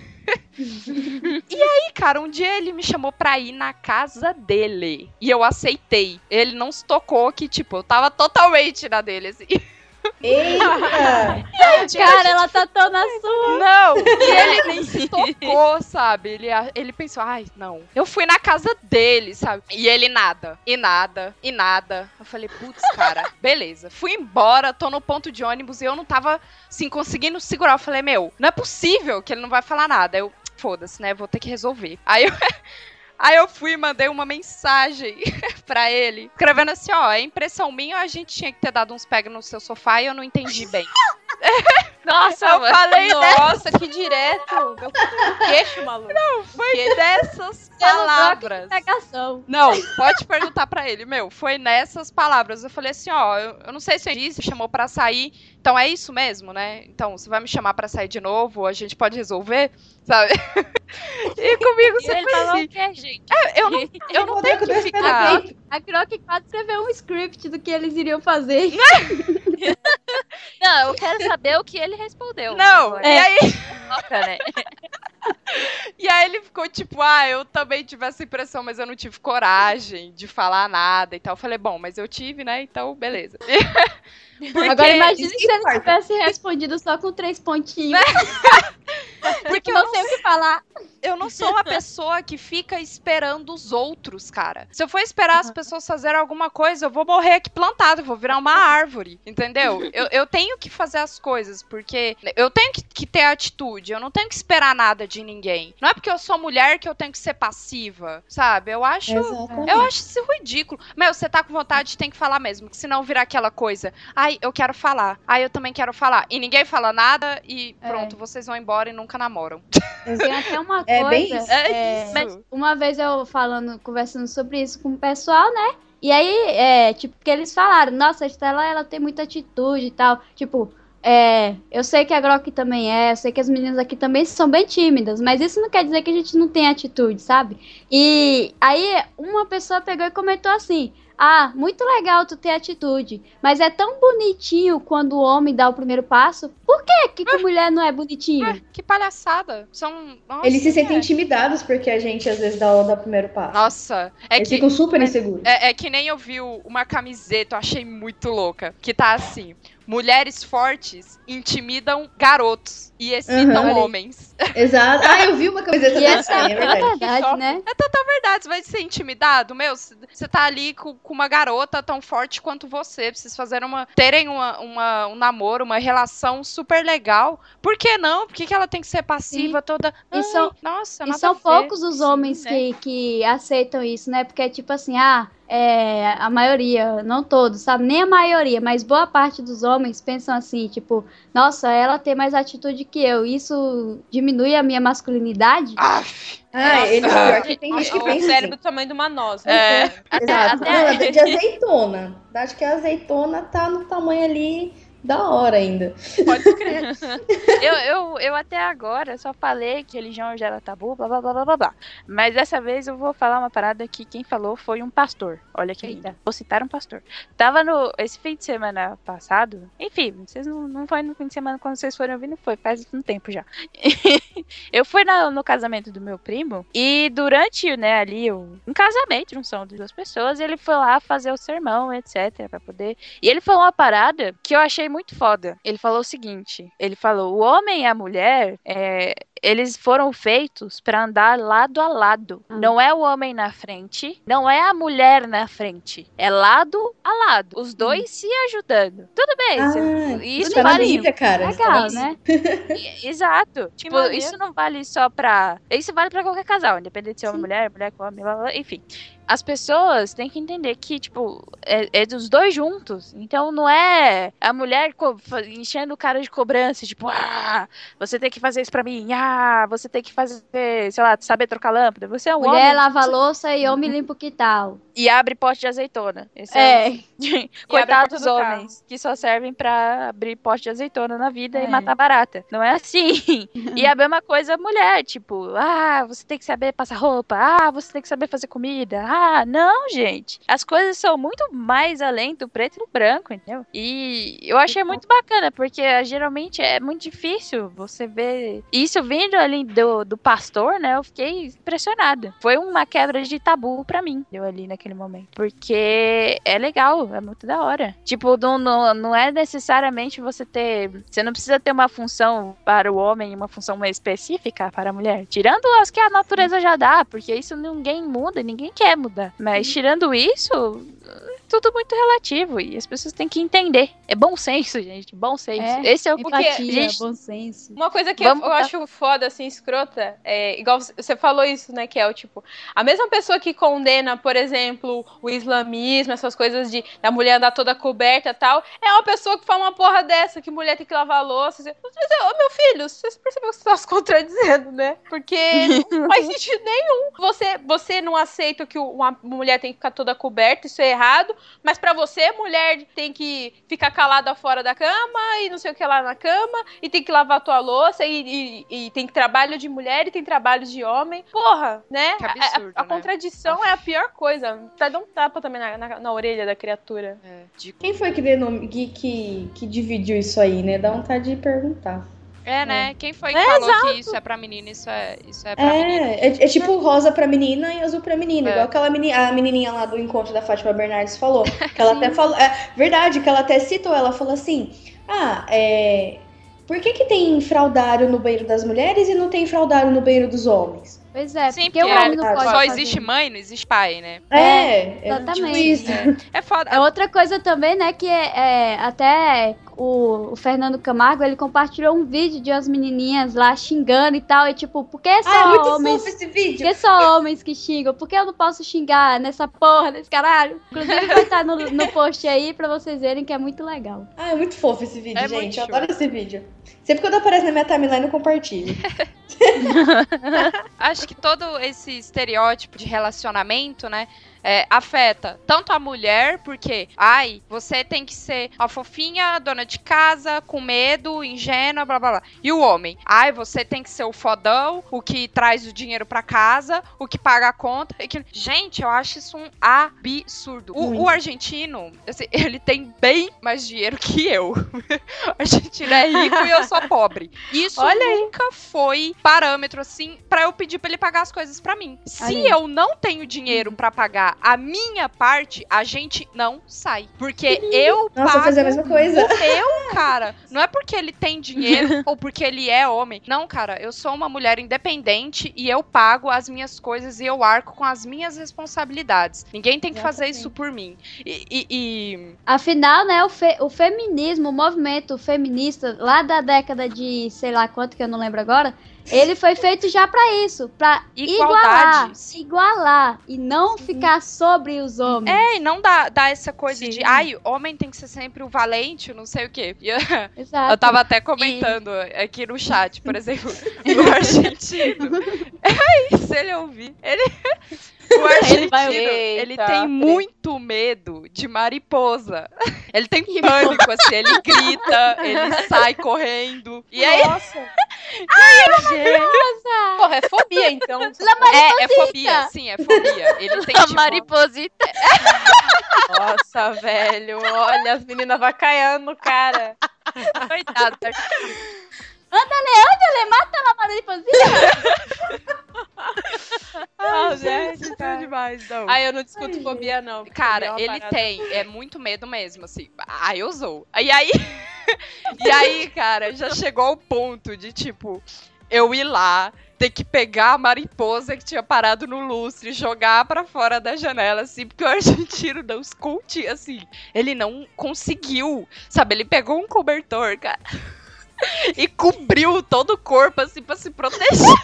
Speaker 6: E aí, cara, um dia ele me chamou pra ir na casa dele. E eu aceitei. Ele não se tocou que, tipo, eu tava totalmente na dele, assim.
Speaker 8: Eita!
Speaker 7: Cara, ela tá tão na sua.
Speaker 6: Não, e ele nem se tocou, sabe? Ele, ele pensou, ai, não. Eu fui na casa dele, sabe? E ele nada, e nada, e nada. Eu falei, putz, cara, beleza. Fui embora, tô no ponto de ônibus e eu não tava, assim, conseguindo segurar. Eu falei, meu, não é possível que ele não vai falar nada. Eu, foda-se, né? Vou ter que resolver. Aí eu... Aí eu fui e mandei uma mensagem pra ele, escrevendo assim, ó, é impressão minha ou a gente tinha que ter dado uns pega no seu sofá e eu não entendi bem.
Speaker 10: Nossa,
Speaker 6: eu falei,
Speaker 10: nossa, que direto. Meu queixo, maluco.
Speaker 6: Não, foi dessas palavras. Não, pode perguntar pra ele, meu, foi nessas palavras. Eu falei assim, ó, eu, eu não sei se eu disse, chamou pra sair, então é isso mesmo, né? Então, você vai me chamar pra sair de novo, a gente pode resolver, sabe? E comigo você
Speaker 5: ele
Speaker 6: foi
Speaker 5: falou
Speaker 6: assim.
Speaker 5: o que, gente?
Speaker 6: É, eu não, eu não tenho que ficar...
Speaker 7: A Grok quase escreveu um script do que eles iriam fazer.
Speaker 5: Não, eu quero saber o que ele respondeu.
Speaker 6: Não,
Speaker 5: agora.
Speaker 6: e aí...
Speaker 5: Toca, né?
Speaker 6: E aí ele ficou tipo, ah, eu também tive essa impressão, mas eu não tive coragem de falar nada e tal. Eu falei, bom, mas eu tive, né? Então, beleza. Porque...
Speaker 7: Agora imagine se ele tivesse respondido só com três pontinhos. Porque eu não sei o que falar.
Speaker 6: Eu não sou uma pessoa que fica esperando os outros, cara. Se eu for esperar as pessoas fazerem alguma coisa, eu vou morrer aqui plantado, eu vou virar uma árvore, entendeu? Eu, eu tenho que fazer as coisas, porque eu tenho que, que ter atitude, eu não tenho que esperar nada de ninguém. Não é porque eu sou mulher que eu tenho que ser passiva, sabe? Eu acho,
Speaker 8: Exatamente.
Speaker 6: eu acho isso ridículo. Meu, você tá com vontade, tem que falar mesmo, que senão virar aquela coisa, ai, eu quero falar, ai, eu também quero falar, e ninguém fala nada, e pronto,
Speaker 7: É.
Speaker 6: vocês vão embora e nunca namoram.
Speaker 7: Tem até uma coisa.
Speaker 8: É bem isso.
Speaker 6: É isso.
Speaker 7: Mas uma vez eu falando, conversando sobre isso com o pessoal, né? E aí, é, tipo, que eles falaram, nossa, a Estela, ela tem muita atitude e tal. Tipo, é, eu sei que a Grok também é, eu sei que as meninas aqui também são bem tímidas, mas isso não quer dizer que a gente não tem atitude, sabe? E aí uma pessoa pegou e comentou assim: ah, muito legal tu ter atitude, mas é tão bonitinho quando o homem dá o primeiro passo. Por que que com mulher não é bonitinho?
Speaker 6: Que palhaçada. São... Nossa,
Speaker 8: Eles se sentem
Speaker 6: é.
Speaker 8: intimidados porque a gente às vezes dá o dá o primeiro passo.
Speaker 6: Nossa. É
Speaker 8: Eles
Speaker 6: que,
Speaker 8: ficam super inseguros.
Speaker 6: É, é que nem eu vi uma camiseta, eu achei muito louca, que tá assim: mulheres fortes intimidam garotos e excitam
Speaker 8: Uhum.
Speaker 6: homens.
Speaker 8: Exato. Ah, eu vi uma camiseta
Speaker 7: E essa
Speaker 8: dessa aí, é
Speaker 7: é
Speaker 8: verdade.
Speaker 7: verdade, né?
Speaker 6: É total verdade, você vai ser intimidado, meu, você tá ali com, com uma garota tão forte quanto você, vocês fazerem uma, terem uma, uma, um namoro, uma relação super legal, por que não? Por que, que ela tem que ser passiva
Speaker 7: Sim.
Speaker 6: toda?
Speaker 7: E
Speaker 6: Ai,
Speaker 7: são,
Speaker 6: nossa,
Speaker 7: e
Speaker 6: nada
Speaker 7: são
Speaker 6: a ver.
Speaker 7: poucos os
Speaker 6: Sim,
Speaker 7: homens
Speaker 6: né?
Speaker 7: que, que aceitam isso, né? Porque é tipo assim, ah, é, a maioria, não todos, sabe? Nem a maioria, mas boa parte dos homens pensam assim, tipo, nossa, ela tem mais atitude que eu, isso diminui a minha masculinidade?
Speaker 8: Ah, ele
Speaker 10: Nossa,
Speaker 8: pior que tem gente que
Speaker 10: o
Speaker 8: pensa
Speaker 10: cérebro
Speaker 8: assim.
Speaker 10: do tamanho de uma noz.
Speaker 6: É.
Speaker 8: Exato.
Speaker 5: até-
Speaker 8: Não, é de azeitona. Acho que a azeitona tá no tamanho ali da hora ainda.
Speaker 10: Pode crer.
Speaker 5: Eu, eu, eu até agora só falei que religião já era tabu, blá blá blá blá blá blá. Mas dessa vez eu vou falar uma parada que quem falou foi um pastor. Olha que lindo. Vou citar um pastor. Tava no. Esse fim de semana passado. Enfim, vocês não, não foi no fim de semana quando vocês foram ouvindo, foi. Faz um tempo já. Eu fui na- no casamento do meu primo. E durante, né, ali, o, um casamento, junção de duas pessoas, ele foi lá fazer o sermão, etc. Pra poder. E ele falou uma parada que eu achei muito foda. Ele falou o seguinte: ele falou, o homem e a mulher, é, eles foram feitos pra andar lado a lado.
Speaker 7: Ah.
Speaker 5: Não é o homem na frente, não é a mulher na frente. É lado a lado. Os dois se ajudando. Tudo bem.
Speaker 8: Ah,
Speaker 5: cê- e isso
Speaker 8: tá na
Speaker 5: vale.
Speaker 8: Bíblia, cara. Isso tá na
Speaker 7: Legal,
Speaker 8: Bíblia.
Speaker 7: né?
Speaker 5: E- Exato. Tipo,
Speaker 10: maneiro.
Speaker 5: isso não vale só pra. Isso vale pra qualquer casal, independente se é homem ou mulher, mulher com homem, blá, blá, blá, enfim. As pessoas têm que entender que, tipo, é, é dos dois juntos. Então não é a mulher co- fa- enchendo o cara de cobrança, tipo, ah, você tem que fazer isso pra mim, ah, você tem que fazer, sei lá, saber trocar lâmpada. Você é um
Speaker 7: Mulher
Speaker 5: homem
Speaker 7: lava a louça e homem limpa o quintal.
Speaker 5: e abre pote de azeitona. Esse
Speaker 7: É.
Speaker 5: é o...
Speaker 10: abre a
Speaker 5: Coitados
Speaker 10: porta do
Speaker 5: homens, que só servem pra abrir pote de azeitona na vida
Speaker 7: É.
Speaker 5: e matar barata. Não é assim. E a mesma coisa a mulher, tipo, ah, você tem que saber passar roupa, ah, você tem que saber fazer comida, ah, não, gente. As coisas são muito mais além do preto e do branco, entendeu? E eu achei muito bacana, porque ah, geralmente é muito difícil você ver isso vindo ali do, do pastor, né? Eu fiquei impressionada. Foi uma quebra de tabu pra mim, deu ali naquele momento. Porque é legal, é muito da hora. Tipo, não, não, não é necessariamente você ter. Você não precisa ter uma função para o homem e uma função mais específica para a mulher. Tirando as que a natureza já dá, porque isso ninguém muda, ninguém quer mudar. Mas tirando isso, tudo muito relativo e as pessoas têm que entender. É bom senso, gente, bom senso.
Speaker 7: É,
Speaker 5: Esse é o
Speaker 7: empatia,
Speaker 5: gente,
Speaker 7: bom senso.
Speaker 10: Uma coisa que
Speaker 5: Vamos
Speaker 10: eu, eu
Speaker 5: dar-
Speaker 10: acho foda, assim, escrota, é igual você- você falou isso, né, que é o tipo, a mesma pessoa que condena, por exemplo, o islamismo, essas coisas de da mulher andar toda coberta e tal, é uma pessoa que fala uma porra dessa, que mulher tem que lavar a louça. Assim. Mas, ô, meu filho, você percebeu que você tá se contradizendo, né? Porque não faz sentido nenhum. Você, você não aceita que uma mulher tem que ficar toda coberta, isso é errado, mas pra você, mulher tem que ficar calada fora da cama e não sei o que lá na cama, e tem que lavar a tua louça, e, e, e tem trabalho de mulher e tem trabalho de homem. Porra, né?
Speaker 6: Que
Speaker 10: A-
Speaker 6: absurdo,
Speaker 10: a, a
Speaker 6: né?
Speaker 10: contradição é a pior coisa. Tá dando um tapa também na, na, na orelha da criatura.
Speaker 6: É, de-
Speaker 8: Quem foi que, denom... que, que, que dividiu isso aí, né? Dá vontade de perguntar.
Speaker 6: É, né? Quem foi que
Speaker 10: É,
Speaker 6: falou
Speaker 10: exato.
Speaker 6: que isso é pra menina, isso é, isso é pra menina?
Speaker 8: É, é, é tipo rosa pra menina e azul pra menina.
Speaker 6: É.
Speaker 8: Igual aquela meni, a menininha lá do encontro da Fátima Bernardes falou. Que ela até falou. É verdade, que ela até citou. Ela falou assim: ah, é. Por que, que tem fraldário no banheiro das mulheres e não tem fraldário no banheiro dos homens?
Speaker 7: Pois é,
Speaker 6: Sim,
Speaker 7: porque o
Speaker 6: porque
Speaker 7: homem não pode
Speaker 6: só
Speaker 7: fazer
Speaker 6: existe
Speaker 7: isso.
Speaker 6: mãe, não existe pai, né?
Speaker 8: É, é
Speaker 7: exatamente.
Speaker 8: tipo isso.
Speaker 6: É foda.
Speaker 7: É outra coisa também, né, que é, é, até o, o Fernando Camargo, ele compartilhou um vídeo de umas menininhas lá xingando e tal, e tipo, por que só
Speaker 8: Ah, é muito
Speaker 7: homens...
Speaker 8: fofo esse vídeo.
Speaker 7: Por que só homens que xingam? Por que eu não posso xingar nessa porra, nesse caralho? Inclusive vai estar no, no post aí pra vocês verem que é muito legal.
Speaker 8: Ah, é muito fofo esse vídeo,
Speaker 6: É muito
Speaker 8: gente. Eu
Speaker 6: show.
Speaker 8: adoro esse vídeo. Sempre quando aparece na minha timeline, eu compartilho.
Speaker 6: Acho que todo esse estereótipo de relacionamento, né? é, afeta tanto a mulher, porque, ai, você tem que ser a fofinha, dona de casa, com medo, ingênua, blá blá blá. E o homem, ai, você tem que ser o fodão, o que traz o dinheiro pra casa, o que paga a conta. E que... Gente, eu acho isso um absurdo. O, o argentino, assim, ele tem bem mais dinheiro que eu. O argentino é rico e eu sou pobre. Isso
Speaker 5: Olha
Speaker 6: nunca foi parâmetro, assim, pra eu pedir pra ele pagar as coisas pra mim. Se
Speaker 8: Olha aí.
Speaker 6: eu não tenho dinheiro pra pagar a minha parte, a gente não sai. Porque eu
Speaker 8: Nossa,
Speaker 6: pago
Speaker 8: eu fazia a mesma coisa.
Speaker 6: o meu, cara. Não é porque ele tem dinheiro ou porque ele é homem. Não, cara, eu sou uma mulher independente e eu pago as minhas coisas e eu arco com as minhas responsabilidades. Ninguém tem que fazer isso por mim. E... e- e-
Speaker 7: Afinal, né, o, fe- o feminismo, o movimento feminista lá da década de sei lá quanto que eu não lembro agora, ele foi feito já pra isso, pra igualar,
Speaker 6: Igualdade.
Speaker 7: igualar e não ficar sobre os homens.
Speaker 6: É, e não dá, dá essa coisa de, ai, homem tem que ser sempre o valente, não sei o quê. E eu,
Speaker 7: Exato.
Speaker 6: eu tava até comentando aqui no chat, por exemplo, o argentino. É isso, ele ouvir. Ele, o argentino,
Speaker 5: vai
Speaker 6: ele,
Speaker 5: ouvir. Eita,
Speaker 6: tem
Speaker 5: treta.
Speaker 6: muito medo de mariposa. Ele tem pânico, assim, ele grita, ele sai correndo. E aí...
Speaker 10: Nossa.
Speaker 6: Ai, gente.
Speaker 10: Porra, é fobia, então.
Speaker 6: É, é fobia, sim, é fobia. Ele tem,
Speaker 5: A
Speaker 6: tipo,
Speaker 5: mariposita.
Speaker 10: Nossa, velho. Olha, as meninas vacaiando no cara.
Speaker 5: Coitado.
Speaker 7: Anda, Lê, anda, Lê, mata lá, mariposinha.
Speaker 6: Ah, gente, isso é demais, não.
Speaker 10: Ah, eu não discuto fobia, não.
Speaker 6: Cara,
Speaker 10: Fobia é uma
Speaker 6: ele
Speaker 10: parada.
Speaker 6: tem, é muito medo mesmo, assim. Ah, eu sou. E aí, e aí, cara, já chegou ao ponto de, tipo, eu ir lá, ter que pegar a mariposa que tinha parado no lustre, jogar pra fora da janela, assim, porque o argentino não escute, assim, ele não conseguiu, sabe? Ele pegou um cobertor, cara, e cobriu todo o corpo, assim, pra se proteger.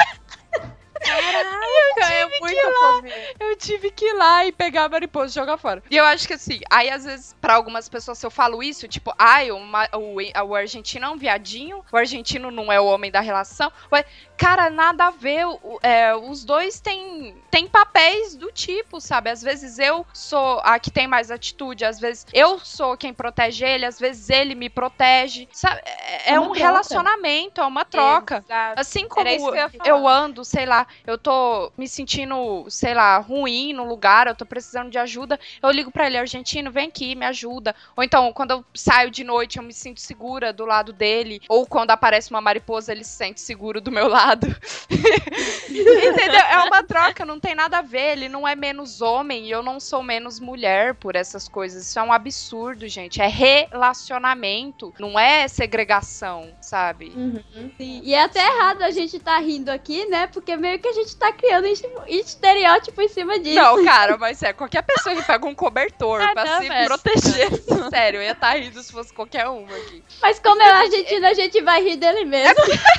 Speaker 10: Caraca, é muita fobia.
Speaker 6: Eu tive que ir lá e pegar a mariposa e jogar fora. E eu acho que assim, aí às vezes pra algumas pessoas se eu falo isso, tipo, ai, uma, o, o argentino é um viadinho, o argentino não é o homem da relação. Ué, cara, nada a ver, o- é, os dois têm, têm papéis do tipo, sabe? Às vezes eu sou a que tem mais atitude, às vezes eu sou quem protege ele, às vezes ele me protege, sabe? É, é
Speaker 8: É uma
Speaker 6: um
Speaker 8: troca.
Speaker 6: relacionamento, é uma troca.
Speaker 10: Exato.
Speaker 6: Assim como
Speaker 10: Era isso que eu ia falar.
Speaker 6: eu ando, sei lá, eu tô me sentindo, sei lá, ruim no lugar, eu tô precisando de ajuda, eu ligo pra ele, argentino, vem aqui, me ajuda. Ou então, quando eu saio de noite, eu me sinto segura do lado dele. Ou quando aparece uma mariposa, ele se sente seguro do meu lado. Entendeu? É uma troca, não tem nada a ver. Ele não é menos homem e eu não sou menos mulher por essas coisas. Isso é um absurdo, gente. É relacionamento, não é segregação, sabe?
Speaker 7: Sim, e é até errado a gente tá rindo aqui, né? Porque meio que a gente tá criando este- estereótipo em cima disso.
Speaker 6: Não, cara, mas é qualquer pessoa que pega um cobertor
Speaker 5: Ah,
Speaker 6: pra
Speaker 5: não,
Speaker 6: se
Speaker 5: velho.
Speaker 6: proteger. Sério, eu ia estar rindo se fosse qualquer um aqui.
Speaker 7: Mas como é argentino, a gente vai rir dele mesmo.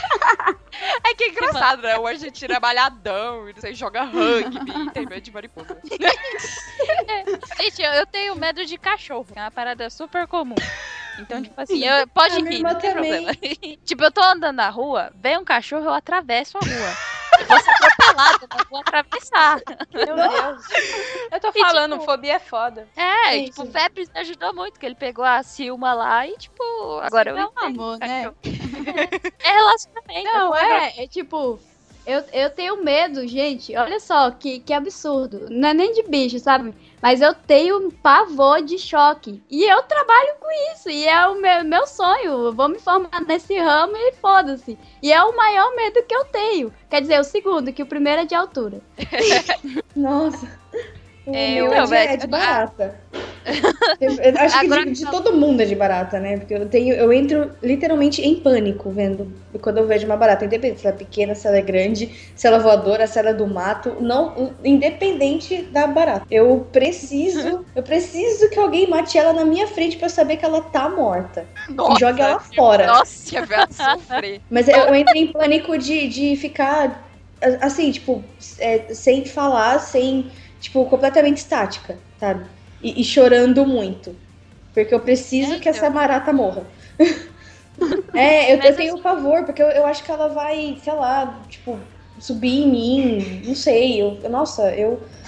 Speaker 6: É que é engraçado, né? O argentino é malhadão e não sei, joga rugby e tem medo de mariposa.
Speaker 5: Gente, eu, eu tenho medo de cachorro, que é uma parada super comum. Então, tipo assim, eu, pode
Speaker 8: A minha
Speaker 5: rir,
Speaker 8: irmã
Speaker 5: não tem
Speaker 8: também.
Speaker 5: problema. Tipo, eu tô andando na rua, vem um cachorro, eu atravesso a rua. Eu vou ser atropelada, mas vou atravessar.
Speaker 10: Meu Deus. Eu tô falando,
Speaker 5: tipo,
Speaker 10: fobia é foda.
Speaker 5: É,
Speaker 8: Sim,
Speaker 5: e, tipo,
Speaker 8: sim.
Speaker 5: o Febres me ajudou muito, que ele pegou a Silma lá e, tipo, agora eu
Speaker 7: É um
Speaker 5: entendo,
Speaker 7: amor, né?
Speaker 5: É relacionamento.
Speaker 7: Não,
Speaker 5: é
Speaker 7: é, é tipo, eu, eu tenho medo, gente, olha só, que, que absurdo. Não é nem de bicho, sabe? Mas eu tenho um pavor de choque. E eu trabalho com isso, e é o meu, meu sonho. Eu vou me formar nesse ramo e foda-se. E é o maior medo que eu tenho. Quer dizer, o segundo, que o primeiro é de altura.
Speaker 8: Nossa. O
Speaker 5: É,
Speaker 8: meu
Speaker 5: o
Speaker 8: é
Speaker 5: meu
Speaker 8: de,
Speaker 5: é
Speaker 8: é
Speaker 5: de
Speaker 8: de barata. Eu, eu acho que
Speaker 5: Agora-
Speaker 8: de, de todo mundo é de barata, né? Porque eu tenho, eu entro literalmente em pânico vendo quando eu vejo uma barata, independente se ela é pequena, se ela é grande, se ela é voadora, se ela é do mato, não, independente da barata. Eu preciso, eu preciso que alguém mate ela na minha frente pra eu saber que ela tá morta.
Speaker 6: Nossa,
Speaker 8: E jogue ela fora.
Speaker 6: Nossa, que vai sofrer.
Speaker 8: Mas eu, eu entro em pânico de, de ficar assim, tipo, é, sem falar, sem, tipo, completamente estática, sabe? E, e chorando muito. Porque eu preciso
Speaker 5: É,
Speaker 8: que essa
Speaker 5: então.
Speaker 8: barata morra. É, eu,
Speaker 5: Mas
Speaker 8: eu tenho pavor, porque eu, eu acho que ela vai, sei lá, tipo, subir em mim, não sei. Eu, nossa, eu.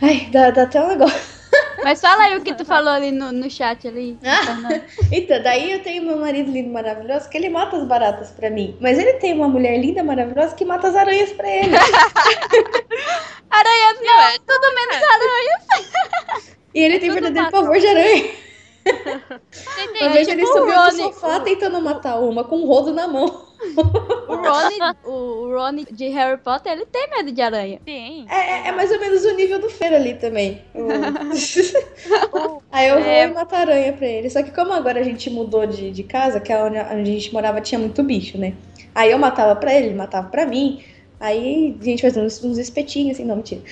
Speaker 8: Ai, dá, dá até um negócio.
Speaker 7: Mas fala aí o que tu falou ali no, no chat ali.
Speaker 8: Então, daí eu tenho meu marido lindo, maravilhoso, que ele mata as baratas pra mim. Mas ele tem uma mulher linda, maravilhosa, que mata as aranhas pra ele.
Speaker 7: Aranhas não, é tudo menos aranhas.
Speaker 8: E ele tem verdadeiro pavor de aranha. Uma vez ele
Speaker 7: tipo
Speaker 8: subiu
Speaker 7: o
Speaker 8: no
Speaker 7: Rony.
Speaker 8: sofá tentando matar uma com um rodo na mão.
Speaker 7: O Rony, o Rony de Harry Potter, ele tem medo de aranha.
Speaker 5: Sim.
Speaker 8: É, é mais ou menos o nível do Fer ali também. O- Aí eu vou
Speaker 5: É.
Speaker 8: e mato aranha pra ele. Só que como agora a gente mudou de, de casa, que é onde onde a gente morava tinha muito bicho, né? Aí eu matava pra ele, ele matava pra mim. Aí a gente fazia uns, uns espetinhos, assim, não, mentira.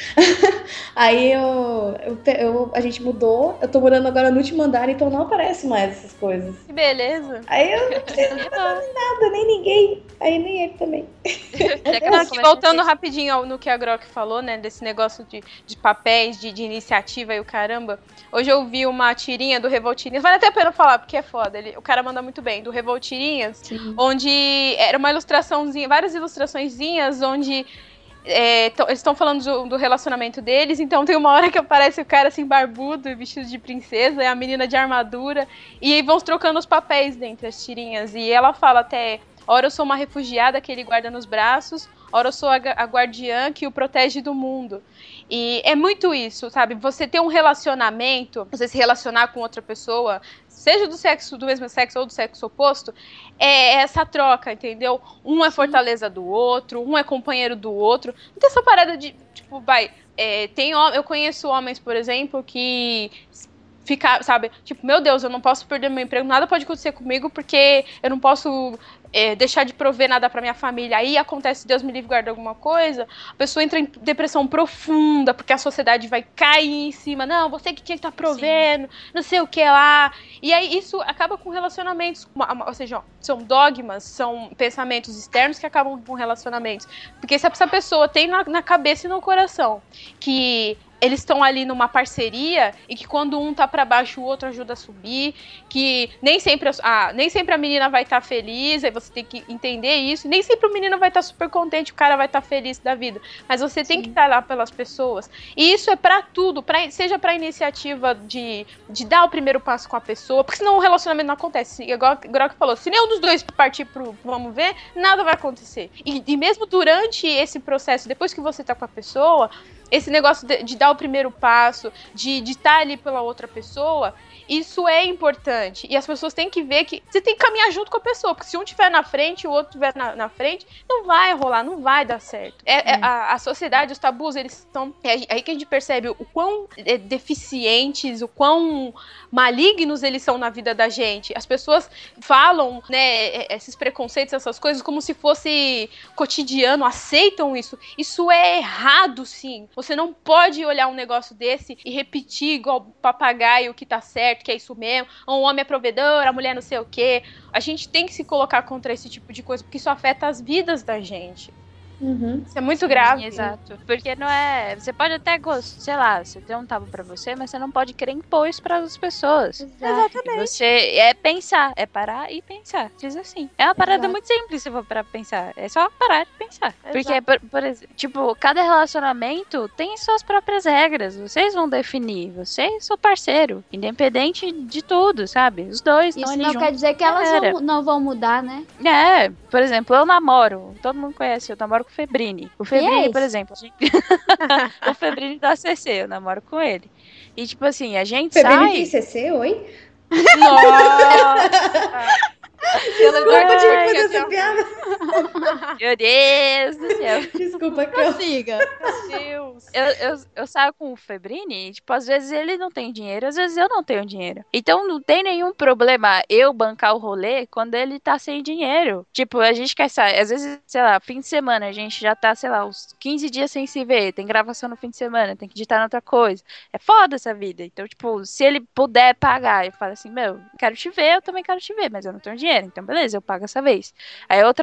Speaker 8: Aí eu, eu, pe- eu- a gente mudou, eu tô morando agora no último andar, então não aparece mais essas coisas.
Speaker 5: Que beleza.
Speaker 8: Aí eu não preciso nada, nem ninguém. Aí nem ele também.
Speaker 10: Não, que voltando rapidinho ao- no que a Grok falou, né, desse negócio de, de papéis, de, de iniciativa e o caramba. Hoje eu vi uma tirinha do Revoltirinhas, vale até a pena falar, porque é foda, ele, o cara manda muito bem, do Revoltirinhas, onde era uma ilustraçãozinha, várias ilustraçõezinhas, onde é, tão- eles estão falando do, do relacionamento deles, então tem uma hora que aparece o cara assim, barbudo, vestido de princesa, e a menina de armadura, e aí vão trocando os papéis dentre as tirinhas, e ela fala até... Ora eu sou uma refugiada que ele guarda nos braços, ora eu sou a, ga- a guardiã que o protege do mundo. E é muito isso, sabe? Você ter um relacionamento, você se relacionar com outra pessoa, seja do sexo, do mesmo sexo ou do sexo oposto, é essa troca, entendeu? Um é fortaleza do outro, um é companheiro do outro. Não tem essa parada de, tipo, vai... é, tem, hom- eu conheço homens, por exemplo, que... ficar, sabe, tipo, meu Deus, eu não posso perder meu emprego, nada pode acontecer comigo porque eu não posso é, deixar de prover nada pra minha família. Aí acontece, Deus me livre, guarda alguma coisa, a pessoa entra em depressão profunda porque a sociedade vai cair em cima, não, você que tinha que estar provendo, não sei o que lá. E aí isso acaba com relacionamentos, uma- uma- ou seja, ó, são dogmas, são pensamentos externos que acabam com relacionamentos. Porque se essa pessoa tem na, na cabeça e no coração que eles estão ali numa parceria e que quando um tá pra baixo, o outro ajuda a subir, que nem sempre a, a- nem sempre a menina vai estar feliz, aí você tem que entender isso, e nem sempre o menino vai estar super contente, o cara vai estar feliz da vida, mas você tem que estar lá pelas pessoas, e isso é pra tudo, pra, seja pra iniciativa de, de dar o primeiro passo com a pessoa, porque senão o relacionamento não acontece, igual, igual que falou, se nenhum dos dois partir pro vamos ver, nada vai acontecer, e, e mesmo durante esse processo, depois que você tá com a pessoa, esse negócio de, de dar o primeiro passo, de estar ali pela outra pessoa, isso é importante. E as pessoas têm que ver que você tem que caminhar junto com a pessoa, porque se um estiver na frente e o outro estiver na, na frente, não vai rolar, não vai dar certo. É, é, a, a sociedade, os tabus, eles estão... É aí que a gente percebe o quão é, deficientes, o quão malignos eles são na vida da gente. As pessoas falam, né, esses preconceitos, essas coisas, como se fosse cotidiano, aceitam isso. Isso é errado, sim. Você não pode olhar um negócio desse e repetir igual papagaio que tá certo, que é isso mesmo. Um homem é provedor, a mulher não sei o quê. A gente tem que se colocar contra esse tipo de coisa, porque isso afeta as vidas da gente.
Speaker 8: Uhum.
Speaker 10: Isso é muito grave.
Speaker 5: Exato. Porque não é. Você pode até gostar, sei lá, você tem um tabu pra você, mas você não pode querer impor isso pras pessoas.
Speaker 10: Exatamente.
Speaker 5: Você é pensar, é parar e pensar. Diz assim. É uma parada
Speaker 10: Exato.
Speaker 5: muito simples se for pra pensar. É só parar de pensar.
Speaker 10: Exato.
Speaker 5: Porque, por, por exemplo, tipo, cada relacionamento tem suas próprias regras. Vocês vão definir. Você e seu parceiro. Independente de tudo, sabe? Os dois estão
Speaker 7: Isso
Speaker 5: ali
Speaker 7: não
Speaker 5: juntos.
Speaker 7: quer dizer que elas
Speaker 5: Era.
Speaker 7: vão- não vão mudar, né?
Speaker 5: É, por exemplo, eu namoro. Todo mundo conhece, eu namoro com o Febrini. O Febrini,
Speaker 7: Yes.
Speaker 5: por exemplo. a gente- o Febrini da C C, eu namoro com ele. E tipo assim, a gente
Speaker 8: Febrini
Speaker 5: sai.
Speaker 8: tem C C, oi?
Speaker 5: Nossa!
Speaker 8: Desculpa, eu tive que
Speaker 5: Ai,
Speaker 8: fazer
Speaker 5: eu
Speaker 8: essa piada.
Speaker 5: Meu Deus do céu.
Speaker 8: Desculpa, Cal.
Speaker 7: Siga.
Speaker 10: Deus.
Speaker 5: Eu, eu, eu saio com o Febrini e, tipo, às vezes ele não tem dinheiro, às vezes eu não tenho dinheiro. Então não tem nenhum problema eu bancar o rolê quando ele tá sem dinheiro. Tipo, a gente quer sair, às vezes, sei lá, fim de semana, a gente já tá, sei lá, uns quinze dias sem se ver, tem gravação no fim de semana, tem que editar na outra coisa. É foda essa vida. Então, tipo, se ele puder pagar, eu falo assim, meu, quero te ver, eu também quero te ver, mas eu não tenho dinheiro. Então, beleza, eu pago essa vez. Aí outra vez,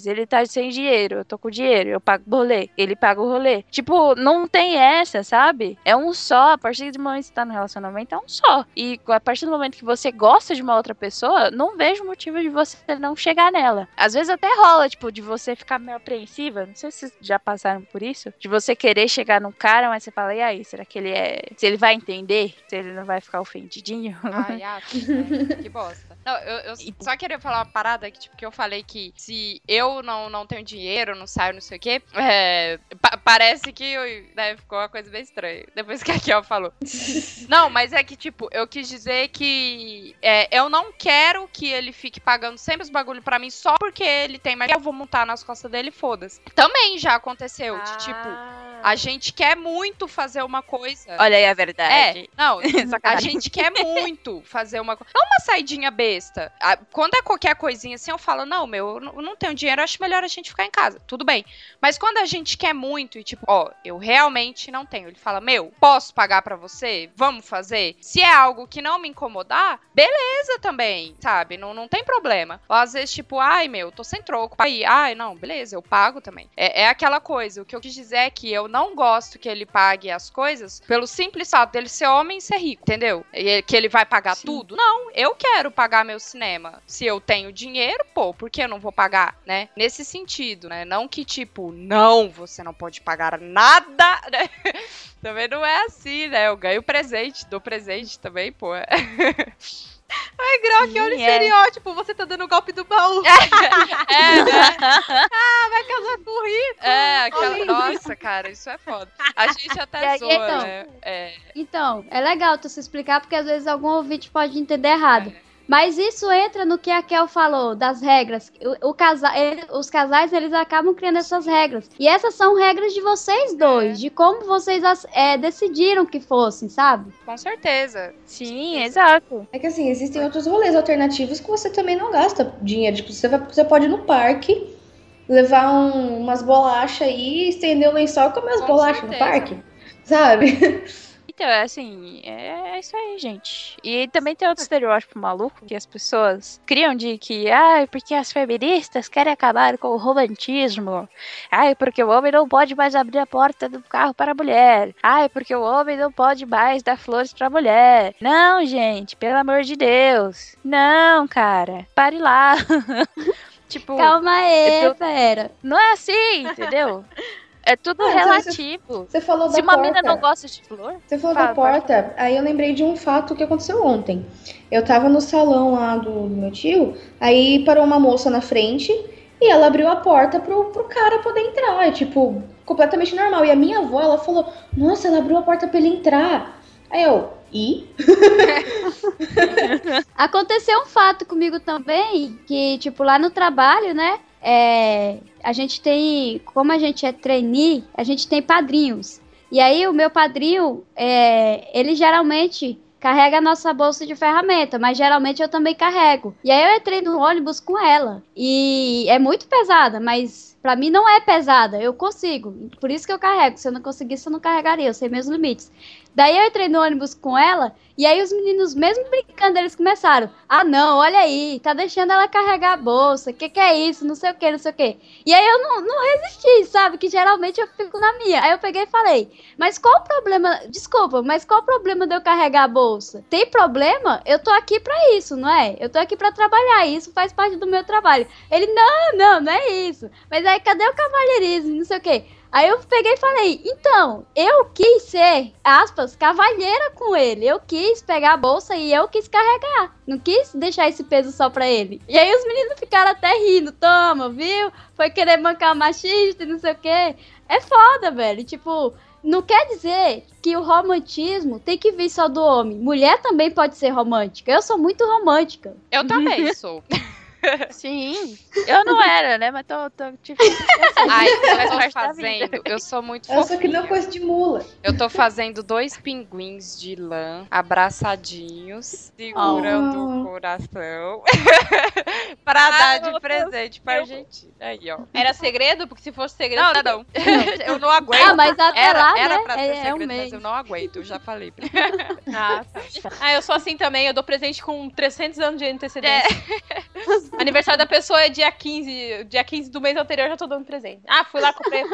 Speaker 5: faz? Ele tá sem dinheiro, eu tô com dinheiro, eu pago o rolê, ele paga o rolê. Tipo, não tem essa, sabe? É um só, a partir do momento que você tá no relacionamento, é um só. E a partir do momento que você gosta de uma outra pessoa, não vejo motivo de você não chegar nela. Às vezes até rola, tipo, de você ficar meio apreensiva, não sei se vocês já passaram por isso, de você querer chegar num cara, mas você fala, e aí, será que ele é... se ele vai entender? Se ele não vai ficar ofendidinho?
Speaker 6: Ai, ah, né? Que bosta. Não, eu, eu só queria falar uma parada que, tipo, que eu falei que se eu não, não tenho dinheiro, não saio, não sei o quê, é, pa parece que né, ficou uma coisa bem estranha, depois que a Kel falou. Não, mas é que, tipo, eu quis dizer que é, eu não quero que ele fique pagando sempre os bagulho pra mim só porque ele tem, mas eu vou montar nas costas dele, foda-se. Também já aconteceu, de, tipo, a gente quer muito fazer uma coisa.
Speaker 5: Olha aí a verdade.
Speaker 6: É, não, a gente quer muito fazer uma coisa. Não uma saidinha besta. Quando é qualquer coisinha assim, eu falo, não, meu, eu não tenho dinheiro, acho melhor a gente ficar em casa. Tudo bem. Mas quando a gente quer muito e tipo, ó, eu realmente não tenho. Ele fala, meu, posso pagar pra você? Vamos fazer? Se é algo que não me incomodar, beleza também, sabe? Não, não tem problema. Ou às vezes, tipo, ai, meu, tô sem troco. Aí, ai, não, beleza, eu pago também. É, é aquela coisa. O que eu quis dizer é que eu não gosto que ele pague as coisas pelo simples fato dele ser homem e ser rico, entendeu? E que ele vai pagar Sim. tudo. Não, eu quero pagar meu cinema. Se eu tenho dinheiro, pô, por que eu não vou pagar, né? Nesse sentido, né? Não que, tipo, não, você não pode pagar nada, né? Também não é assim, né? Eu ganho presente, dou presente também, pô.
Speaker 10: Ai, Grok, olha o estereótipo, você tá dando o golpe do baú.
Speaker 6: É, né?
Speaker 10: Ah, vai casar com o rico.
Speaker 6: É, aquela... Nossa, cara, isso é foda. A gente até zoa,
Speaker 7: então,
Speaker 6: né? É.
Speaker 7: Então, é legal tu se explicar, porque às vezes algum ouvinte pode entender errado. É. Mas isso entra no que a Kel falou, das regras. O, o casa, ele, os casais, eles acabam criando essas regras. E essas são regras de vocês dois, é. de como vocês é, decidiram que fossem, sabe?
Speaker 6: Com certeza.
Speaker 5: Sim, exato.
Speaker 8: É que assim, existem outros rolês alternativos que você também não gasta dinheiro. Tipo, você, vai, você pode ir no parque, levar um, umas bolachas aí, estender o lençol e comer as Com bolachas certeza. no parque, sabe?
Speaker 5: Então, é assim, é isso aí, gente. E também tem outro estereótipo maluco que as pessoas criam de que, ai, porque as feministas querem acabar com o romantismo. Ai, porque o homem não pode mais abrir a porta do carro para a mulher. Ai, porque o homem não pode mais dar flores para a mulher. Não, gente, pelo amor de Deus. Não, cara, pare lá. Tipo,
Speaker 7: calma aí,
Speaker 5: tô...
Speaker 7: pera.
Speaker 5: Não é assim, entendeu? É tudo ah, relativo.
Speaker 8: Você falou
Speaker 5: Se
Speaker 8: da
Speaker 5: uma
Speaker 8: porta.
Speaker 5: mina não gosta de flor...
Speaker 8: Você falou
Speaker 5: fala,
Speaker 8: da porta, aí eu lembrei de um fato que aconteceu ontem. Eu tava no salão lá do, do meu tio, aí parou uma moça na frente e ela abriu a porta pro, pro cara poder entrar. É, tipo, completamente normal. E a minha avó, ela falou, nossa, ela abriu a porta pra ele entrar. Aí eu, e?
Speaker 7: Aconteceu um fato comigo também, que, tipo, lá no trabalho, né? É, a gente tem, como a gente é trainee, a gente tem padrinhos. E aí o meu padrinho, é, ele geralmente carrega a nossa bolsa de ferramenta, mas geralmente eu também carrego. E aí eu entrei no ônibus com ela. E é muito pesada, mas pra mim não é pesada, eu consigo. Por isso que eu carrego. Se eu não conseguisse, eu não carregaria, eu sei meus limites. Daí eu entrei no ônibus com ela, e aí os meninos, mesmo brincando, eles começaram, ah não, olha aí, tá deixando ela carregar a bolsa, que que é isso, não sei o que, não sei o que. E aí eu não, não resisti, sabe, que geralmente eu fico na minha. Aí eu peguei e falei, mas qual o problema, desculpa, mas qual o problema de eu carregar a bolsa? Tem problema? Eu tô aqui pra isso, não é? Eu tô aqui pra trabalhar, isso faz parte do meu trabalho. Ele, não, não, não é isso. Mas aí cadê o cavalheirismo, não sei o que. Aí eu peguei e falei, então, eu quis ser, aspas, cavalheira com ele. Eu quis pegar a bolsa e eu quis carregar. Não quis deixar esse peso só pra ele. E aí os meninos ficaram até rindo. Toma, viu? Foi querer bancar machista e não sei o quê. É foda, velho. Tipo, não quer dizer que o romantismo tem que vir só do homem. Mulher também pode ser romântica. Eu sou muito romântica.
Speaker 6: Eu também sou.
Speaker 5: Sim, eu não era, né? Mas tô, tô tipo,
Speaker 6: ai, eu tô fazendo, eu sou muito fofinha.
Speaker 8: Eu sou que não coisa de mula.
Speaker 6: Eu tô fazendo dois pinguins de lã abraçadinhos, segurando oh. o coração pra ah, dar de presente pra eu... gente. Aí, ó.
Speaker 10: Era segredo? Porque se fosse segredo...
Speaker 6: Não, não, não. Eu não aguento.
Speaker 7: Ah, mas até
Speaker 6: era,
Speaker 7: lá,
Speaker 6: era
Speaker 7: né?
Speaker 6: pra ser
Speaker 7: é,
Speaker 6: segredo,
Speaker 7: é um
Speaker 6: mas eu não aguento, eu já falei.
Speaker 10: Ah, tá. Ah, eu sou assim também, eu dou presente com trezentos anos de antecedência.
Speaker 6: É.
Speaker 10: Aniversário da pessoa é dia quinze. Dia quinze do mês anterior eu já tô dando presente. Ah, fui lá, comprei.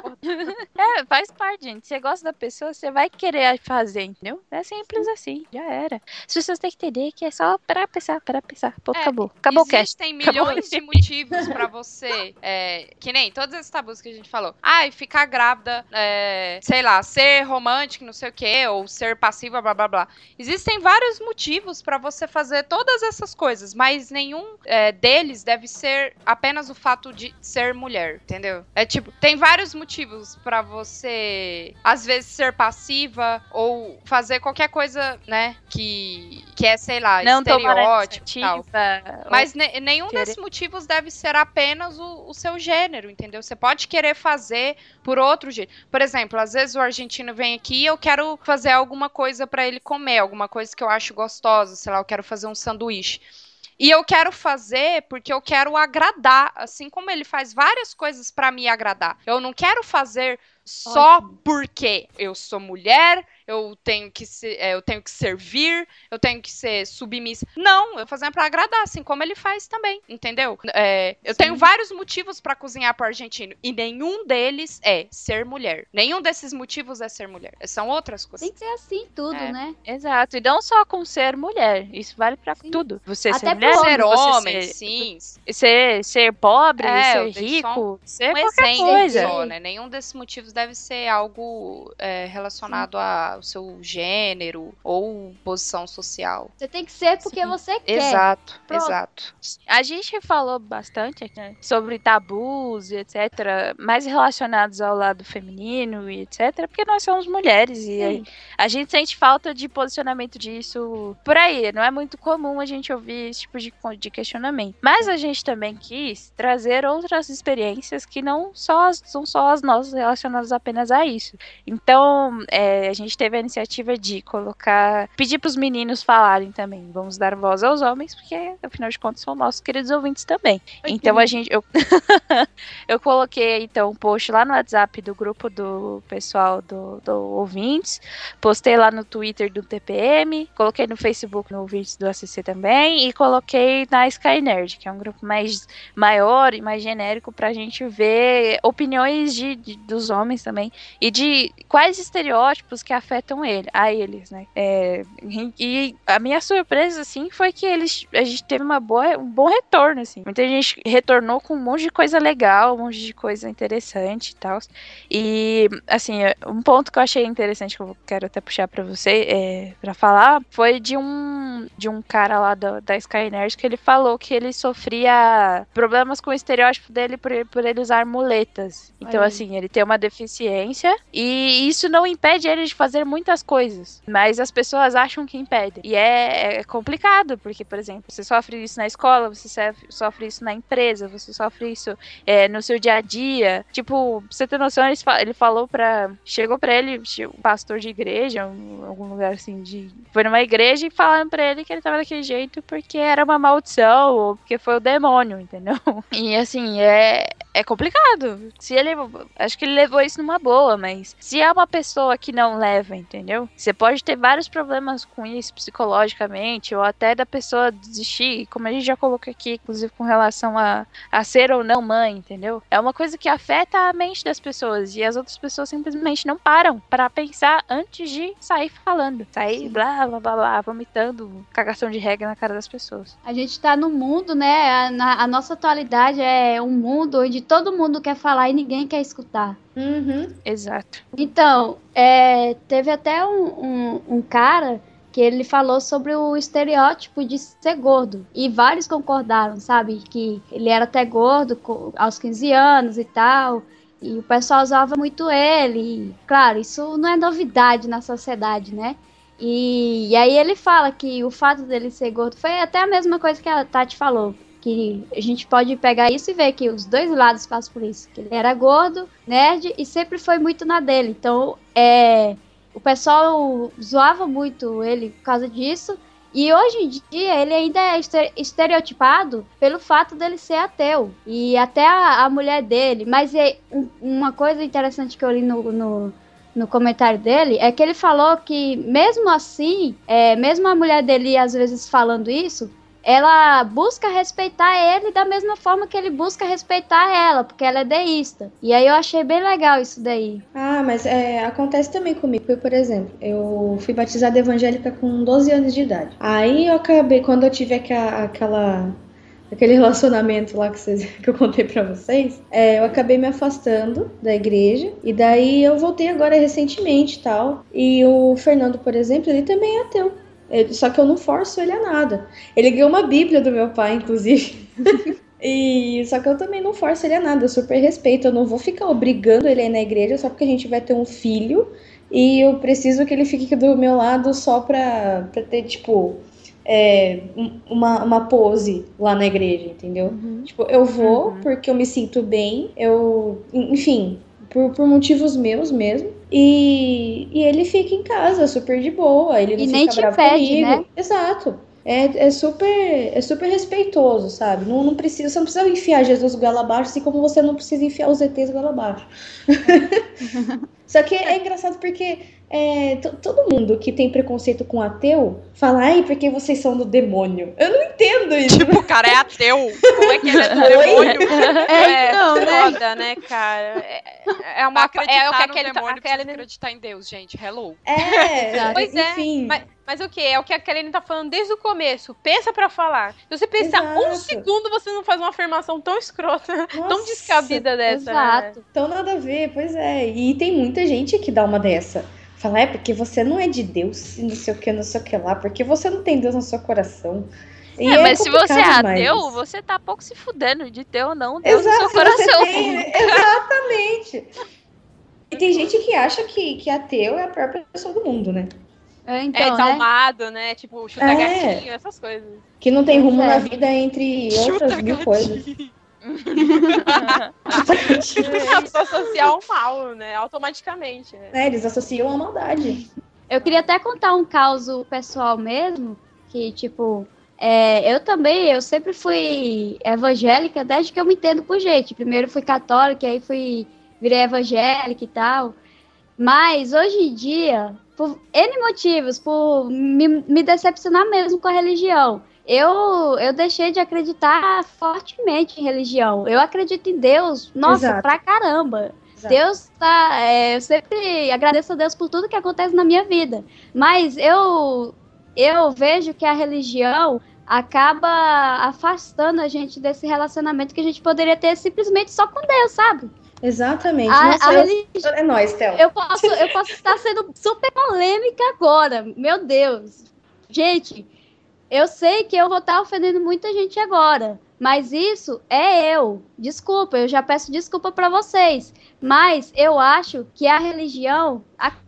Speaker 5: É, faz parte, gente. Você gosta da pessoa, você vai querer fazer, entendeu? É simples assim, já era. As pessoas têm que entender que é só pra pensar, pra pensar. Pô,
Speaker 6: É,
Speaker 5: acabou. Acabou o cast.
Speaker 6: Existem milhões de motivos pra você, é, que nem todos esses tabus que a gente falou. Ai, ficar grávida, é, sei lá, ser romântico, não sei o quê, ou ser passiva, blá blá blá. Existem vários motivos pra você fazer todas essas coisas, mas nenhum é, deles deve ser apenas o fato de ser mulher, entendeu? É tipo, tem vários motivos pra você, às vezes, ser passiva ou fazer qualquer coisa, né, que, que é, sei lá,
Speaker 5: Não tomar
Speaker 6: estereótipo e tal.
Speaker 5: iniciativa,
Speaker 6: Mas
Speaker 5: ou
Speaker 6: ne- nenhum
Speaker 5: querer-
Speaker 6: desses motivos deve ser apenas o, o seu gênero, entendeu? Você pode querer fazer por outro jeito. Por exemplo, às vezes o argentino vem aqui e eu quero fazer alguma coisa pra ele comer, alguma coisa que eu acho gostosa, sei lá, eu quero fazer um sanduíche. E eu quero fazer porque eu quero agradar, assim como ele faz várias coisas pra me agradar. Eu não quero fazer só
Speaker 7: Ótimo.
Speaker 6: porque eu sou mulher, eu tenho que ser, é, eu tenho que servir, eu tenho que ser submissa. Não, eu tô fazendo pra agradar, assim como ele faz também, entendeu? É, eu tenho vários motivos pra cozinhar pro argentino e nenhum deles é ser mulher. Nenhum desses motivos é ser mulher. São outras coisas.
Speaker 7: Tem que ser assim tudo,
Speaker 5: É.
Speaker 7: né?
Speaker 5: Exato, e não só com ser mulher, isso vale pra tudo. Você
Speaker 7: Até
Speaker 5: ser mulher,
Speaker 7: pro
Speaker 6: Ser
Speaker 5: você
Speaker 6: homem,
Speaker 5: ser,
Speaker 6: sim.
Speaker 5: ser, ser pobre,
Speaker 6: É,
Speaker 5: ser
Speaker 6: eu dei só
Speaker 5: rico, ser
Speaker 6: Um
Speaker 5: qualquer
Speaker 6: exemplo
Speaker 5: coisa.
Speaker 6: só, né? Nenhum desses motivos deve ser algo é, relacionado ao seu gênero ou posição social.
Speaker 7: Você tem que ser porque você quer.
Speaker 6: Exato,
Speaker 7: Pronto.
Speaker 6: exato.
Speaker 5: A gente falou bastante aqui, né, sobre tabus e etcétera, mais relacionados ao lado feminino e etcétera, porque nós somos mulheres e
Speaker 7: Sim.
Speaker 5: a, a gente sente falta de posicionamento disso por aí. Não é muito comum a gente ouvir esse tipo de, de questionamento. Mas a gente também quis trazer outras experiências que não só as, são só as nossas relacionadas apenas a isso. Então, é, a gente teve a iniciativa de colocar, pedir para os meninos falarem também. Vamos dar voz aos homens, porque afinal de contas são nossos queridos ouvintes também.
Speaker 7: Ai,
Speaker 5: Então
Speaker 7: que
Speaker 5: a gente, eu, eu coloquei então um post lá no WhatsApp do grupo do pessoal do, do ouvintes, postei lá no Twitter do T P M, coloquei no Facebook no ouvintes do A C C também e coloquei na Sky Nerd, que é um grupo mais maior e mais genérico pra gente ver opiniões de, de- dos homens também e de quais estereótipos que afetam ele, a eles, né? É, e e a minha surpresa, assim, foi que eles, a gente teve uma boa, um bom retorno, assim. Muita gente retornou com um monte de coisa legal, um monte de coisa interessante e tal. E, assim, um ponto que eu achei interessante, que eu quero até puxar pra você, é, pra falar, foi de um, de um cara lá da, da Sky Nerd, que ele falou que ele sofria problemas com o estereótipo dele por, por ele usar muletas. Então,
Speaker 7: Olha aí.
Speaker 5: assim, ele tem uma deficiência e isso não impede ele de fazer muitas coisas, mas as pessoas acham que impede. E é, é complicado, porque, por exemplo, você sofre isso na escola, você sofre- sofre isso na empresa, você sofre isso é, no seu dia a dia. Tipo, pra você ter noção, ele, fa- ele falou pra... Chegou pra ele, che- um pastor de igreja, um- algum lugar assim, de... Foi numa igreja e falaram pra ele que ele tava daquele jeito porque era uma maldição, ou porque foi o demônio, entendeu? E, assim, é... É complicado. Se ele... Acho que ele levou isso numa boa, mas... Se é uma pessoa que não leva, entendeu? Você pode ter vários problemas com isso, psicologicamente, ou até da pessoa desistir, como a gente já colocou aqui, inclusive com relação a, a ser ou não mãe, entendeu? É uma coisa que afeta a mente das pessoas, e as outras pessoas simplesmente não param para pensar antes de sair falando. Sair blá, blá, blá, blá, vomitando cagação de regra na cara das pessoas.
Speaker 7: A gente tá no mundo, né? A, na- a nossa atualidade é um mundo onde todo mundo quer falar e ninguém quer escutar.
Speaker 8: Uhum.
Speaker 5: Exato.
Speaker 7: Então, é, teve até um, um, um cara que ele falou sobre o estereótipo de ser gordo. E vários concordaram, sabe? Que ele era até gordo co- aos quinze anos e tal. E o pessoal usava muito ele. E, claro, isso não é novidade na sociedade, né? E, e aí ele fala que o fato dele ser gordo foi até a mesma coisa que a Tati falou. Que a gente pode pegar isso e ver que os dois lados passam por isso. Que ele era gordo, nerd e sempre foi muito na dele. Então, é, o pessoal zoava muito ele por causa disso. E hoje em dia ele ainda é este- estereotipado pelo fato dele ser ateu. E até a, a mulher dele. Mas é um- uma coisa interessante que eu li no, no, no comentário dele é que ele falou que mesmo assim, é, mesmo a mulher dele às vezes falando isso, ela busca respeitar ele da mesma forma que ele busca respeitar ela, porque ela é deísta. E aí eu achei bem legal isso daí.
Speaker 8: Ah, mas é, acontece também comigo. Porque, por exemplo, eu fui batizada evangélica com doze anos de idade. Aí eu acabei, quando eu tive aqua, aquela... aquele relacionamento lá que, vocês, que eu contei pra vocês, é, eu acabei me afastando da igreja, e daí eu voltei agora recentemente e tal, e o Fernando, por exemplo, ele também é ateu, ele, só que eu não forço ele a nada. Ele ganhou uma bíblia do meu pai, inclusive, e só que eu também não forço ele a nada, eu super respeito, eu não vou ficar obrigando ele a ir na igreja só porque a gente vai ter um filho, e eu preciso que ele fique do meu lado só pra, pra ter, tipo... É, uma, uma pose lá na igreja, entendeu? Uhum. Tipo, eu vou uhum. porque eu me sinto bem, eu, enfim, por, por motivos meus mesmo, e, e ele fica em casa super de boa, ele não
Speaker 7: e
Speaker 8: fica
Speaker 7: nem te
Speaker 8: bravo
Speaker 7: impede,
Speaker 8: comigo.
Speaker 7: Né?
Speaker 8: Exato. É, é, super, é super respeitoso, sabe? Não, não precisa, você não precisa enfiar Jesus goela abaixo, assim como você não precisa enfiar os E Tês goela abaixo. Só que é engraçado porque é, t- todo mundo que tem preconceito com ateu fala, ai, porque vocês são do demônio. Eu não entendo isso.
Speaker 6: Tipo, o cara é ateu. Como é que ele é do demônio?
Speaker 10: É,
Speaker 6: não,
Speaker 10: foda, né, cara? É, é uma
Speaker 6: acreditar
Speaker 10: é o que
Speaker 6: no
Speaker 10: aquele
Speaker 6: demônio,
Speaker 10: tá, aquele...
Speaker 6: acreditar em Deus, gente. Hello.
Speaker 8: É,
Speaker 10: pois é.
Speaker 8: enfim.
Speaker 10: Mas, mas o que? É o que a Karine tá falando desde o começo. Pensa pra falar. Se você pensar
Speaker 8: Exato.
Speaker 10: um segundo, você não faz uma afirmação tão escrota,
Speaker 8: Nossa,
Speaker 10: tão descabida dessa.
Speaker 7: Exato.
Speaker 10: Né?
Speaker 8: Então nada a ver, pois é. E tem muita gente que dá uma dessa. Fala, é porque você não é de Deus, não sei o que, não sei o que lá, porque você não tem Deus no seu coração. E
Speaker 5: é,
Speaker 8: é
Speaker 5: mas se você é ateu,
Speaker 8: demais.
Speaker 5: você tá pouco se fudendo de ter ou não Deus
Speaker 8: Exato,
Speaker 5: no seu coração.
Speaker 8: Tem, exatamente. E tem gente que acha que, que ateu é a pior pessoa do mundo, né?
Speaker 7: É, então,
Speaker 10: é
Speaker 7: né?
Speaker 10: desalmado, né? Tipo, chuta
Speaker 8: É.
Speaker 10: gatinho, essas coisas.
Speaker 8: Que não tem rumo
Speaker 7: É.
Speaker 8: na vida, entre outras
Speaker 6: Chuta
Speaker 8: mil
Speaker 6: gatinho.
Speaker 8: coisas.
Speaker 10: Associar o mal, né? Automaticamente. Né?
Speaker 8: É, eles associam a maldade.
Speaker 7: Eu queria até contar um caso pessoal mesmo, que, tipo, é, eu também, eu sempre fui evangélica desde que eu me entendo por gente. Primeiro fui católica, aí fui, virei evangélica e tal. Mas, hoje em dia, por N motivos, por me, me decepcionar mesmo com a religião, eu, eu deixei de acreditar fortemente em religião. Eu acredito em Deus, nossa,
Speaker 8: Exato.
Speaker 7: pra caramba.
Speaker 8: Exato.
Speaker 7: Deus tá. É, eu sempre agradeço a Deus por tudo que acontece na minha vida. Mas eu, eu vejo que a religião acaba afastando a gente desse relacionamento que a gente poderia ter simplesmente só com Deus, sabe?
Speaker 8: Exatamente.
Speaker 7: A-
Speaker 8: Nossa,
Speaker 7: a
Speaker 8: eu-
Speaker 7: religi-
Speaker 8: É nóis, Théo.
Speaker 7: Eu posso, eu posso estar sendo super polêmica agora. Meu Deus. Gente, eu sei que eu vou estar ofendendo muita gente agora. Mas isso é eu. Desculpa, eu já peço desculpa pra vocês. Mas eu acho que a religião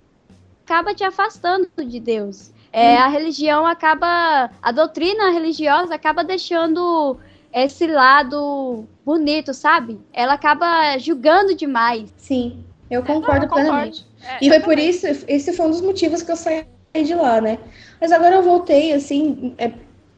Speaker 7: acaba te afastando de Deus. É, a religião acaba... A doutrina religiosa acaba deixando esse lado bonito, sabe? Ela acaba julgando demais.
Speaker 8: Sim, eu concordo
Speaker 10: eu concordo.
Speaker 8: plenamente.
Speaker 10: É,
Speaker 8: E
Speaker 10: eu
Speaker 8: foi por
Speaker 10: também.
Speaker 8: isso, esse foi um dos motivos que eu saí de lá, né? Mas agora eu voltei, assim, é,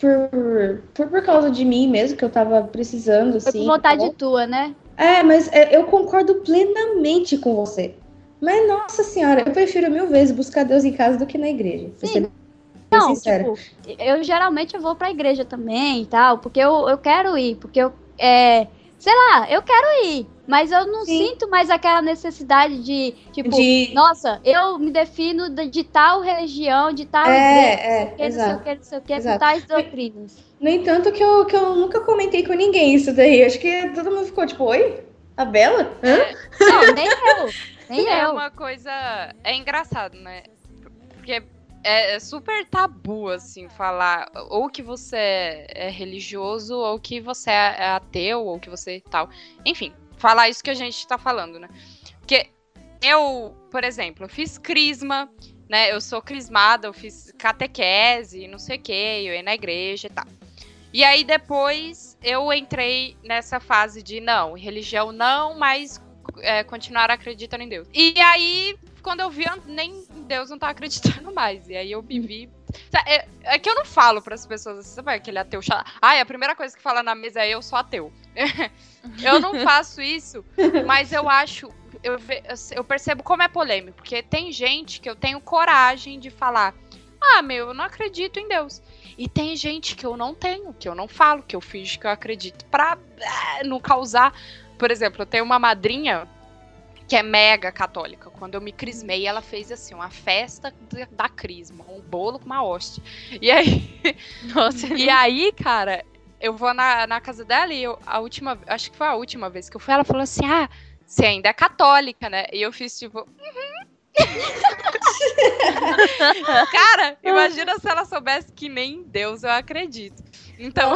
Speaker 8: por, por, por causa de mim mesmo, que eu tava precisando,
Speaker 7: Foi
Speaker 8: assim.
Speaker 7: por vontade
Speaker 8: tal.
Speaker 7: tua, né?
Speaker 8: É, mas é, eu concordo plenamente com você. Mas, nossa senhora, eu prefiro mil vezes buscar Deus em casa do que na igreja. Pra
Speaker 7: Sim.
Speaker 8: ser bem
Speaker 7: Não,
Speaker 8: sincera.
Speaker 7: tipo, eu geralmente eu vou pra igreja também e tal, porque eu, eu quero ir, porque eu, é, sei lá, eu quero ir, mas eu não
Speaker 8: Sim.
Speaker 7: sinto mais aquela necessidade de, tipo,
Speaker 8: De-
Speaker 7: nossa, eu me defino de, de tal religião, de tal
Speaker 8: É,
Speaker 7: igreja,
Speaker 8: é,
Speaker 7: não sei o que, não sei o
Speaker 8: exato.
Speaker 7: que, não sei o que, com
Speaker 8: Exato.
Speaker 7: tais doutrinas.
Speaker 8: No entanto, que eu, que eu nunca comentei com ninguém isso daí. Acho que todo mundo ficou tipo, oi? A Bela? Hã?
Speaker 7: Não, nem eu, nem
Speaker 6: É
Speaker 7: eu.
Speaker 6: uma coisa... É engraçado, né? Porque é, é super tabu, assim, falar ou que você é religioso, ou que você é ateu, ou que você tal. Enfim, falar isso que a gente tá falando, né? Porque eu, por exemplo, eu fiz crisma, né? Eu sou crismada, eu fiz catequese, não sei o que, eu ia na igreja e tal. E aí depois eu entrei nessa fase de não, religião não, mas é, continuar acreditando em Deus. E aí, quando eu vi, eu nem Deus não tava acreditando mais. E aí eu me vi... É, é que eu não falo pras pessoas assim, sabe aquele ateu chato? Ai, a primeira coisa que fala na mesa é eu sou ateu. Eu não faço isso, mas eu acho... Eu, ve- eu percebo como é polêmico, porque tem gente que eu tenho coragem de falar, ah, meu, eu não acredito em Deus. E tem gente que eu não tenho, que eu não falo, que eu finjo que eu acredito pra é, não causar. Por exemplo, eu tenho uma madrinha que é mega católica. Quando eu me crismei, ela fez assim, uma festa da crisma, um bolo com uma hóstia. E aí, nossa, e aí, cara, eu vou na, na casa dela e eu, a última, acho que foi a última vez que eu fui, ela falou assim, ah, você ainda é católica, né? E eu fiz tipo, uhum. Cara, imagina se ela soubesse que nem em Deus eu acredito. Então,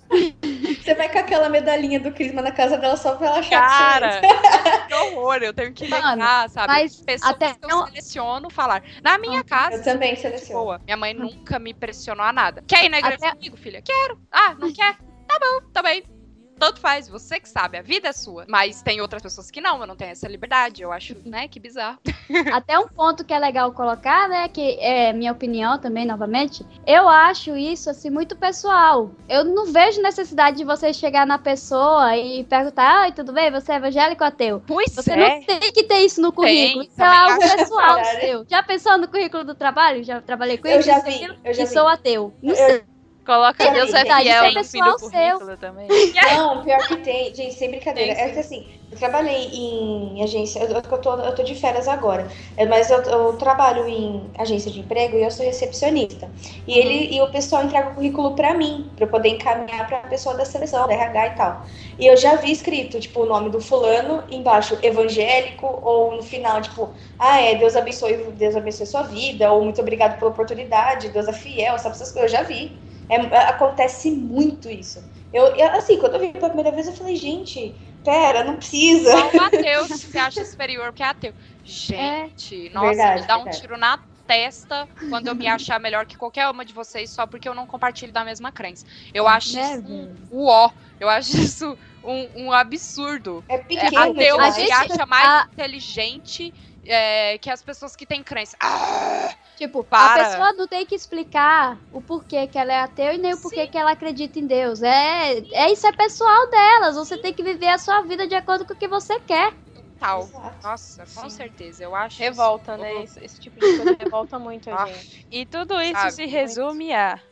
Speaker 8: você vai com aquela medalhinha do Crisma na casa dela só pra ela achar
Speaker 6: cara,
Speaker 8: que você...
Speaker 6: que horror, eu tenho que
Speaker 7: Mano,
Speaker 6: negar, sabe?
Speaker 7: mas
Speaker 6: Pessoas
Speaker 7: até
Speaker 6: que eu seleciono falar. Na minha casa,
Speaker 8: eu também seleciono.
Speaker 6: boa, minha mãe nunca me pressionou a nada. Quer ir na igreja
Speaker 7: Até...
Speaker 6: comigo, filha? Quero. Ah, não quer? Tá bom, tá bem. Tanto faz, você que sabe, a vida é sua. Mas tem outras pessoas que não, eu não tenho essa liberdade. Eu acho, né, que bizarro.
Speaker 7: Até um ponto que é legal colocar, né, que é minha opinião também, novamente, eu acho isso, assim, muito pessoal. Eu não vejo necessidade de você chegar na pessoa e perguntar, ai, tudo bem, você é evangélico ou ateu?
Speaker 6: Pois
Speaker 7: você
Speaker 6: é.
Speaker 7: não tem que ter isso no currículo,
Speaker 6: Tem,
Speaker 7: isso é algo
Speaker 6: acho.
Speaker 7: pessoal
Speaker 8: Caralho.
Speaker 7: seu. Já pensou no currículo do trabalho? Já trabalhei com
Speaker 8: Eu
Speaker 7: isso?
Speaker 8: já
Speaker 7: isso,
Speaker 8: vi,
Speaker 7: aquilo,
Speaker 8: eu já
Speaker 7: e
Speaker 8: vi.
Speaker 7: sou ateu. Não
Speaker 8: Eu-
Speaker 7: sei.
Speaker 5: Coloca
Speaker 8: Tem
Speaker 5: Deus é
Speaker 8: verdade,
Speaker 5: fiel
Speaker 7: isso é
Speaker 5: no fim do
Speaker 7: pessoal seu.
Speaker 5: currículo também.
Speaker 8: Não, pior que tem. Gente, sem brincadeira.
Speaker 6: Tem,
Speaker 8: É que assim, eu trabalhei em agência. Eu, eu, tô, eu tô de férias agora. É, mas eu, eu trabalho em agência de emprego e eu sou recepcionista. E, ele, e o pessoal entrega o currículo pra mim, pra eu poder encaminhar pra pessoa da seleção, da R H e tal. E eu já vi escrito, tipo, o nome do fulano, embaixo, evangélico, ou no final, tipo, ah, é, Deus abençoe, Deus abençoe sua vida, ou muito obrigado pela oportunidade, Deus é fiel, sabe essas coisas. Eu já vi. É, acontece muito isso. Eu, eu, assim, quando eu vi pela primeira vez, eu falei, gente, pera, não precisa.
Speaker 6: Igual o ateu que se acha superior porque é ateu. Gente,
Speaker 8: É,
Speaker 6: nossa,
Speaker 8: verdade,
Speaker 6: me dá um
Speaker 8: verdade.
Speaker 6: tiro na testa quando eu me achar melhor que qualquer uma de vocês só porque eu não compartilho da mesma crença. Eu acho
Speaker 7: Né,
Speaker 6: isso
Speaker 7: velho?
Speaker 6: um uó. Eu acho isso um, um absurdo.
Speaker 8: É
Speaker 6: É,
Speaker 8: pequeno
Speaker 6: ateu
Speaker 8: demais.
Speaker 6: se acha mais
Speaker 7: a-
Speaker 6: inteligente é, que as pessoas que têm crença. Ah,
Speaker 7: Tipo,
Speaker 6: Para.
Speaker 7: a pessoa não tem que explicar o porquê que ela é ateu e nem o porquê que ela acredita em Deus. É, é isso é pessoal delas. Você tem que viver a sua vida de acordo com o que você quer.
Speaker 6: tal.
Speaker 8: Exato.
Speaker 6: Nossa, com certeza. Eu acho
Speaker 10: Revolta,
Speaker 6: isso-
Speaker 10: né? Esse, esse tipo de coisa revolta muito a
Speaker 6: Ah,
Speaker 10: gente.
Speaker 5: E tudo isso
Speaker 6: Sabe,
Speaker 5: se resume a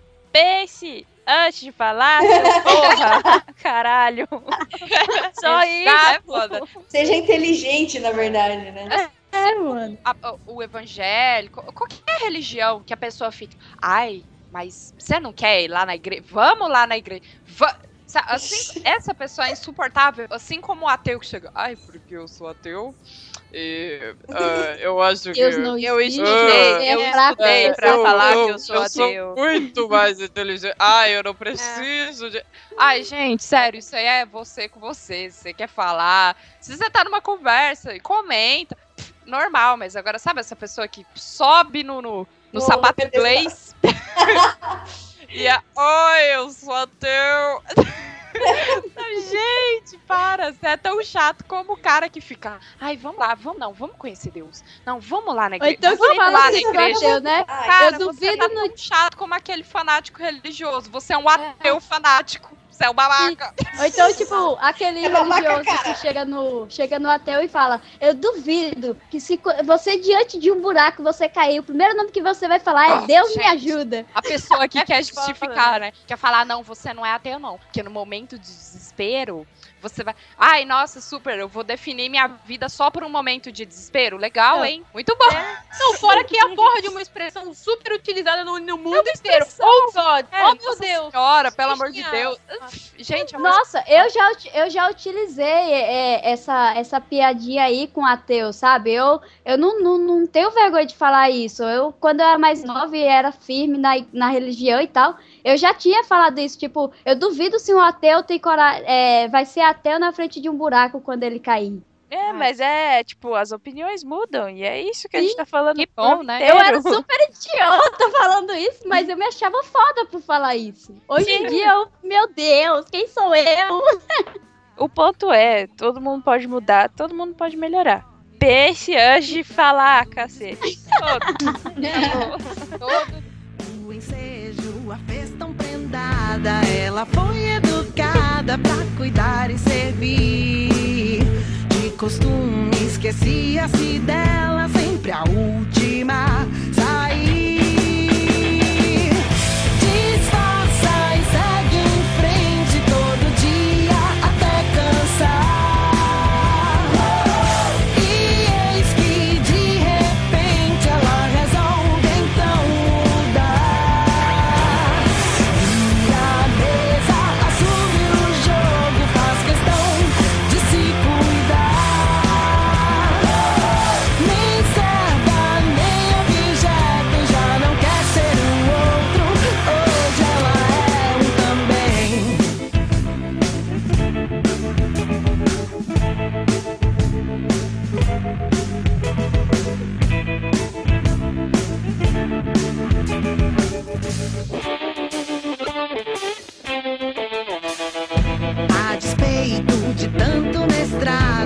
Speaker 5: pense antes de falar, seu porra, caralho. Só isso.
Speaker 6: é foda.
Speaker 8: Seja inteligente, na verdade, né?
Speaker 7: É, mano.
Speaker 6: A- a- o evangélico, qualquer religião que a pessoa fique, ai, mas você não quer ir lá na igreja? Vamos lá na igreja. Va Sa- assim, essa pessoa é insuportável, assim como o ateu que chega, ai, porque eu sou ateu e ah, eu acho que
Speaker 7: Deus não
Speaker 5: Eu
Speaker 7: existe,
Speaker 5: estudei,
Speaker 7: é
Speaker 5: eu
Speaker 7: fraco.
Speaker 5: estudei pra
Speaker 6: Eu-
Speaker 5: falar
Speaker 6: eu-
Speaker 5: que eu sou
Speaker 6: eu
Speaker 5: ateu.
Speaker 6: muito mais inteligente. Ai, eu não preciso de. Ai, gente, sério, isso aí é você com você. Se você quer falar. Se você tá numa conversa e comenta, pff, normal, mas agora, sabe essa pessoa que sobe no, no, no
Speaker 8: No
Speaker 6: sapato
Speaker 8: pedestal.
Speaker 6: inglês? E é, oi, eu sou ateu. Gente, para, você é tão chato como o cara que fica, ai, vamos lá, vamos não, vamos conhecer Deus. Não, vamos lá na
Speaker 7: Ou
Speaker 6: igreja.
Speaker 7: então que
Speaker 6: vamos
Speaker 7: fala
Speaker 6: lá na
Speaker 7: assim,
Speaker 6: igreja.
Speaker 7: ateu, né?
Speaker 8: Ai,
Speaker 6: Cara,
Speaker 7: eu
Speaker 6: você
Speaker 7: duvido
Speaker 6: tá
Speaker 7: no-
Speaker 6: tão chato como aquele fanático religioso. Você é um ateu fanático. Você é um babaca.
Speaker 7: Ou então, tipo, aquele
Speaker 8: É babaca,
Speaker 7: religioso
Speaker 8: cara.
Speaker 7: que chega no, chega no ateu e fala, eu duvido que se co- você diante de um buraco você cair, o primeiro nome que você vai falar é
Speaker 6: Ah,
Speaker 7: Deus me
Speaker 6: gente.
Speaker 7: ajuda.
Speaker 6: A pessoa que quer
Speaker 5: foda,
Speaker 6: justificar, né? Quer falar, não, você não é ateu, não. Porque no momento de desespero, você vai. Ai, nossa, super, eu vou definir minha vida só por um momento de desespero. Legal, hein? Muito bom.
Speaker 10: Não, fora que é a porra de uma expressão super utilizada no, no mundo inteiro.
Speaker 6: expressão.
Speaker 10: Oh, God.
Speaker 6: É,
Speaker 10: Oh, meu
Speaker 6: nossa
Speaker 10: Deus.
Speaker 6: Senhora, pelo amor de
Speaker 10: Cristiano.
Speaker 6: Deus. Gente, é uma
Speaker 7: Nossa, eu já, uti- eu já utilizei é, essa, essa piadinha aí com ateu, sabe? Eu, eu não, não, não tenho vergonha de falar isso. Eu, quando eu era mais nova e era firme na, na religião e tal, eu já tinha falado isso. Tipo, eu duvido se um ateu tem coragem, é, vai ser ateu na frente de um buraco quando ele cair.
Speaker 5: É, mas é, tipo, as opiniões mudam. E é isso que a gente tá falando.
Speaker 6: Que
Speaker 5: o
Speaker 6: bom,
Speaker 5: tempo
Speaker 6: né?
Speaker 5: inteiro.
Speaker 7: Eu era super idiota falando isso, mas eu me achava foda por falar isso. Hoje em dia, eu, meu Deus, quem sou eu?
Speaker 5: O ponto é, todo mundo pode mudar, todo mundo pode melhorar. Pense antes de falar, cacete. Todo.
Speaker 6: todo.
Speaker 3: O ensejo a fez tão prendada, ela foi educada pra cuidar e servir. De costume esquecia-se dela, sempre a última sair.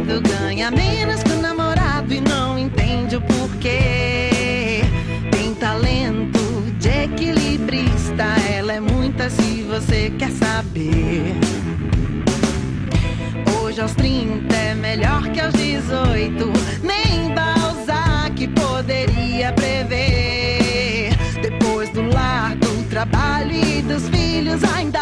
Speaker 15: namorado ganha menos que o namorado e não entende o porquê. Tem talento de equilibrista, ela é muita se você quer saber. Hoje aos trinta é melhor que aos dezoito, nem Balzac poderia prever. Depois do lar, do trabalho e dos filhos ainda